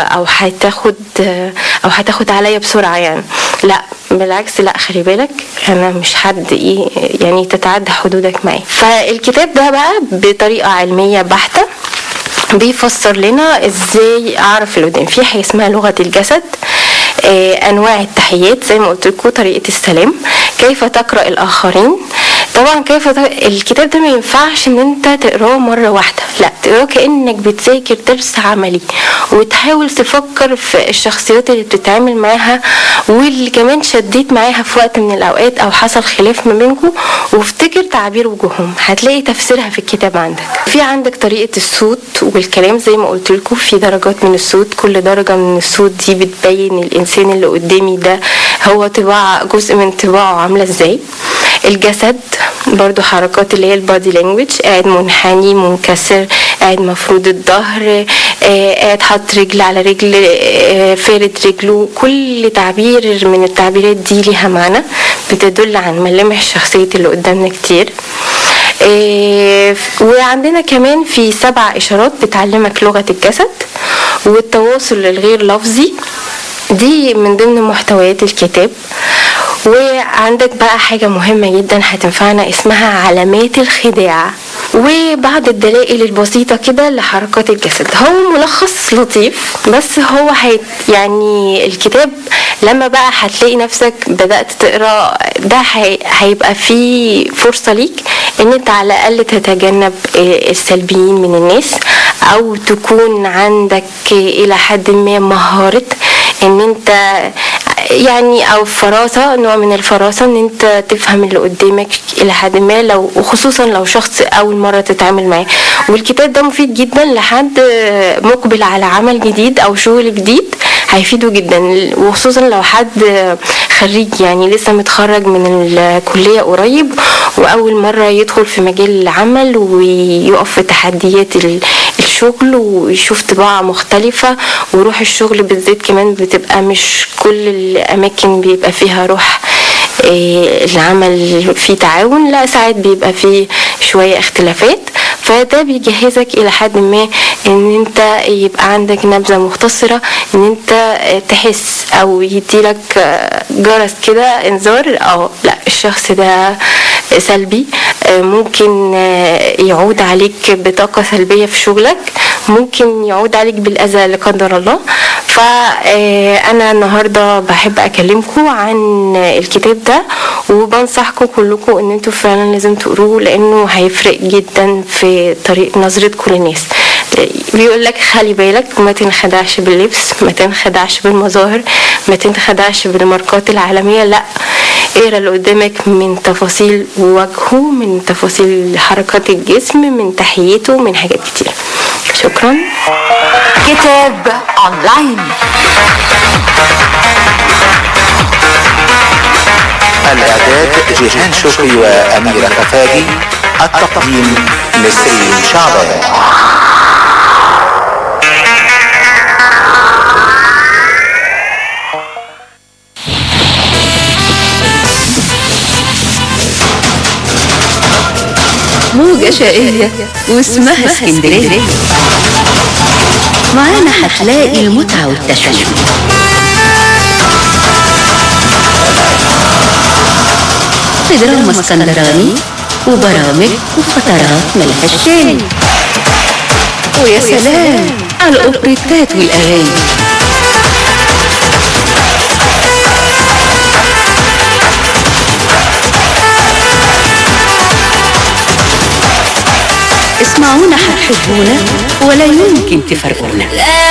[SPEAKER 19] هتاخد عليا بسرعة، يعني لا بالعكس، لا خلي بالك انا مش حد يعني تتعدى حدودك معي. فالكتاب ده بقى بطريقة علمية بحتة بيفسر لنا ازاي اعرف اللي قدام. في حاجة اسمها لغة الجسد، انواع التحيات زي ما قلت لكم، طريقة السلام، كيف تقرأ الاخرين. طبعا الكتاب ده ما ينفعش ان انت تقراه مرة واحدة، لا تقراه كأنك بتذاكر درس عملي وتحاول تفكر في الشخصيات اللي بتتعامل معاها واللي كمان شديت معاها في وقت من الاوقات او حصل خلاف ما بينكم، وافتكر تعابير وجوههم هتلاقي تفسيرها في الكتاب عندك. في عندك طريقة الصوت والكلام زي ما قلت لكم، في درجات من الصوت، كل درجة من الصوت دي بتبين الانسان اللي قدامي ده هو طباع جزء من طباعه عاملة ازاي. الجسد برضو حركات اللي هي البادي لانجويج، قاعد منحني منكسر، قاعد مفروض الظهر، قاعد حاطط رجل على رجل، فارد رجله، كل تعبير من التعبيرات دي ليها معنى بتدل عن ملامح شخصية اللي قدامنا كتير. وعندنا كمان في 7 إشارات بتعلمك لغة الجسد والتواصل الغير لفظي، دي من ضمن محتويات الكتاب. وعندك بقى حاجة مهمة جدا هتنفعنا اسمها علامات الخداع وبعض الدلائل البسيطة كده لحركات الجسد. هو ملخص لطيف بس هو يعني الكتاب لما بقى هتلاقي نفسك بدأت تقرأ ده هيبقى فيه فرصة ليك ان انت على الاقل تتجنب السلبيين من الناس، او تكون عندك الى حد ما مهارة ان انت يعني او فراسة، نوع من الفراسة ان انت تفهم اللي قدامك الى حد ما، وخصوصا لو شخص اول مرة تتعامل معاه. والكتاب ده مفيد جدا لحد مقبل على عمل جديد او شغل جديد، هيفيده جدا، وخصوصا لو حد خريج يعني لسه متخرج من الكلية قريب واول مرة يدخل في مجال العمل ويقف في تحديات الشغل ويشوف طباع مختلفة. وروح الشغل بالذات كمان بتبقى مش كل الاماكن بيبقى فيها روح العمل فيه تعاون، لا ساعات بيبقى فيه شوية اختلافات. فده بيجهزك الى حد ما ان انت يبقى عندك نبذة مختصرة ان انت تحس او يديلك جرس كده انذار لا الشخص ده سلبي، ممكن يعود عليك بطاقة سلبية في شغلك، ممكن يعود عليك بالأذى لا قدر الله. فأنا النهاردة بحب أكلمكم عن الكتاب ده وبنصحكم كلكم ان انتوا فعلا لازم تقروه لانه هيفرق جدا في طريق نظرتكم للناس. بيقول لك خلي بالك ما تنخدعش باللبس، ما تنخدعش بالمظاهر، ما تنخدعش بالماركات العالمية، لا اقرا اللي قدامك من تفاصيل وجهه، من تفاصيل حركات الجسم، من تحيته، من حاجات كتير. شكرا.
[SPEAKER 3] كتاب اونلاين.
[SPEAKER 14] الإعداد جيهان شكري وأميرة خفاجي، التقديم نسرين شعبان.
[SPEAKER 8] موجة شقية واسمها اسكندرية، معانا هتلاقي المتعة والتشويق، في دراما اسكندراني وبرامج وفترات ملهاش تاني. ويا سلام على الأوبريتات والأغاني. اسمعونا هتحبونا ولا يمكن تفرقونا.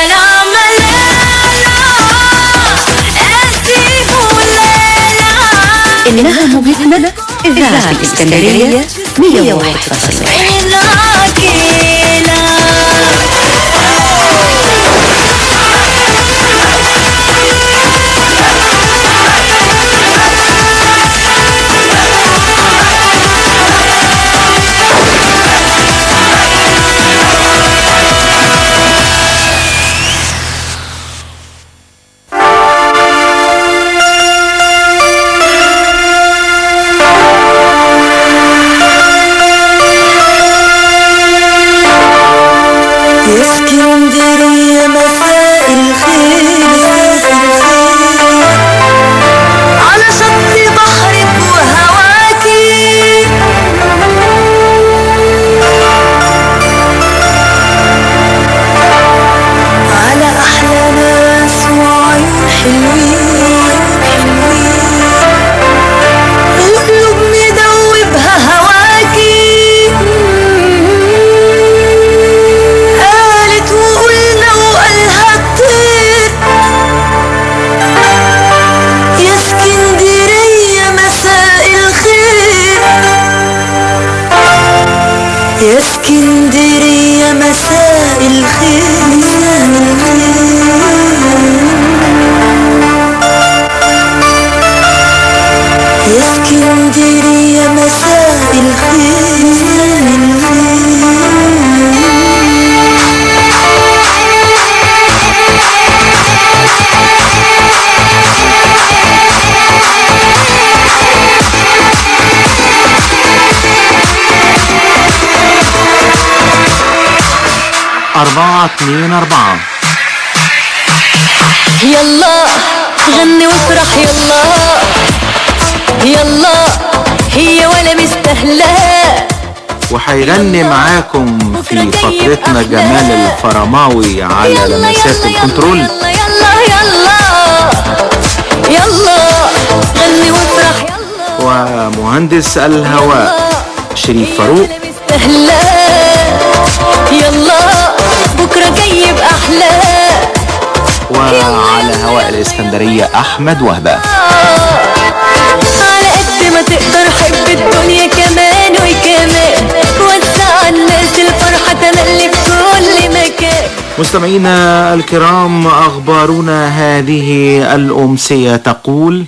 [SPEAKER 8] إنها موجتنا إذاعة الإسكندرية 101.1.
[SPEAKER 12] 424.
[SPEAKER 17] يلا غني وافرح يلا يلا هي ولا مستهلة.
[SPEAKER 12] وهيغني معاكم في فقرتنا جمال الفرماوي على لمسات الكنترول.
[SPEAKER 17] يلا يلا يلا يلا غني وافرح يلا.
[SPEAKER 12] ومهندس الهواء شريف فاروق.
[SPEAKER 17] مستهلة يلا بكرة جاي بأحلى.
[SPEAKER 12] وعلى هواء الإسكندرية أحمد وهبة.
[SPEAKER 17] على قد ما تقدر حب الدنيا كمان وكمان وسع الناس الفرحة تملي في كل مكان.
[SPEAKER 12] مستمعينا الكرام، أخبارنا هذه الأمسية تقول: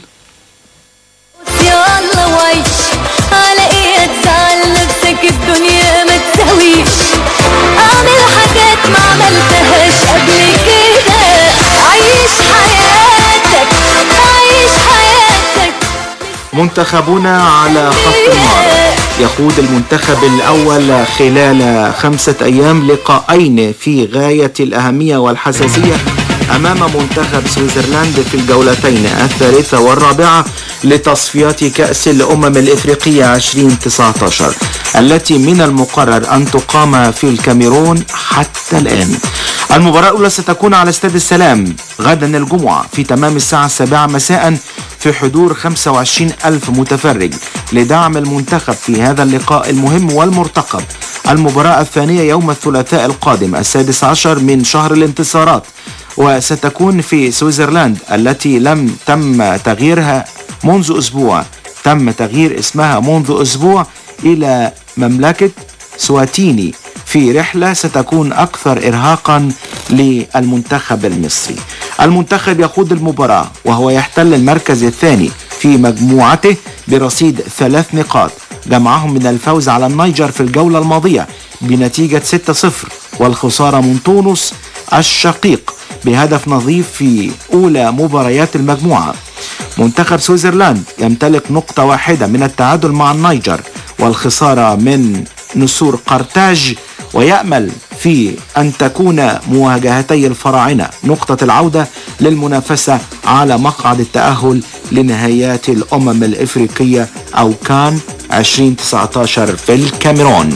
[SPEAKER 17] يلا وعيش على ايه تزعل نفسك الدنيا ما تساويش. اعمل حاجات ما عملتهاش قبل كده. عيش حياتك عيش حياتك.
[SPEAKER 12] منتخبنا على خط النار. يخوض المنتخب الأول خلال 5 أيام لقاءين في غاية الأهمية والحساسية أمام منتخب سويسرلاند في الجولتين الثالثة والرابعة لتصفيات كأس الأمم الإفريقية 2019 التي من المقرر أن تقام في الكاميرون حتى الآن. المباراة الأولى ستكون على استاد السلام غدا الجمعة في تمام الساعة 7 مساء في حضور 25,000 متفرج لدعم المنتخب في هذا اللقاء المهم والمرتقب. المباراة الثانية يوم الثلاثاء القادم 16 من شهر الانتصارات، وستكون في سويسرلاند التي لم تم تغييرها منذ أسبوع. تم تغيير اسمها منذ أسبوع إلى مملكة سواتيني في رحلة ستكون أكثر إرهاقا للمنتخب المصري. المنتخب يخوض المباراة وهو يحتل المركز الثاني في مجموعته برصيد 3 نقاط، جمعهم من الفوز على النيجر في الجولة الماضية بنتيجة 6-0 والخسارة من تونس الشقيق بهدف نظيف في أولى مباريات المجموعة. منتخب سويسرلاند يمتلك نقطة واحدة من التعادل مع النيجر والخسارة من نسور قرطاج، ويأمل في أن تكون مواجهتي الفراعنة نقطة العودة للمنافسة على مقعد التأهل لنهائيات الأمم الإفريقية أو كان 2019 في الكاميرون.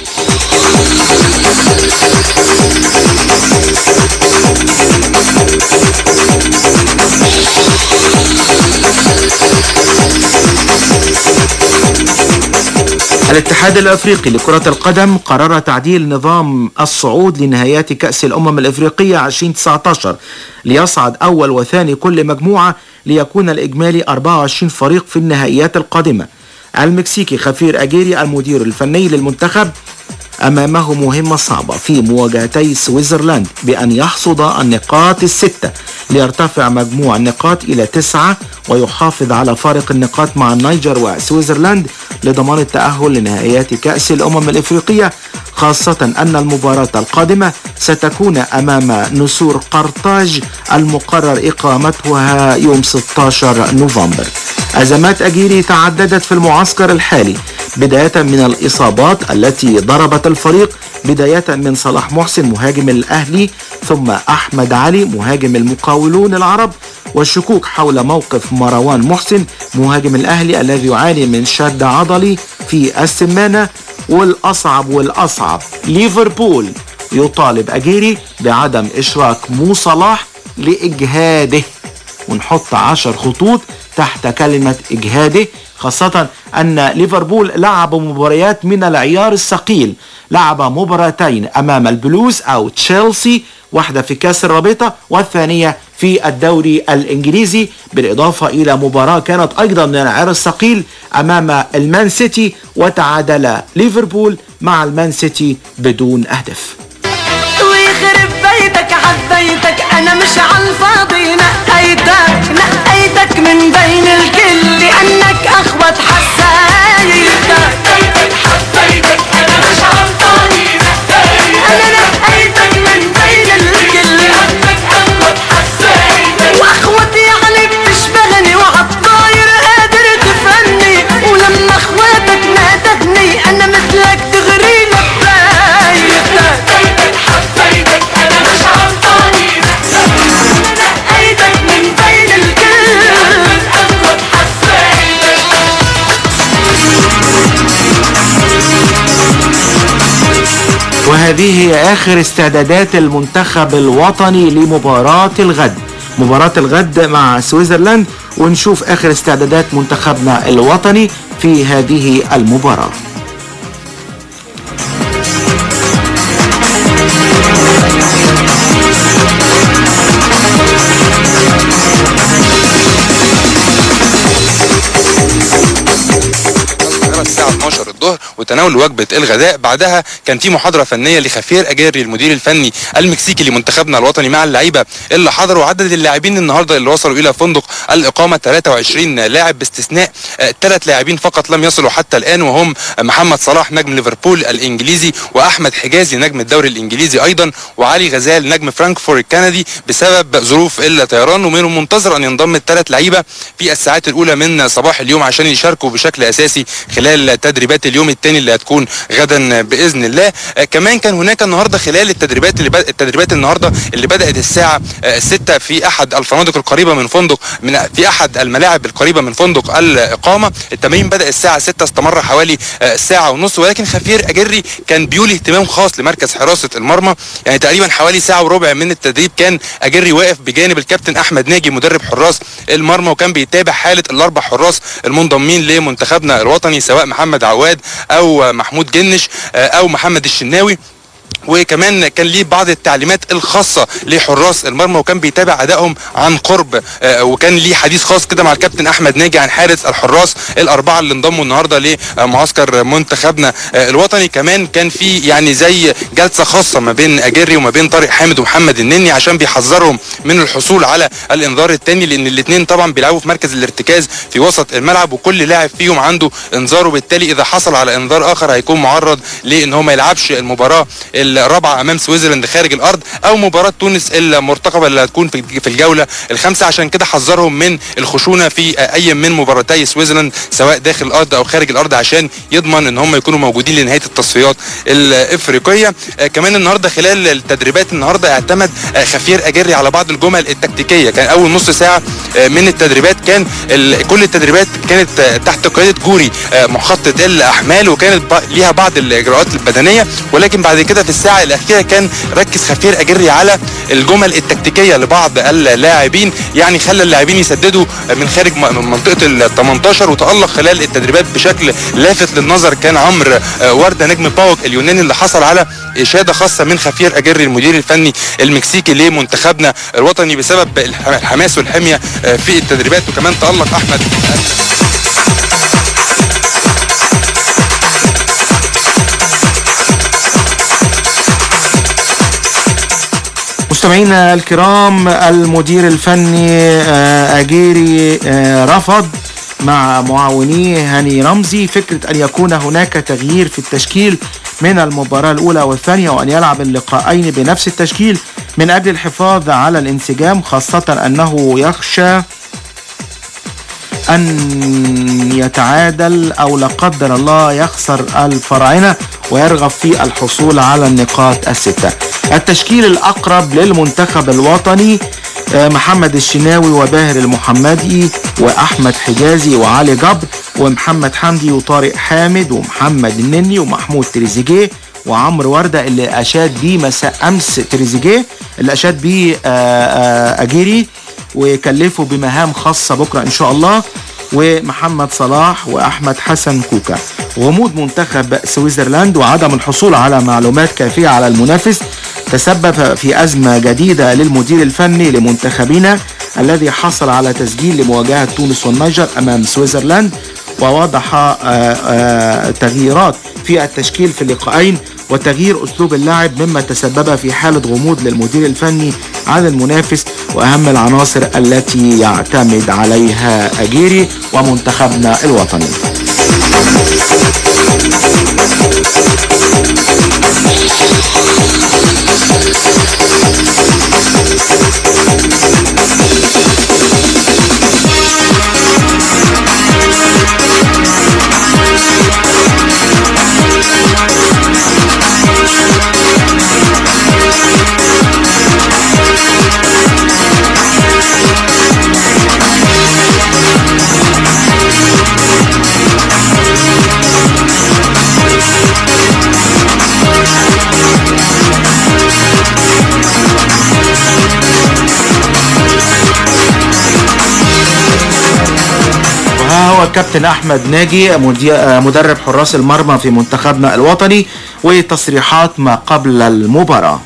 [SPEAKER 12] الاتحاد الافريقي لكرة القدم قرر تعديل نظام الصعود لنهائيات كأس الأمم الإفريقية 2019 ليصعد أول وثاني كل مجموعة ليكون الإجمالي 24 فريق في النهائيات القادمة. المكسيكي خفير أجيري المدير الفني للمنتخب أمامه مهمة صعبة في مواجهتي سويسرلاند بأن يحصد النقاط 6 ليرتفع مجموع النقاط إلى 9 ويحافظ على فارق النقاط مع النيجر وسويسرلاند لضمان التأهل لنهائيات كأس الأمم الإفريقية، خاصة أن المباراة القادمة ستكون أمام نسور قرطاج المقرر إقامتها يوم 16 نوفمبر. أزمات أجيري تعددت في المعسكر الحالي بداية من الإصابات التي ضربت الفريق، بداية من صلاح محسن مهاجم الأهلي ثم أحمد علي مهاجم المقاولون العرب، والشكوك حول موقف مروان محسن مهاجم الأهلي الذي يعاني من شد عضلي في السمانة. والأصعب ليفربول يطالب أجيري بعدم إشراك مو صلاح لإجهاده، ونحط 10 خطوط تحت كلمة إجهاده، خاصة أن ليفربول لعب مباريات من العيار الثقيل. لعب مباراتين أمام البلوز أو تشيلسي، واحدة في كأس الرابطة والثانية في الدوري الإنجليزي، بالإضافة إلى مباراة كانت أيضا من العيار الثقيل أمام المان سيتي، وتعادل ليفربول مع المان سيتي بدون أهداف.
[SPEAKER 17] ويخرب بيتك حبيتك أنا مش عالفاضي نقيتك من بين الكل لأنك أخوة حسايتك. حبيتك أنا مش عالفاضي أنا نقيتك من بين الكل لأنك أخوة حسايتك. وأخوتي يعني بتشبهني وعالطاير قادر تفني، ولما أخواتك نادتني أنا مثلك تغري لبايتك. حبيتك
[SPEAKER 12] وهذه آخر استعدادات المنتخب الوطني لمباراة الغد، مباراة الغد مع سويسرلاند، ونشوف آخر استعدادات منتخبنا الوطني في هذه المباراة.
[SPEAKER 4] الساعة 12 الظهر وتناول وجبة الغداء. بعدها كان في محاضرة فنية لخافير أجيري المدير الفني المكسيكي لمنتخبنا الوطني مع اللعيبة اللي حضروا. عدد اللاعبين النهارده اللي وصلوا إلى فندق الإقامة 23 لاعب، باستثناء 3 لاعبين فقط لم يصلوا حتى الآن، وهم محمد صلاح نجم ليفربول الإنجليزي، وأحمد حجازي نجم الدوري الإنجليزي أيضا، وعلي غزال نجم فرانكفورت الكندي بسبب ظروف الطيران. ومن المنتظر أن ينضم ال3 لعيبة في الساعات الأولى من صباح اليوم عشان يشاركوا بشكل أساسي خلال تدريبات اليوم الثاني اللي هتكون غدا باذن الله. كمان كان هناك النهارده خلال التدريبات النهارده اللي بدات الساعه 6 في احد الفنادق القريبه من فندق في احد الملاعب القريبه من فندق الاقامه. التمرين بدا الساعه 6 استمر حوالي ساعه ونص، ولكن خافير أجيري كان بيولي اهتمام خاص لمركز حراسه المرمى. يعني تقريبا حوالي ساعه وربع من التدريب كان أجيري واقف بجانب الكابتن احمد ناجي مدرب حراس المرمى، وكان بيتابع حاله ال4 حراس المنضمين لمنتخبنا الوطني، سواء محمد عواد او محمود جنش او محمد الشناوي. وكمان كان ليه بعض التعليمات الخاصة لحراس المرمى، وكان بيتابع أدائهم عن قرب، وكان ليه حديث خاص كده مع الكابتن أحمد ناجي عن حارس الحراس ال4 اللي انضموا النهاردة لمعسكر منتخبنا الوطني. كمان كان في يعني زي جلسة خاصة ما بين أجيري وما بين طارق حامد ومحمد النني عشان بيحذرهم من الحصول على الإنذار الثاني، لأن الاثنين طبعا بيلعبوا في مركز الارتكاز في وسط الملعب، وكل لاعب فيهم عنده إنذار، وبالتالي إذا حصل على إنذار آخر هيكون معرض لأن هو ما يلعبش المباراة الرابعه امام سويسرلاند خارج الارض او مباراه تونس المرتقبه اللي هتكون في الجوله ال5. عشان كده حذرهم من الخشونه في اي من مباراتي سويسرلاند سواء داخل الارض او خارج الارض، عشان يضمن ان هم يكونوا موجودين لنهايه التصفيات الافريقيه. كمان النهارده خلال التدريبات النهارده اعتمد خافير أجيري على بعض الجمل التكتيكيه. كان اول نص ساعه من التدريبات كان كل التدريبات كانت تحت قياده جوري مخطط الاحمال، وكانت ليها بعض الاجراءات البدنيه، ولكن بعد كده في الساعه الاخيره كان ركز خافير أجيري على الجمل التكتيكيه لبعض اللاعبين، يعني خلى اللاعبين يسددوا من خارج منطقه ال18. وتالق خلال التدريبات بشكل لافت للنظر كان عمرو ورده نجم باوك اليوناني اللي حصل على اشاده خاصه من خافير أجيري المدير الفني المكسيكي لمنتخبنا الوطني بسبب الحماس والحميه في التدريبات. وكمان تالق احمد
[SPEAKER 12] مستمعينا الكرام، المدير الفني أجيري رفض مع معاونيه هاني رمزي فكرة أن يكون هناك تغيير في التشكيل من المباراة الأولى والثانية، وأن يلعب اللقاءين بنفس التشكيل من أجل الحفاظ على الانسجام، خاصة أنه يخشى أن يتعادل أو لا قدر الله يخسر الفراعنة ويرغب في الحصول على النقاط الستة. التشكيل الأقرب للمنتخب الوطني محمد الشناوي وباهر المحمدي وأحمد حجازي وعلي جبر ومحمد حمدي وطارق حامد ومحمد النني ومحمود تريزيجيه وعمرو وردة اللي أشاد بيه مساء أمس تريزيجيه اللي أشاد بيه أجيري ويكلفوا بمهام خاصة بكرة إن شاء الله، ومحمد صلاح وأحمد حسن كوكا. غموض منتخب سويسرلاند وعدم الحصول على معلومات كافية على المنافس تسبب في أزمة جديدة للمدير الفني لمنتخبنا الذي حصل على تسجيل لمواجهة تونس والنيجر أمام سويسرلاند، ووضح تغييرات في التشكيل في اللقاءين وتغيير أسلوب اللاعب مما تسبب في حالة غموض للمدير الفني عن المنافس وأهم العناصر التي يعتمد عليها أجيري ومنتخبنا الوطني. الكابتن أحمد ناجي مدرب حراس المرمى في منتخبنا الوطني وتصريحات ما قبل المباراة.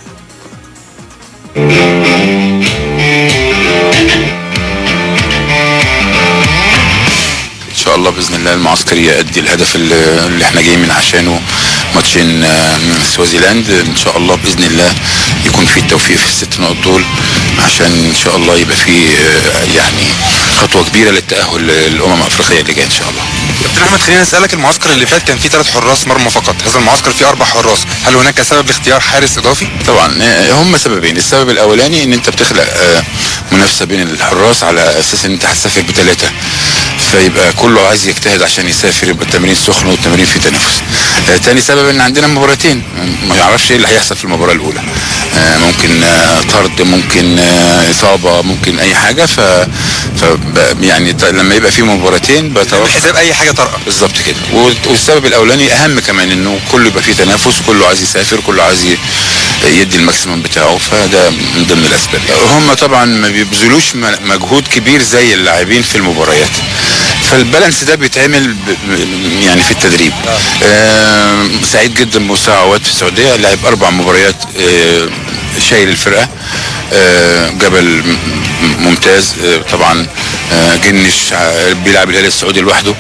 [SPEAKER 2] ان شاء الله باذن الله المعسكر يؤدي الهدف اللي احنا جايين من عشانه، ماتشين سوازيلاند ان شاء الله باذن الله يكون في التوفيق في ال6 نقط دول، عشان ان شاء الله يبقى في يعني خطوه كبيره للتاهل للامم الافريقيه اللي جايه ان شاء الله.
[SPEAKER 4] كابتن احمد خلينا نسالك، المعسكر اللي فات كان فيه 3 حراس مرمى فقط، هذا المعسكر فيه 4 حراس، هل هناك سبب لاختيار حارس اضافي؟
[SPEAKER 2] طبعا هم سببين، السبب الاولاني ان انت بتخلق منافسه بين الحراس على اساس ان انت هتسافر ب3، فيبقى كله عايز يجتهد عشان يسافر، يبقى التمرين سخن والتمرين فيه تنافس. تاني سبب ان عندنا مباراتين، ما يعرفش ايه اللي هيحصل في المباراه الاولى، ممكن طرد، ممكن اصابه، ممكن اي حاجه، يعني لما يبقى في مباراتين
[SPEAKER 4] بحساب اي حاجه طارئه
[SPEAKER 2] بالظبط كده. والسبب الاولاني اهم كمان انه كله يبقى فيه تنافس، كله عايز يسافر، كله عايز يدي الماكسيمم بتاعه، فده من ضمن الاسباب. هم طبعا ما بيبذلوش مجهود كبير زي اللاعبين في المباريات، فالبالانس ده بيتعمل يعني في التدريب. سعيد جدا بمستوى عواد في السعوديه، لعب 4 مباريات شايل الفرقه، جبل ممتاز طبعا، جنش بيلعب الهلال السعودي لوحده،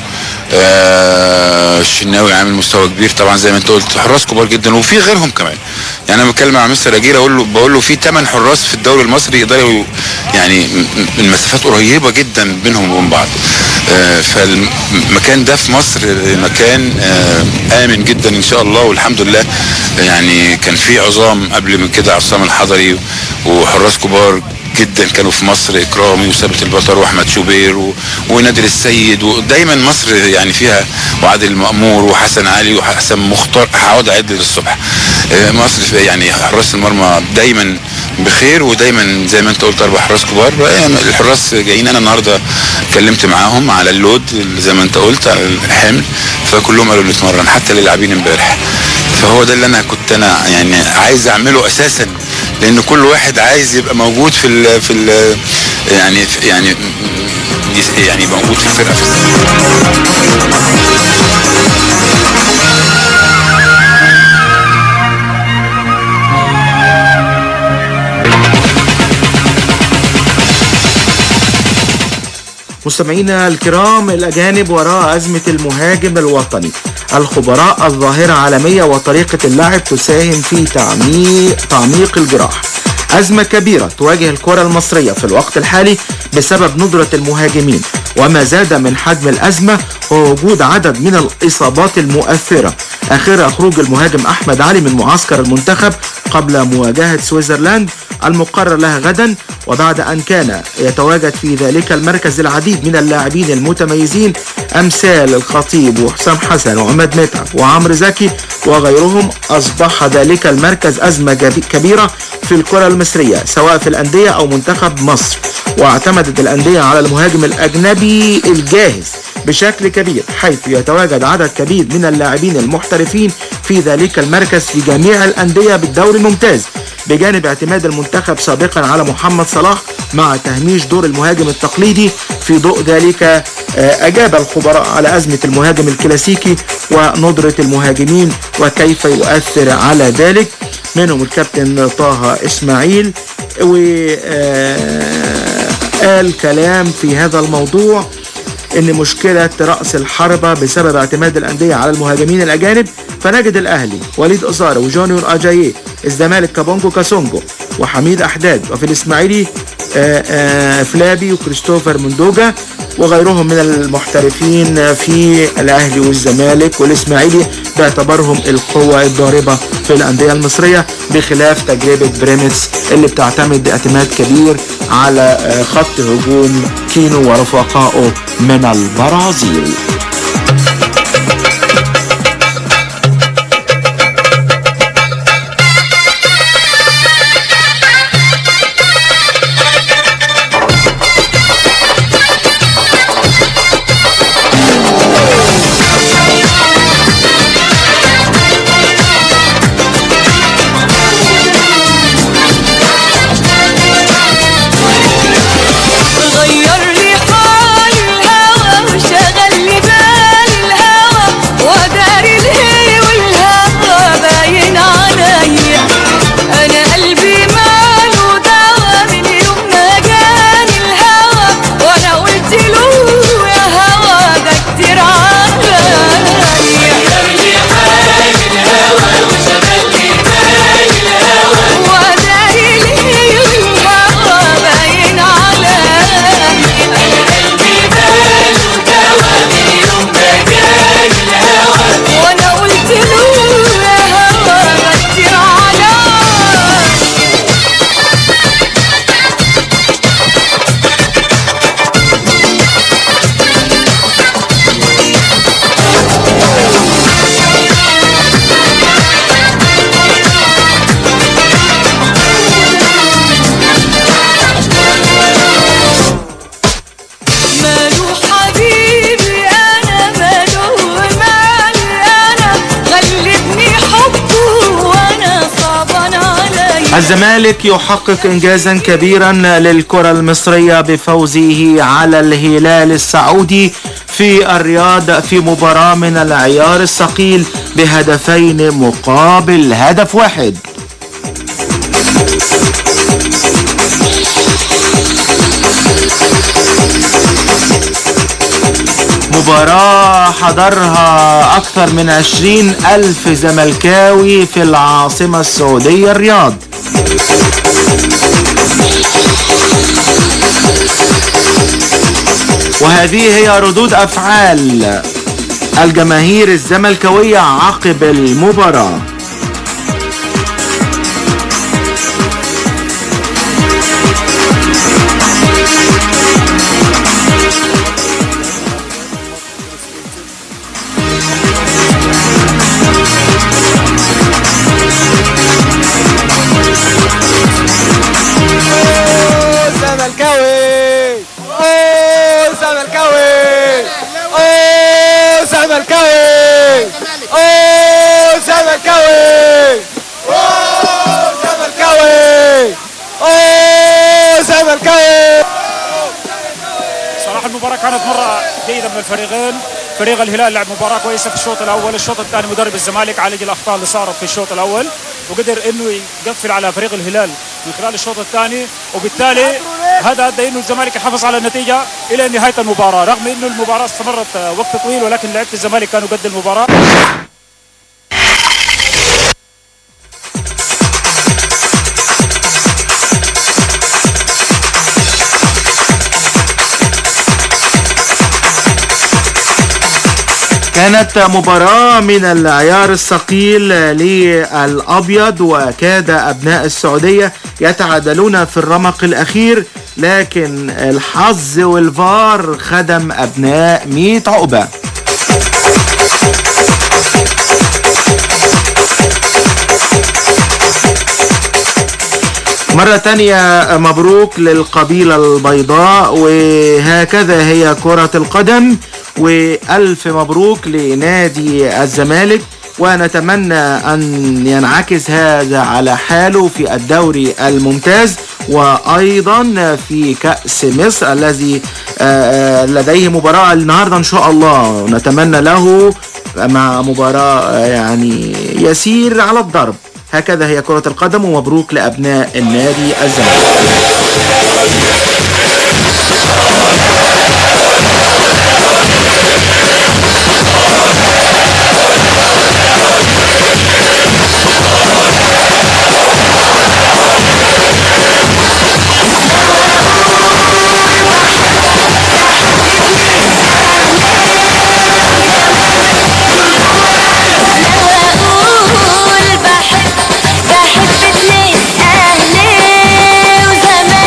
[SPEAKER 2] الشناوي عامل مستوى كبير طبعا زي ما انت قلت، حراس كبار جدا وفي غيرهم كمان. يعني انا بتكلم مع مستر اجير بقول له في 8 حراس في الدوري المصري يقدروا، يعني المسافات قريبه جدا بينهم وبين بعض. فالمكان ده في مصر مكان امن جدا ان شاء الله، والحمد لله. يعني كان في عظام قبل من كده، عصام الحضري وحراس كبار جدا كانوا في مصر، اكرامي وثابت البطر واحمد شوبير ونادر السيد، ودايما مصر يعني فيها وعادل المأمور وحسن علي وحسن مختار، هقعد اعد للصبح. مصر يعني حراس المرمى دايما بخير، ودايما زي ما انت قلت 4 حراس كبار. الحراس جايين، انا النهارده اتكلمت معاهم على اللود زي ما انت قلت على الحمل، فكلهم قالوا نتمرن حتى للاعبين امبارح. فهو ده اللي انا كنت يعني عايز اعمله اساسا، لان كل واحد عايز يبقى موجود في يعني موجود في الفرقه.
[SPEAKER 12] مستمعينا الكرام، الأجانب وراء أزمة المهاجم الوطني. الخبراء الظاهرة عالمية وطريقة اللعب تساهم في تعميق الجراح. أزمة كبيرة تواجه الكرة المصرية في الوقت الحالي بسبب ندرة المهاجمين، وما زاد من حجم الأزمة هو وجود عدد من الإصابات المؤثرة، آخرها خروج المهاجم أحمد علي من معسكر المنتخب قبل مواجهة سويسرلاند المقرر لها غدا، وبعد أن كان يتواجد في ذلك المركز العديد من اللاعبين المتميزين أمثال الخطيب وحسام حسن وعماد متعب وعمرو زكي وغيرهم. أصبح ذلك المركز أزمة كبيرة في الكرة المصرية سواء في الأندية أو منتخب مصر، واعتمدت الأندية على المهاجم الأجنبي الجاهز بشكل كبير، حيث يتواجد عدد كبير من اللاعبين المحترفين في ذلك المركز في جميع الأندية بالدوري الممتاز، بجانب اعتماد المنتخب سابقا على محمد صلاح مع تهميش دور المهاجم التقليدي. في ضوء ذلك أجاب الخبراء على أزمة المهاجم الكلاسيكي وندرة المهاجمين وكيف يؤثر على ذلك، منهم الكابتن طه إسماعيل، وقال كلام في هذا الموضوع ان مشكلة رأس الحربة بسبب اعتماد الأندية على المهاجمين الأجانب، فنجد الأهلي وليد أزارو وجونيور أجاييه، الزمالك كابونجو كاسونجو وحميد أحداد، وفي الإسماعيلي فلابي وكريستوفر مندوجا وغيرهم من المحترفين في الأهلي والزمالك والإسماعيلي باعتبارهم القوة الضاربة في الأندية المصرية، بخلاف تجربة بريمتس اللي بتعتمد اعتماد كبير على خط هجوم كينو ورفقائه من البرازيل.
[SPEAKER 17] غير لي حال الهوى وشغل لي
[SPEAKER 12] الزمالك يحقق إنجازا كبيرا للكرة المصرية بفوزه على الهلال السعودي في الرياض في مباراة من العيار الثقيل بهدفين مقابل هدف واحد. مباراة حضرها أكثر من 20,000 زملكاوي في العاصمة السعودية الرياض. وهذه هي ردود أفعال الجماهير الزملكاوية عقب المباراة.
[SPEAKER 9] صراحة المباراة كانت مرة جيدة من الفريقين. فريق الهلال لعب مباراة كويسة في الشوط الأول، الشوط الثاني مدرب الزمالك عالج الأخطاء اللي صارت في الشوط الأول وقدر إنه يقفل على فريق الهلال من خلال الشوط الثاني، وبالتالي هذا أدى إنه الزمالك يحافظ على النتيجة إلى نهاية المباراة، رغم إنه المباراة استمرت وقت طويل ولكن لعيبة الزمالك كانوا قد المباراة.
[SPEAKER 12] كانت مباراة من العيار الثقيل للأبيض، وكاد أبناء السعودية يتعادلون في الرمق الأخير، لكن الحظ والفار خدم أبناء 100 عقبة. مرة تانية مبروك للقبيلة البيضاء، وهكذا هي كرة القدم، وألف مبروك لنادي الزمالك، ونتمنى أن ينعكس هذا على حاله في الدوري الممتاز وأيضا في كأس مصر الذي لديه مباراة النهاردة إن شاء الله، نتمنى له مع مباراة يعني يسير على الضرب. هكذا هي كرة القدم، ومبروك لأبناء النادي الزمالك.
[SPEAKER 17] بحب اتنين اهلي وزمان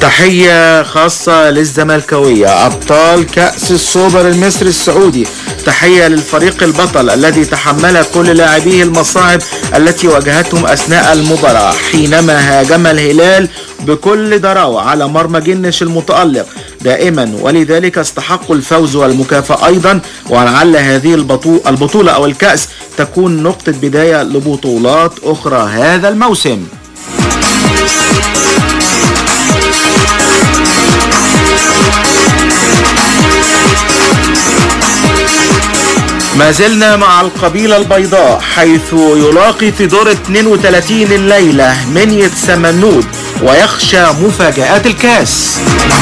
[SPEAKER 12] تحية خاصة للزملكاوية أبطال كأس السوبر المصري السعودي. تحية للفريق البطل الذي تحمل كل لاعبيه المصاعب التي واجهتهم أثناء المباراة حينما هاجم الهلال بكل ضراوة على مرمى جنش المتألق دائما، ولذلك استحقوا الفوز والمكافأة أيضا. ولعل هذه البطولة أو الكأس تكون نقطة بداية لبطولات أخرى هذا الموسم. ما زلنا مع القبيلة البيضاء، حيث يلاقي في دور 32 الليلة منية سمنود ويخشى مفاجآت الكاس.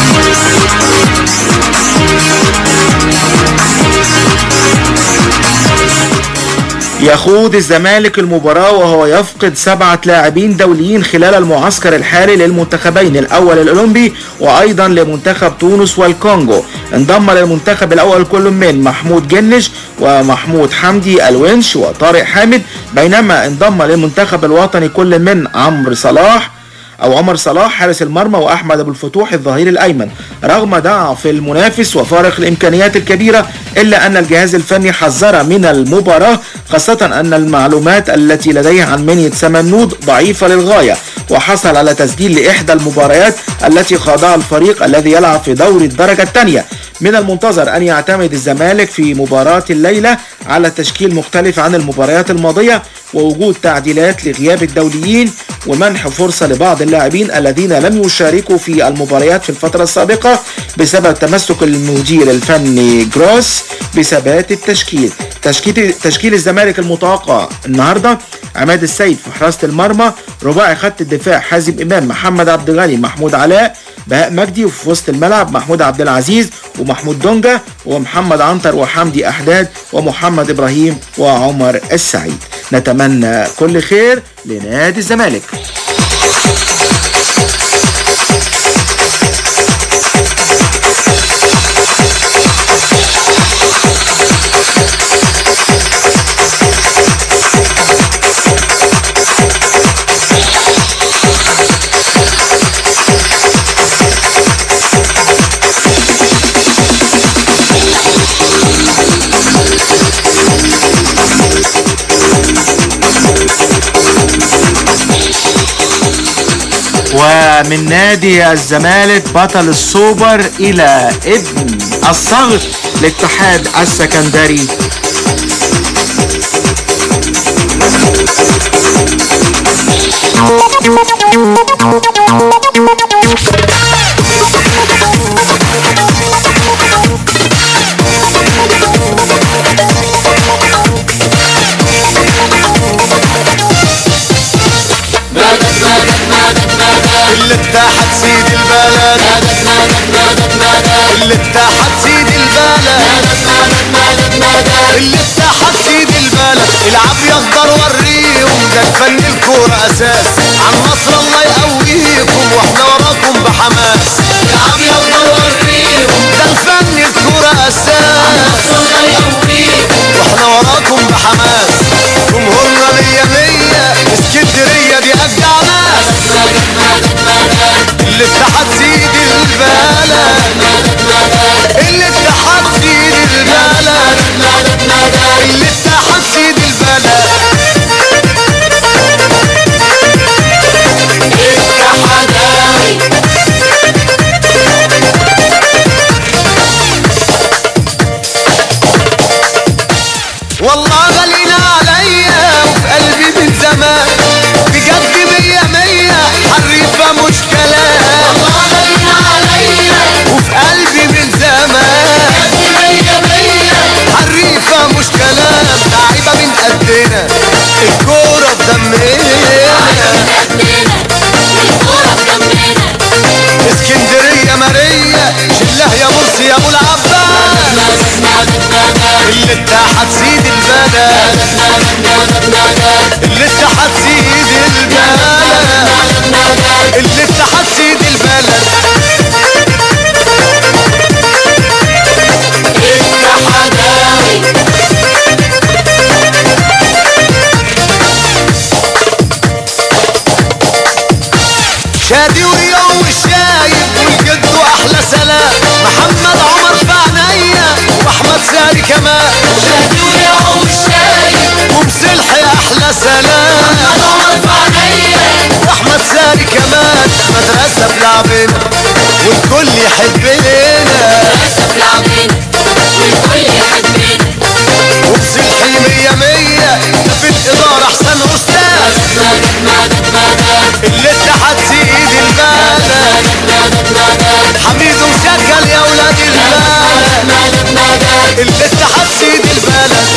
[SPEAKER 12] يخوض الزمالك المباراة وهو يفقد 7 لاعبين دوليين خلال المعسكر الحالي للمنتخبين، الأول الأولمبي وأيضا لمنتخب تونس والكونغو. انضم للمنتخب الأول كل من محمود جنش ومحمود حمدي الونش وطارق حامد، بينما انضم للمنتخب الوطني كل من عمر صلاح حارس المرمى وأحمد أبو الفتوح الظهير الأيمن. رغم ضعف المنافس وفارق الإمكانيات الكبيرة، إلا أن الجهاز الفني حذر من المباراة، خاصة أن المعلومات التي لديه عن منية سمنود ضعيفة للغاية، وحصل على تسجيل لإحدى المباريات التي خاضها الفريق الذي يلعب في دوري الدرجة الثانية. من المنتظر أن يعتمد الزمالك في مباراة الليلة على تشكيل مختلف عن المباريات الماضية، ووجود تعديلات لغياب الدوليين ومنح فرصة لبعض اللاعبين الذين لم يشاركوا في المباريات في الفترة السابقة بسبب تمسك المدير الفني جروس بثبات التشكيل. تشكيل الزمالك المتوقع النهارده: عماد السيد في حراسة المرمى، رباعي خط الدفاع حازم إمام، محمد عبد الغني، محمود علاء، بهاء مجدي، وفي وسط الملعب محمود عبد العزيز ومحمود دونجا ومحمد عنتر وحمدي أحداد ومحمد إبراهيم وعمر السعيد. نتمنى كل خير لنادي الزمالك. ومن نادي الزمالك بطل السوبر إلى ابن الصغر الاتحاد السكندري
[SPEAKER 23] الاتحاد سيد البلد، الاتحاد سيد البلد، الاتحاد سيد البلد. العب يا اخضر وريهم، ده الفن الكورة اساس، عن مصر الله يقويكم واحنا وراكم بحماس. العب يا اخضر وريهم، ده الفن الكورة اساس، عن مصر الله يقويكم واحنا وراكم بحماس. جمهورنا 100 اسكندرية دي اجدع ناس. الاتحاد سيد البلد، الاتحاد سيد البلد، الاتحاد سيد البلد. اتحاداوي والله غالينا عليا وفي قلبي من زمان، بجد 100 حريفة مش كلام. والله غالينا عليا وفي قلبي من زمان، بجد 100 حريفة مش كلام. لعيبة من قدنا، الكورة في دمنا، اسكندرية مارية، شله يا مرسي يا ابو العباس. الاتحاد سيد البلد، الاتحاد سيد البلد، الاتحاد سيد البلد. اتحاداوي شاد شادي ويوم الشايب والجد واحلى سلام محمد عمر في عينيا واحمد ساري كمان شادي ويوم الشايب ومسلحي احلى سلام محمد عمر في عينيا واحمد ساري كمان مدرسه بلعبنا والكل يحبنا مدرسه بلعبنا والكل يحبنا ومسلحي مية مية في الإدارة أحسن أستاذ اللي اتحد سيد البلد حميد وشكل يا ولاد البلد اللي اتحد سيد البلد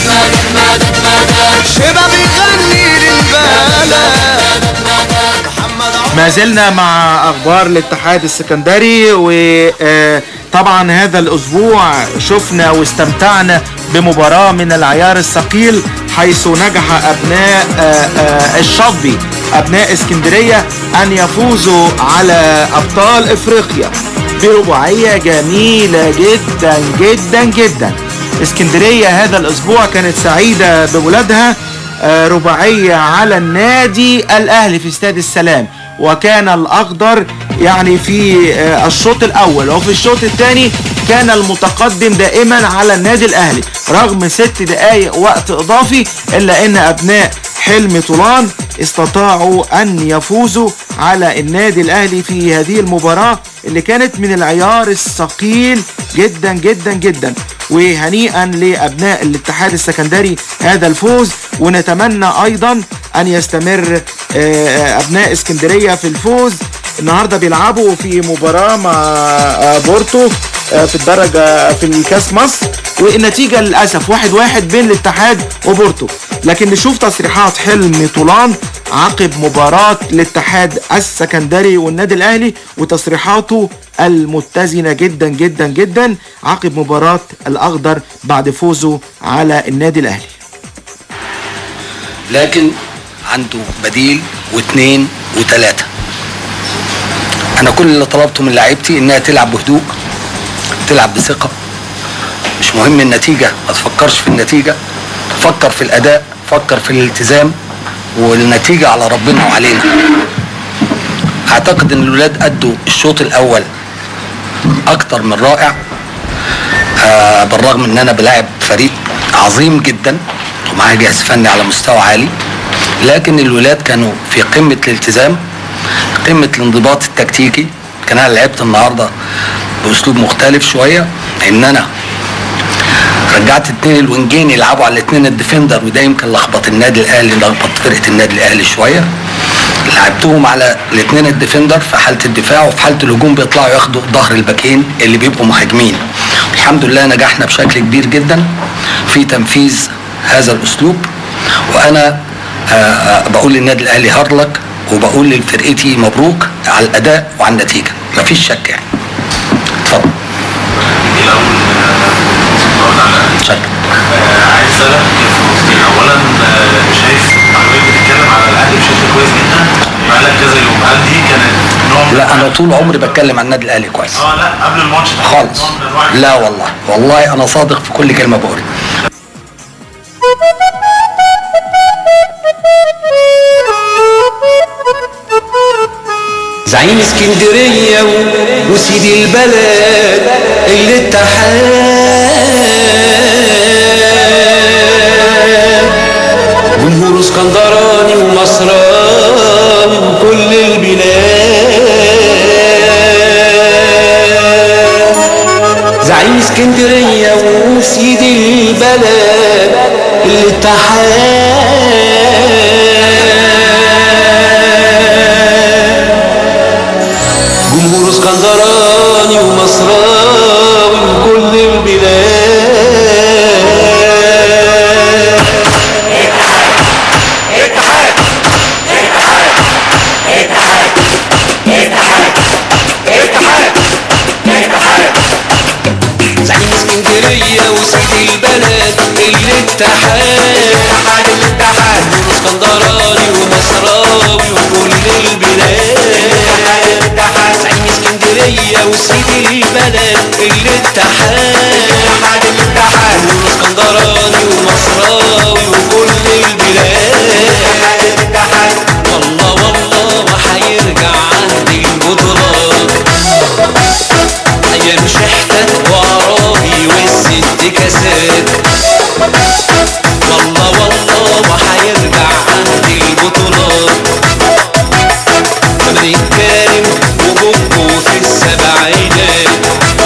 [SPEAKER 23] شباب يغني للبلد.
[SPEAKER 12] ما زلنا مع أخبار الاتحاد السكندري، وطبعا هذا الأسبوع شفنا واستمتعنا بمباراة من العيار الثقيل، حيث نجح أبناء الشطبي أبناء اسكندرية أن يفوزوا على أبطال إفريقيا برباعية جميلة جدا جدا جدا. اسكندرية هذا الأسبوع كانت سعيدة بولادها، رباعية على النادي الأهلي في استاد السلام، وكان الأخضر يعني في الشوط الأول، وفي الشوط الثاني كان المتقدم دائما على النادي الأهلي رغم 6 دقائق وقت إضافي، إلا أن أبناء حلم طولان استطاعوا أن يفوزوا على النادي الأهلي في هذه المباراة اللي كانت من العيار الثقيل جدا جدا جدا. وهنيئا لأبناء الاتحاد السكندري هذا الفوز، ونتمنى أيضا أن يستمر أبناء اسكندرية في الفوز. النهاردة بيلعبوا في مباراة مع بورتو في الدرجة في الكاس مصر، والنتيجة للأسف 1-1 بين الاتحاد وبورتو. لكن نشوف تصريحات حلم طولان عقب مباراة الاتحاد السكندري والنادي الأهلي، وتصريحاته المتزنة جدا جدا جدا عقب مباراة الأخضر بعد فوزه على النادي الأهلي.
[SPEAKER 5] لكن عنده بديل واثنين وثلاثة. أنا كل اللي طلبته من لعيبتي إنها تلعب بهدوء، تلعب بثقة، مش مهم النتيجة، ما تفكرش في النتيجة، فكر في الأداء، فكر في الالتزام، والنتيجة على ربنا وعلينا. أعتقد إن الولاد أدوا الشوط الأول أكتر من رائع، بالرغم إن أنا بلاعب فريق عظيم جدا ومعاه جهاز فني على مستوى عالي، لكن الولاد كانوا في قمة الالتزام، قمة الانضباط التكتيكي. كان أنا لعبت النهاردة بأسلوب مختلف شوية، إن أنا رجعت 2 الوينجين يلعبوا على 2 الديفندر، وده يمكن لخبط النادي الأهلي، لخبط فرقة النادي الأهلي شوية. لعبتهم على 2 الديفندر في حالة الدفاع، وفي حالة الهجوم بيطلعوا ياخدوا ظهر الباكين اللي بيبقوا مهاجمين. الحمد لله نجحنا بشكل كبير جدا في تنفيذ هذا الأسلوب، وأنا بقول للنادي الأهلي هارلك، وبقول لفرقتي مبروك على الأداء وعلى النتيجة، مفيش شك يعني. اتفضل.
[SPEAKER 21] شكرا. عايز اسالك اولا، شايف حضرتك بتتكلم على الاهلي بشكل كويس جدا بقالك كذا يوم، هل دي كانت نوع من؟
[SPEAKER 5] لا، انا طول عمري بتكلم عن النادي الاهلي كويس.
[SPEAKER 21] لا قبل الماتش
[SPEAKER 5] خالص. لا والله انا صادق في كل كلمه بقولها.
[SPEAKER 16] زعيم اسكندرية وسيدي البلد الاتحاد، جمهور اسكندراني ومصراوي وكل البلاد. زعيم اسكندرية وسيدي البلد الاتحاد، جمهور اسكندراني ومصراوي وكل البلاد. اتحاد اتحاد اتحاد اتحاد اتحاد اتحاد. زعيم اسكندرية وسيدي البلد الاتحاد، اتحاد الاتحاد، اسكندراني ومصراوي وكل البلاد. زعيم اسكندرية وسيدي البلد الاتحاد، اتحاد الاتحاد، اسكندراني ومصراوي وكل البلاد. والله ما هيرجع عهد الكارم وبكوا في السبعينات،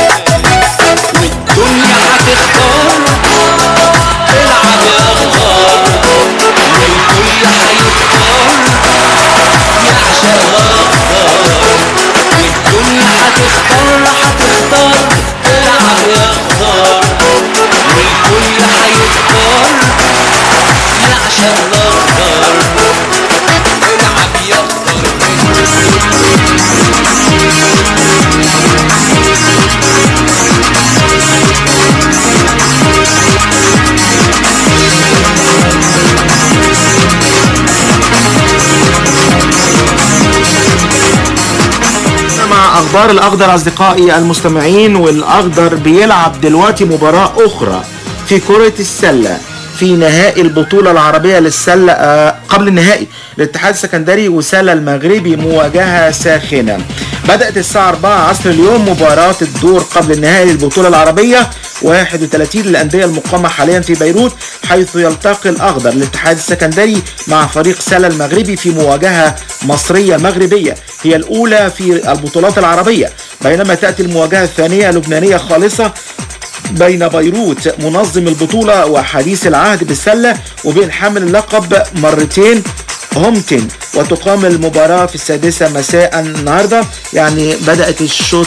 [SPEAKER 16] والدنيا هتختار العب يا اخبار، والكل هيختار يعشق اخبار، والدنيا هتختار العب يا اخبار، والكل هيختار يعشق اخبار، العب يا
[SPEAKER 12] مع اخبار الاخضر اصدقائي المستمعين، والاخضر بيلعب دلوقتي مباراة اخرى في كرة السلة في نهائي البطولة العربية للسلة. قبل النهائي الاتحاد السكندري وسلة المغربي مواجهة ساخنة. بدأت الساعة 4 عصر اليوم مباراة الدور قبل النهائي للبطولة العربية 31 للأندية المقامة حاليا في بيروت، حيث يلتقي الأخضر الاتحاد السكندري مع فريق سلة المغربي في مواجهة مصرية مغربية هي الأولى في البطولات العربية، بينما تأتي المواجهة الثانية لبنانية خالصة بين بيروت منظم البطولة وحديث العهد بالسلة وبين حامل اللقب مرتين هومتن، وتقام المباراة في 6 مساء النهاردة. يعني بدأت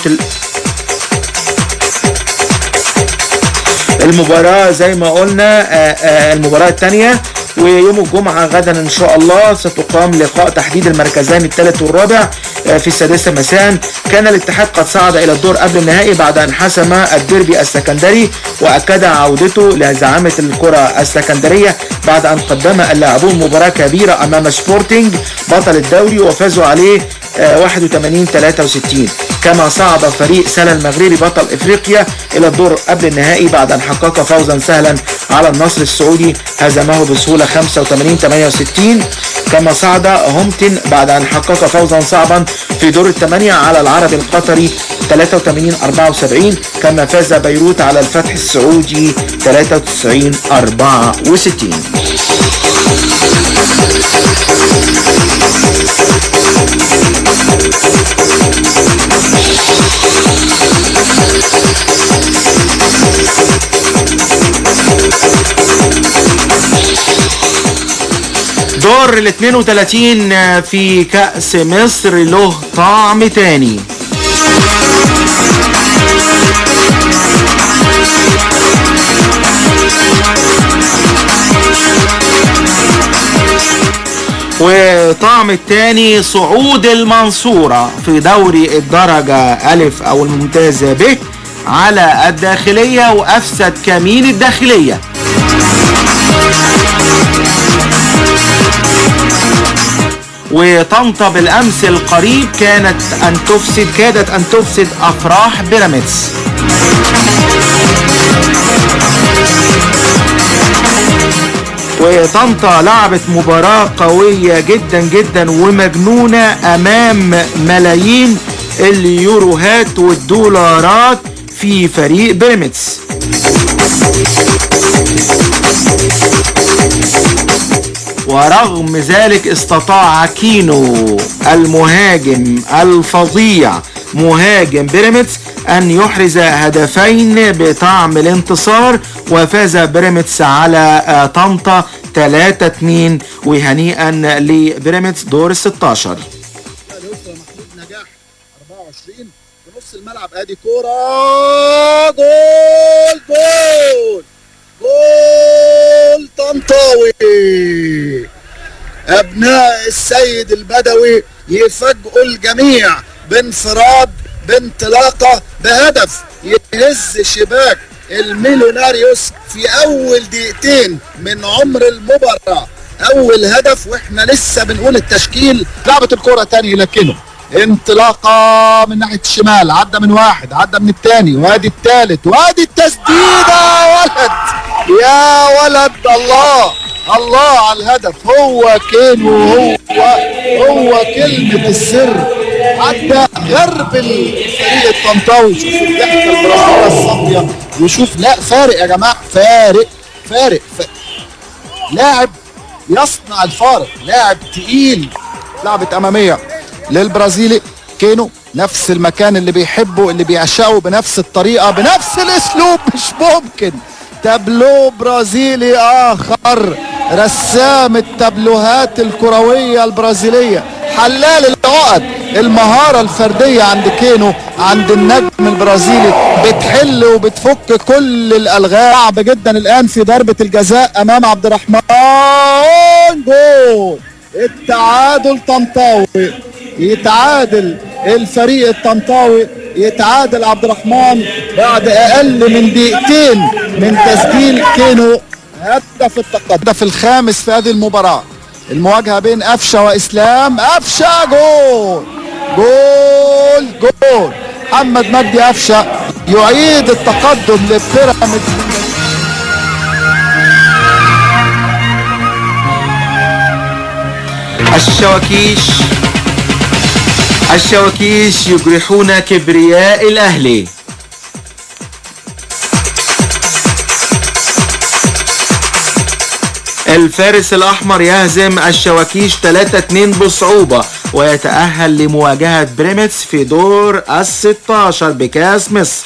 [SPEAKER 12] المباراة زي ما قلنا المباراة الثانية، ويوم الجمعة غدا إن شاء الله ستقام لقاء تحديد المركزين الثالث والرابع في 6 مساء. كان الاتحاد قد صعد إلى الدور قبل النهائي بعد أن حسم الديربي السكندري وأكد عودته لزعامة الكرة السكندرية بعد أن قدم اللاعبون مباراة كبيرة أمام سبورتينج بطل الدوري وفازوا عليه 81-63. كما صعد فريق سلة المغربي بطل افريقيا الى الدور قبل النهائي بعد ان حقق فوزا سهلا على النصر السعودي هزمه بسهولة 85-68. كما صعد هومتن بعد ان حقق فوزا صعبا في دور الثمانية على العربي القطري 83-74. كما فاز بيروت على الفتح السعودي 93-64. دور ال 32 في كأس مصر له طعم تاني. وطعم التاني صعود المنصورة في دوري الدرجة ألف أو الممتازة ب على الداخلية وأفسد كمين الداخلية. وطنطا بالأمس القريب كادت أن تفسد أفراح بيراميدز. وطنطا لعبت مباراة قوية جدا جدا ومجنونة أمام ملايين اليوروهات والدولارات في فريق بيراميدز. ورغم ذلك استطاع كينو المهاجم الفظيع مهاجم بيراميدز أن يحرز هدفين بطعم الانتصار، وفاز بيراميدز على طنطا 3-2. وهنيئا لبيراميدز دور ال16.
[SPEAKER 10] محمود نجاح 24 في نص الملعب، ادي كوره جول جول جول طنطاوي. ابناء السيد البدوي يفاجئوا الجميع بانفراد بانطلاقه بهدف يهز شباك الميليوناريوس في اول دقيقتين من عمر المباراه. اول هدف واحنا لسه بنقول التشكيل. لعبت الكره تاني لكنه انطلاقه من ناحيه الشمال، عدى من واحد، عدى من الثاني، وادي الثالث، وادي التسديده. ولد يا ولد، الله الله على الهدف. هو كينو، هو كلمه السر. عدى غرب الفريق الطنطاوي. شوفوا الضحكه البرازيليه الصافيه، وشوف لا فارق يا جماعه، فارق. لاعب يصنع الفارق، لاعب تقيل. لعبت اماميه للبرازيلي كينو، نفس المكان اللي بيحبه اللي بيعشقه بنفس الطريقة بنفس الاسلوب، مش ممكن. تابلو برازيلي اخر، رسام التابلوهات الكروية البرازيلية، حلال العقد. المهارة الفردية عند كينو، عند النجم البرازيلي، بتحل وبتفك كل الألغام. صعب جدا الآن في ضربة الجزاء أمام عبد الرحمن. جول التعادل. طنطاوي يتعادل، الفريق الطنطاوي يتعادل عبد الرحمن بعد أقل من دقيقتين من تسجيل كينو هدف التقدم. الهدف الخامس في هذه المباراة. المواجهة بين قفشة وإسلام. قفشة جول جول جول. محمد مجدي قفشة يعيد التقدم لبيراميدز.
[SPEAKER 12] الشواكيش يجرحون كبرياء الأهلي. الفارس الأحمر يهزم الشواكيش 3-2 بصعوبة ويتأهل لمواجهة بيراميدز في دور ال16 بكاس مصر.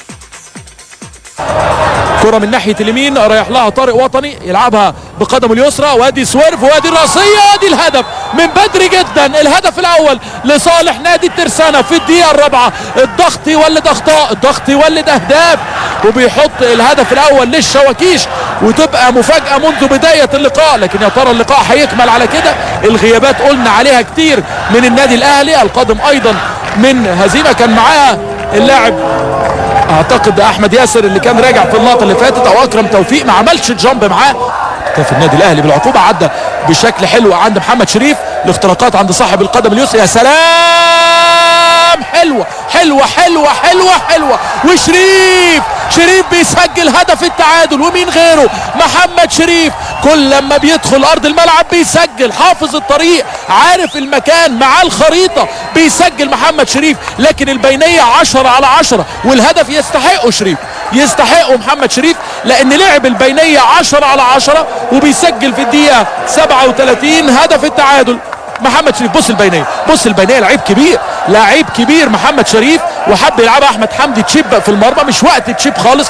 [SPEAKER 7] كرة من ناحية اليمين رايح لها طارق وطني، يلعبها بقدمه اليسرى، وادي سويرف وادي الرأسية، وادي الهدف من بدري جدا. الهدف الأول لصالح نادي الترسانة في الدقيقة الرابعة. الضغط يولد أخطاء، الضغط يولد أهداف، وبيحط الهدف الأول للشواكيش وتبقى مفاجأة منذ بداية اللقاء. لكن يا ترى اللقاء هيكمل على كده؟ الغيابات قلنا عليها كتير من النادي الأهلي، القادم أيضا من هزيمة كان معاها اللاعب اعتقد احمد ياسر اللي كان راجع في اللقطه اللي فاتت، او اكرم توفيق ما عملش جامب معاه. في النادي الاهلي بالعقوبه عدى بشكل حلو عند محمد شريف. الاختراقات عند صاحب القدم اليسرى، يا سلام، حلوه حلوه حلوه حلوه حلوه. وشريف بيسجل هدف التعادل، ومين غيره؟ محمد شريف. كل لما بيدخل ارض الملعب بيسجل، حافظ الطريق، عارف المكان، معاه الخريطه، بيسجل محمد شريف. لكن البينيه 10/10، والهدف يستحقه شريف، يستحقه محمد شريف، لان لعب البينيه 10/10 وبيسجل في الدقيقه 37 هدف التعادل. محمد شريف بص البينيه، لعيب كبير، لعيب كبير محمد شريف، وحب يلعبها احمد حمدي تشيب في المرمى، مش وقت تشيب خالص.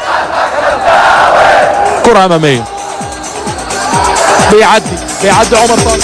[SPEAKER 7] كره اماميه، بيعدي عمر طارق.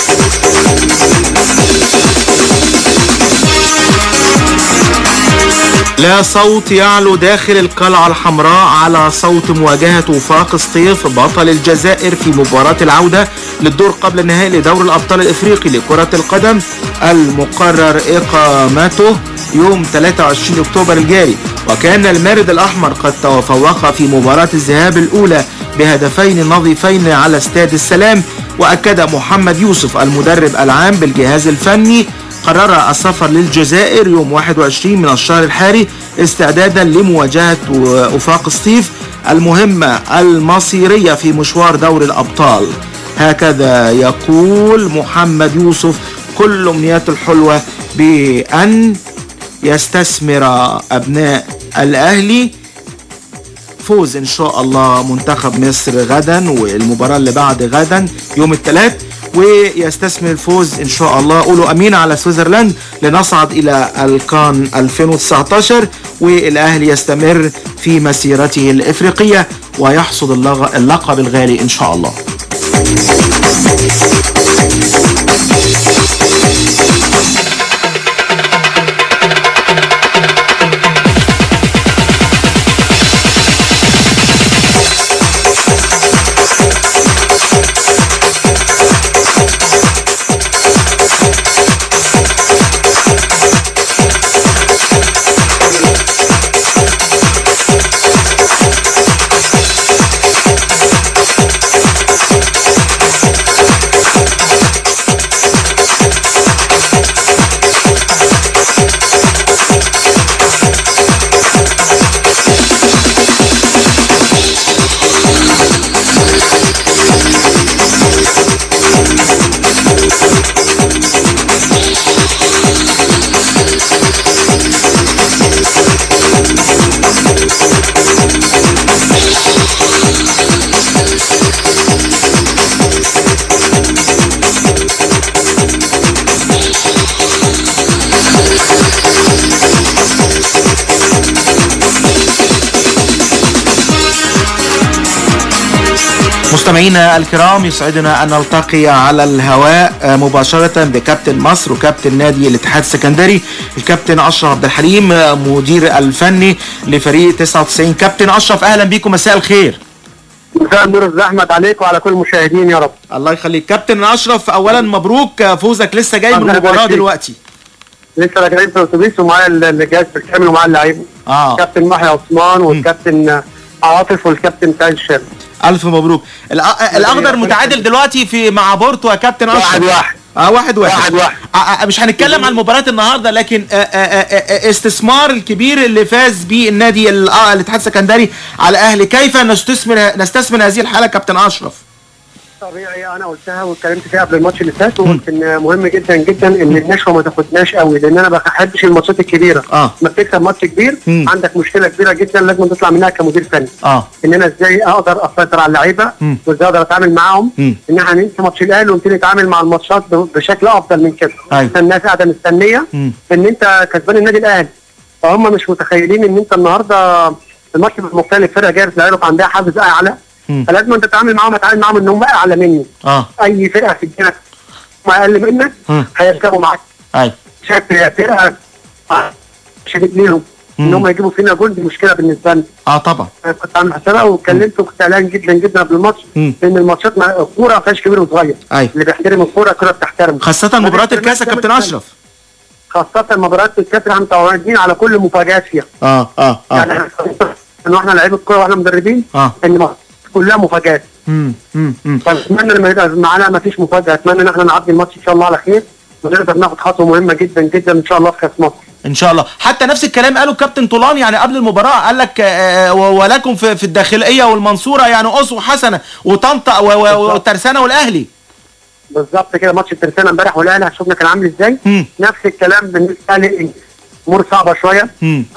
[SPEAKER 12] لا صوت يعلو داخل القلعة الحمراء على صوت مواجهة وفاق سطيف بطل الجزائر في مباراة العودة للدور قبل النهائي لدور الأبطال الإفريقي لكرة القدم، المقرر إقامته يوم 23 أكتوبر الجاري. وكان المارد الأحمر قد تفوق في مباراة الذهاب الأولى بهدفين نظيفين على استاد السلام. وأكد محمد يوسف المدرب العام بالجهاز الفني قرر السفر للجزائر يوم 21 من الشهر الحالي استعدادا لمواجهة وفاق سطيف المهمة المصيرية في مشوار دور الأبطال. هكذا يقول محمد يوسف كل أمنياته الحلوة بأن يستثمر أبناء الأهلي فوز إن شاء الله منتخب مصر غدا، والمباراة اللي بعد غدا يوم الثلاث، ويستثمر الفوز إن شاء الله. قولوا أمين على سويسرلاند لنصعد إلى الكان 2019، والأهلي يستمر في مسيرته الإفريقية ويحصد اللقب الغالي إن شاء الله. مستمعينا الكرام، يسعدنا أن نلتقي على الهواء مباشرة بكابتن مصر وكابتن نادي الاتحاد السكندري الكابتن أشرف عبد الحليم مدير الفني لفريق 99. كابتن أشرف أهلا بيكم، مساء الخير.
[SPEAKER 11] مساء النور والزحمة عليك وعلى كل المشاهدين يا رب.
[SPEAKER 12] الله يخليك. كابتن أشرف أولا مبروك فوزك، لسه جاي من المباراة دلوقتي.
[SPEAKER 11] لسه راجعين في الأتوبيس ومعايا الجهاز بالكامل ومعايا اللعيبة. كابتن محي عثمان والكابتن عاطف والكابتن سعيد الشام.
[SPEAKER 12] ألف مبروك. الأخضر متعادل دلوقتي في مع بورتو يا كابتن أشرف.
[SPEAKER 11] 1-1.
[SPEAKER 12] 1-1. مش هنتكلم عن مباراة النهارده، لكن استثمار الكبير اللي فاز بيه النادي الاتحاد السكندري على أهلي، كيف نستثمر هذه الحالة كابتن أشرف؟
[SPEAKER 11] طبيعي انا قلتها واتكلمت فيها قبل الماتش اللي فات، وقلت ان مهم جدا جدا ان النشوه ما تاخدناش قوي، لان انا ما بحبش الماتشات الكبيره. ما بتكسب ماتش كبير عندك مشكله كبيره جدا لازم تطلع منها كمدير فني. ان انا ازاي اقدر اسيطر على اللعيبه وازاي اقدر اتعامل معاهم، ان احنا ننسى ماتش الاهلي ونبتدي نتعامل مع الماتشات بشكل افضل من كده. الناس قاعده مستنيه ان انت كسبان النادي الاهلي، فهم مش متخيلين ان انت النهارده الماتش مختلف، فرقه جايه بتلعب عندها حافز اعلى، فلازم انت تتعامل معاهم ان هم اعلى مني. اي فرقه في الدنيا اقل منك هيركبوا معاك. شايف فرقه شديد ليهم ان هم يجيبوا فينا جول، دي مشكله بالنسبه لنا.
[SPEAKER 12] طبعا
[SPEAKER 11] كنت عامل حسابها واتكلمت وكنت قلقان جدا جدا قبل الماتش، لان الماتشات الكوره ما فيهاش كبير وصغير. اللي بيحترم الكوره بتحترم،
[SPEAKER 12] خاصه مباراه الكاس يا كابتن اشرف.
[SPEAKER 11] خاصه مباريات الكاس احنا متواجدين على كل المفاجآت فيها. يعني احنا لعيبه الكوره واحنا مدربين ان كلها مفاجآت. فاتمنى لما يبقى معانا ما فيش مفاجاه، اتمنى ان احنا نعدي الماتش ان شاء الله على خير ونقدر ناخد خطوه مهمه جدا جدا ان شاء الله في كاس مصر.
[SPEAKER 12] ان شاء الله. حتى نفس الكلام قاله كابتن طولان يعني قبل المباراه، قال لك ولكم في الداخليه والمنصوره يعني اسوه حسنه وطنطا والترسانه والاهلي.
[SPEAKER 11] بالظبط كده، ماتش الترسانه امبارح والاهلي شفنا كان عامل ازاي. نفس الكلام بالنسبه لي، امور صعبه شويه.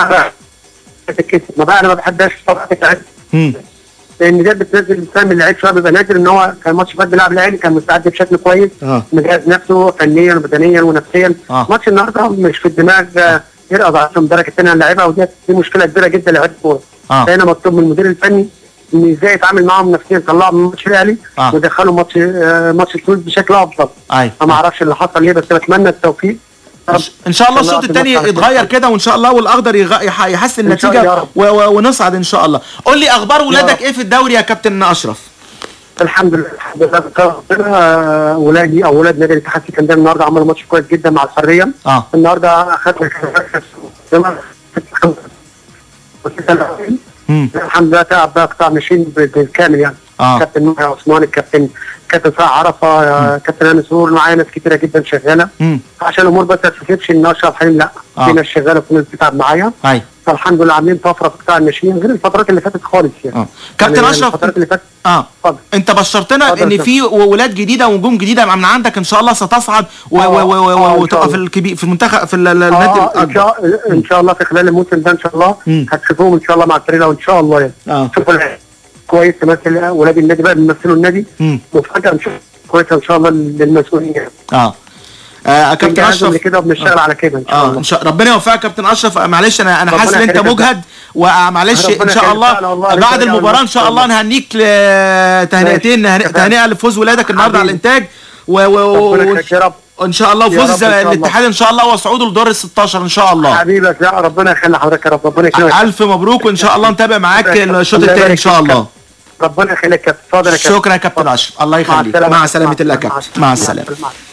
[SPEAKER 11] انا ما بحبهاش طبعا لان ده بتنزل فاهم اللعيب شويه، بيبقى نادر ان هو كان ماتش فات بيلعب الاهلي كان مستعد بشكل كويس، مجهز نفسه فنيا وبدنيا ونفسيا. ماتش النهارده مش في الدماغ، يرقص على الدرجه الثانيه اللعيبه، ودي مشكله كبيره جدا لعيبه الكوره. هنا مطلوب من المدير الفني ان ازاي يتعامل معاهم نفسيا، يطلعهم من ماتش الاهلي ويدخلهم ماتش الفوز بشكل افضل. ما اعرفش اللي حصل ليه، بس بتمنى التوفيق
[SPEAKER 12] ان شاء الله. الشوط الثاني يتغير كده وان شاء الله، والاخضر يحسن النتيجه ونصعد ان شاء الله. قول لي اخبار ولادك ايه في الدوري يا كابتن اشرف؟
[SPEAKER 11] الحمد لله ربنا. ولادي او ولاد نادي الاتحاد السكندري النهارده عملوا ماتش كويس جدا مع الحريه. النهارده اخذنا الحمد لله. تعب بقى قطاع ماشيين بالكامل يعني. كابتن محي عثمان، كابتن سعد عرفه، كابتن هاني سرور، معايا ناس كتيره جدا شغاله عشان الامور بس ما تتفكش ان اشرف حليم لا، في ناس شغاله وفي ناس بتتعب معايا. فالحمد لله عاملين طفره في قطاع الناشئين غير الفترات اللي فاتت خالص يعني.
[SPEAKER 12] كابتن اشرف الفترات اللي فاتت انت بشرتنا ان في ولاد جديده ونجوم جديده من عندك ان شاء الله ستصعد وتبقى في الكبير في المنتخب في النادي الاكبر
[SPEAKER 11] ان شاء الله في خلال الموسم ده ان شاء الله هتشوفوهم ان شاء الله مع الفريق وان شاء الله يعني. شوفوا كويس تمثل ولاد النادي بقى بيمثلوا النادي، وفجاه نشوف كويسه ان شاء الله للمسؤولين.
[SPEAKER 12] كابتن اشرف
[SPEAKER 11] كده وبنشتغل على كده ان شاء الله.
[SPEAKER 12] ربنا يوفقك كابتن اشرف. معلش انا حاسس ان انت مجهد، ومعلش ان شاء الله بعد المباراه ان شاء الله نهنيك تهنئه لفوز ولادك النهارده على الانتاج وان شاء الله فوز الاتحاد ان شاء الله وصعوده لدور ال 16 ان شاء الله.
[SPEAKER 11] حبيبك يا ربنا يخلي حضرتك يا رب. ربنا يكرمك.
[SPEAKER 12] الف مبروك وان شاء الله نتابع معاك الشوط الثاني ان شاء الله.
[SPEAKER 11] ربنا يخليك يا كابتن.
[SPEAKER 12] شكرا يا كابتن اشرف، الله يخليك. مع سلامه الله يا كابتن. مع السلامه.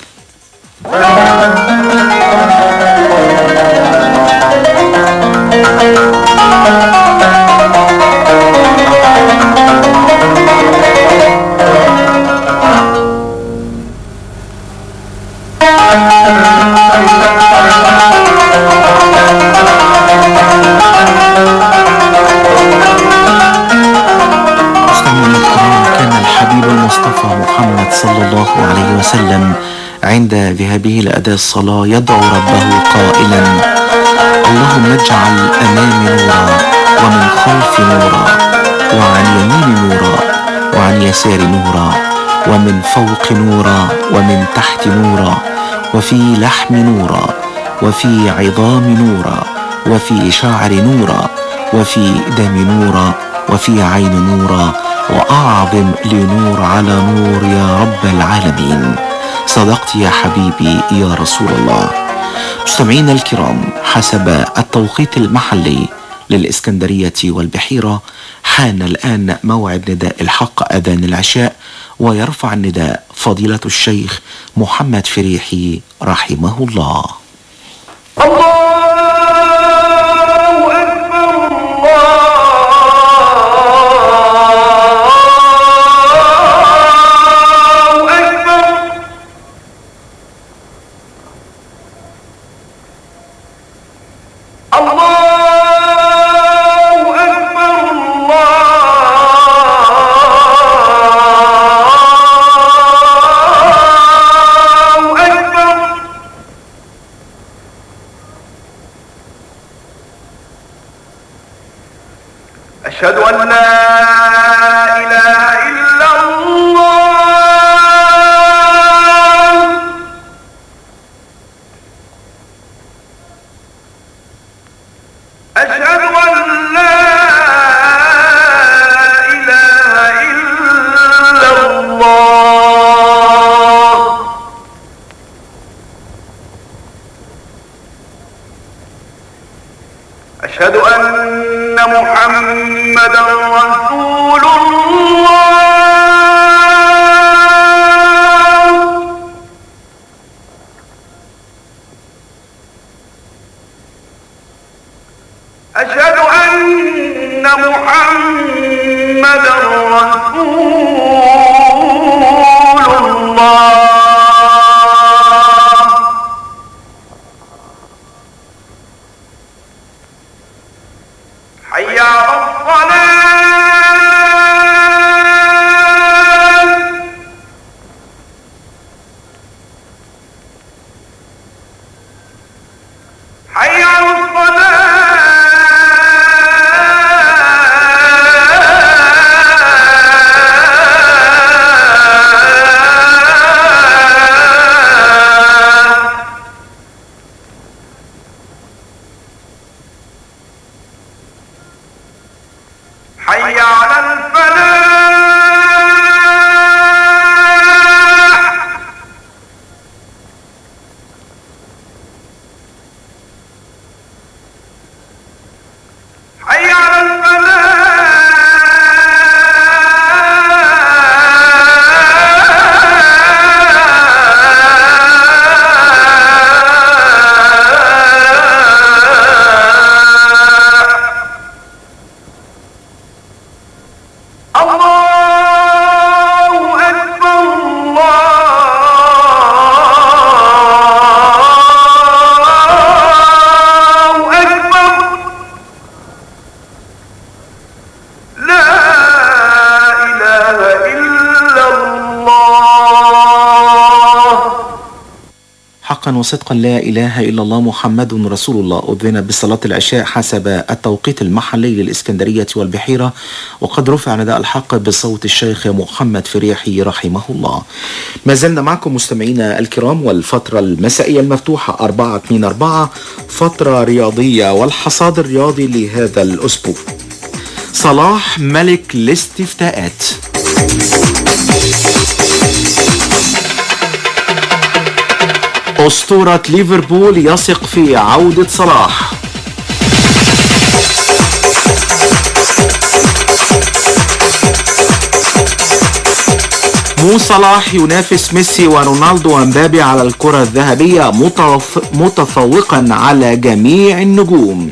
[SPEAKER 12] المصطفى محمد صلى الله عليه وسلم عند ذهابه لأداء الصلاة يدعو ربه قائلا: اللهم اجعل أمامي نورا ومن خلفي نورا وعن يميني نورا وعن يساري نورا ومن فوق نورا ومن تحت نورا وفي لحم نورا وفي عظام نورا وفي شعر نورا وفي دم نورا وفي عين نورا وأعظم لنور على نور يا رب العالمين. صدقت يا حبيبي يا رسول الله. مستمعينا الكرام، حسب التوقيت المحلي للإسكندرية والبحيرة حان الآن موعد نداء الحق أذان العشاء، ويرفع النداء فضيلة الشيخ محمد فريحي رحمه الله.
[SPEAKER 13] أشهد أن لا إله إلا الله. أشهد أن لا إله إلا الله. أشهد أن محمدا رسول الله. أشهد أن محمدا رسول الله. حي على الصلاة. حي على الصلاة. حي على الفلاح. حي على الفلاح.
[SPEAKER 12] حقا وصدقا لا إله إلا الله محمد رسول الله. أذن بصلاة العشاء حسب التوقيت المحلي للإسكندرية والبحيرة، وقد رفع نداء الحق بصوت الشيخ محمد فريحي رحمه الله. ما زلنا معكم مستمعينا الكرام، والفترة المسائية المفتوحة 4-2-4 فترة رياضية والحصاد الرياضي لهذا الأسبوع. صلاح ملك الاستفتاءات. أسطورة ليفربول يثق في عودة صلاح. مو صلاح ينافس ميسي ورونالدو ومبابي على الكرة الذهبية متفوقا على جميع النجوم.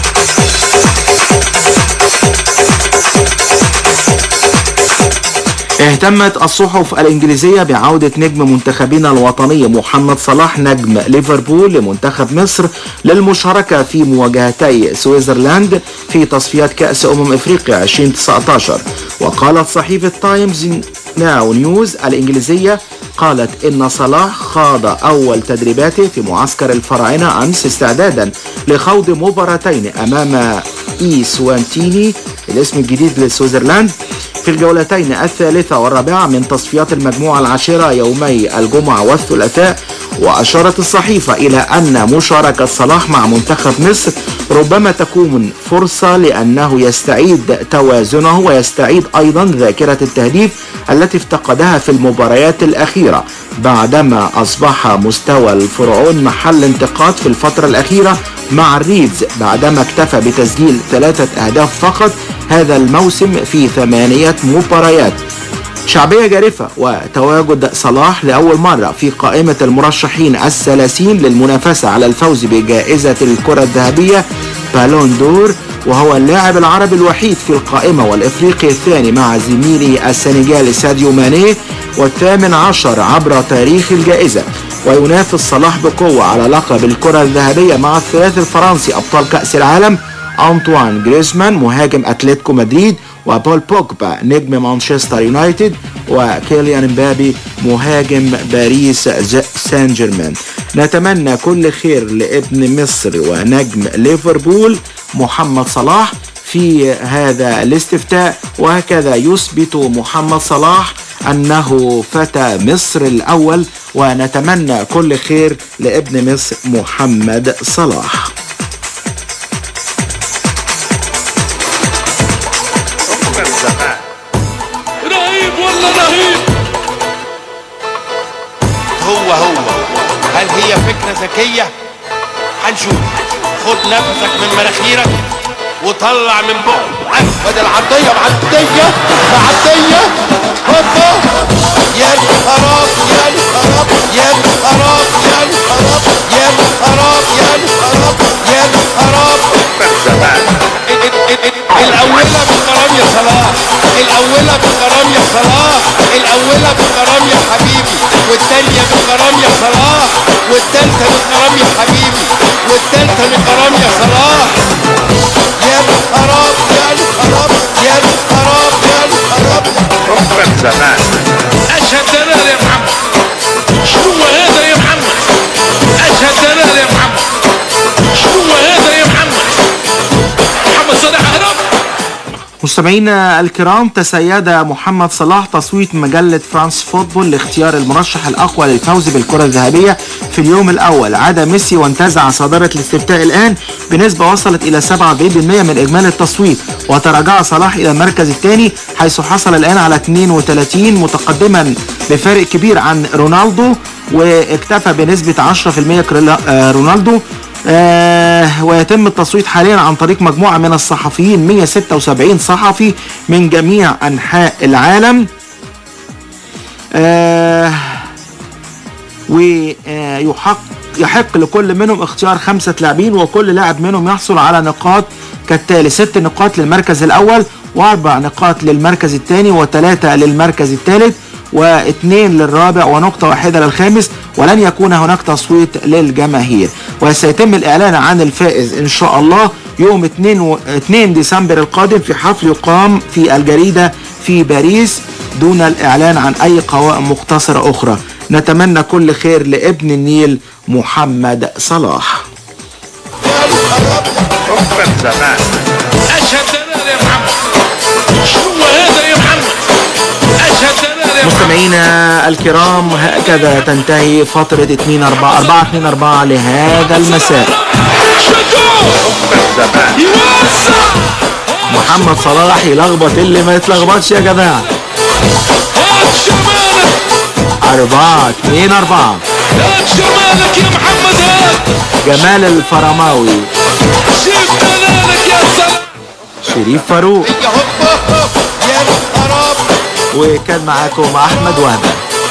[SPEAKER 12] اهتمت الصحف الإنجليزية بعودة نجم منتخبنا الوطني محمد صلاح نجم ليفربول لمنتخب مصر للمشاركة في مواجهتي سويسرلاند في تصفيات كأس أفريقيا 2019. وقالت صحيفة تايمز ناو نيوز الإنجليزية قالت إن صلاح خاض أول تدريباته في معسكر الفراعنة أمس استعدادا لخوض مباراتين أمام سوانتيني الاسم الجديد لسويسرلاند في الجولتين الثالثة والرابعة من تصفيات المجموعة العاشرة يومي الجمعة والثلاثاء. وأشارت الصحيفة إلى أن مشاركة صلاح مع منتخب مصر ربما تكون فرصة لأنه يستعيد توازنه ويستعيد أيضا ذاكرة التهديف التي افتقدها في المباريات الأخيرة بعدما أصبح مستوى الفرعون محل انتقاد في الفترة الأخيرة مع الريدز بعدما اكتفى بتسجيل 3 أهداف فقط هذا الموسم في 8 مباريات. شعبية جارفة وتواجد صلاح لأول مرة في قائمة المرشحين ال30 للمنافسة على الفوز بجائزة الكرة الذهبية بالون دور، وهو اللاعب العربي الوحيد في القائمة والإفريقي الثاني مع زميلي السنغالي ساديو ماني وال18 عبر تاريخ الجائزة. وينافس صلاح بقوة على لقب الكرة الذهبية مع الثلاثي الفرنسي أبطال كأس العالم أنطوان جريزمان مهاجم أتلتيكو مدريد وبول بوجبا نجم مانشستر يونايتد وكيليان مبابي مهاجم باريس سان جيرمان. نتمنى كل خير لابن مصر ونجم ليفربول محمد صلاح في هذا الاستفتاء، وهكذا يثبت محمد صلاح أنه فتى مصر الأول، ونتمنى كل خير لابن مصر محمد صلاح.
[SPEAKER 18] رهيب والله رهيب. هو هل هي فكرة ذكية؟ هنشوف. خد نفسك من مناخيرك وطلع من بقك. وادي العرضية معدية هوبا. يا الخراب يا الخراب يا الخراب يا الخراب يا الخراب يا الخراب يا الخراب. الأولى بكرم يا صلاح، الأولى بكرم يا صلاح، الأولى بكرم يا حبيبي، والتانية بكرم يا صلاح، والتالتة بكرم يا حبيبي، والتالتة بكرم يا صلاح. يا الخراب يا الخراب يا الخراب يا الخراب. ربع زمان. أشهد دلال يا محمد. شنو هذا يا محمد؟ أشهد دلال يا محمد. شنو هذا يا محمد؟ محمد صلاح هرب.
[SPEAKER 12] مستمعينا الكرام، تسيد محمد صلاح تصويت مجلة فرانس فوتبول لاختيار المرشح الأقوى للفوز بالكرة الذهبية في اليوم الأول، عدا ميسي وانتزع صدارة الاستفتاء الآن بنسبة وصلت إلى 47% من إجمالي التصويت، وتراجع صلاح إلى المركز الثاني حيث حصل الآن على 32 متقدما بفارق كبير عن رونالدو، واكتفى بنسبة 10% رونالدو. ويتم التصويت حاليا عن طريق مجموعة من الصحفيين 176 صحفي من جميع أنحاء العالم، ويحق لكل منهم اختيار 5 لاعبين، وكل لاعب منهم يحصل على نقاط كالتالي: 6 نقاط للمركز الأول، و4 نقاط للمركز الثاني، و3 للمركز الثالث، و2 للرابع، ونقطة واحدة للخامس، ولن يكون هناك تصويت للجماهير. وسيتم الإعلان عن الفائز إن شاء الله يوم 2 ديسمبر القادم في حفل يقام في الجريدة في باريس دون الإعلان عن أي قوائم مختصرة أخرى. نتمنى كل خير لابن النيل محمد صلاح. مستمعينا الكرام، هكذا تنتهي فترة 4-2-4 لهذا المساء. محمد صلاح يلخبط اللي ما يتلخبطش يا جماعة. 4-2-4. جمالك يا محمد، جمال الفرماوي، شريف فاروق، وكان معاكم أحمد وهبة.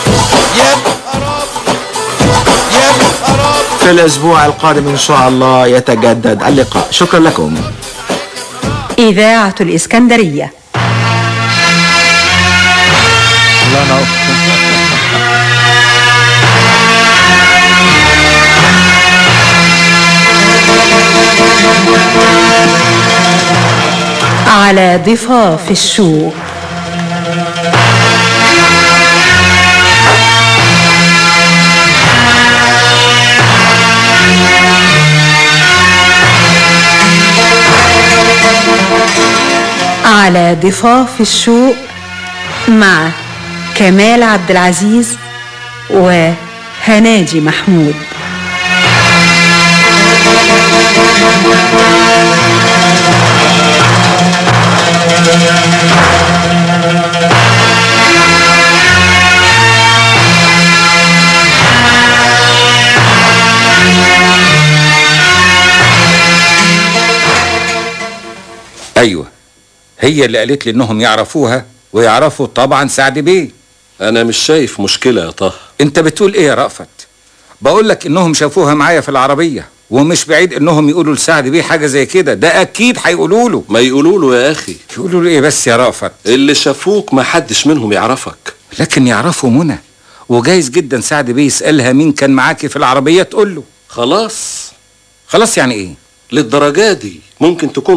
[SPEAKER 12] في الأسبوع القادم إن شاء الله يتجدد اللقاء. شكرا لكم.
[SPEAKER 1] إذاعة الإسكندرية. على ضفاف الشوق. على ضفاف الشوق مع كمال عبد العزيز
[SPEAKER 6] هناجي محمود.
[SPEAKER 20] ايوه، هي اللي قالت لي انهم يعرفوها ويعرفوا طبعا سعد بيه.
[SPEAKER 22] انا مش شايف مشكلة يا طه.
[SPEAKER 20] انت بتقول ايه يا رأفت؟ بقول لك انهم شافوها معايا في العربية، ومش بعيد انهم يقولوا لسعد بيه حاجة زي كده، ده اكيد هيقولوا له.
[SPEAKER 22] ما يقولوا له يا اخي.
[SPEAKER 20] يقولوا له ايه بس يا رأفت؟
[SPEAKER 22] اللي شافوك ما حدش منهم يعرفك.
[SPEAKER 20] لكن يعرفوا منى، وجايز جدا سعد بيه يسألها مين كان معاكي في العربية تقول له.
[SPEAKER 22] خلاص
[SPEAKER 20] خلاص يعني ايه؟
[SPEAKER 22] للدرجة دي ممكن تكون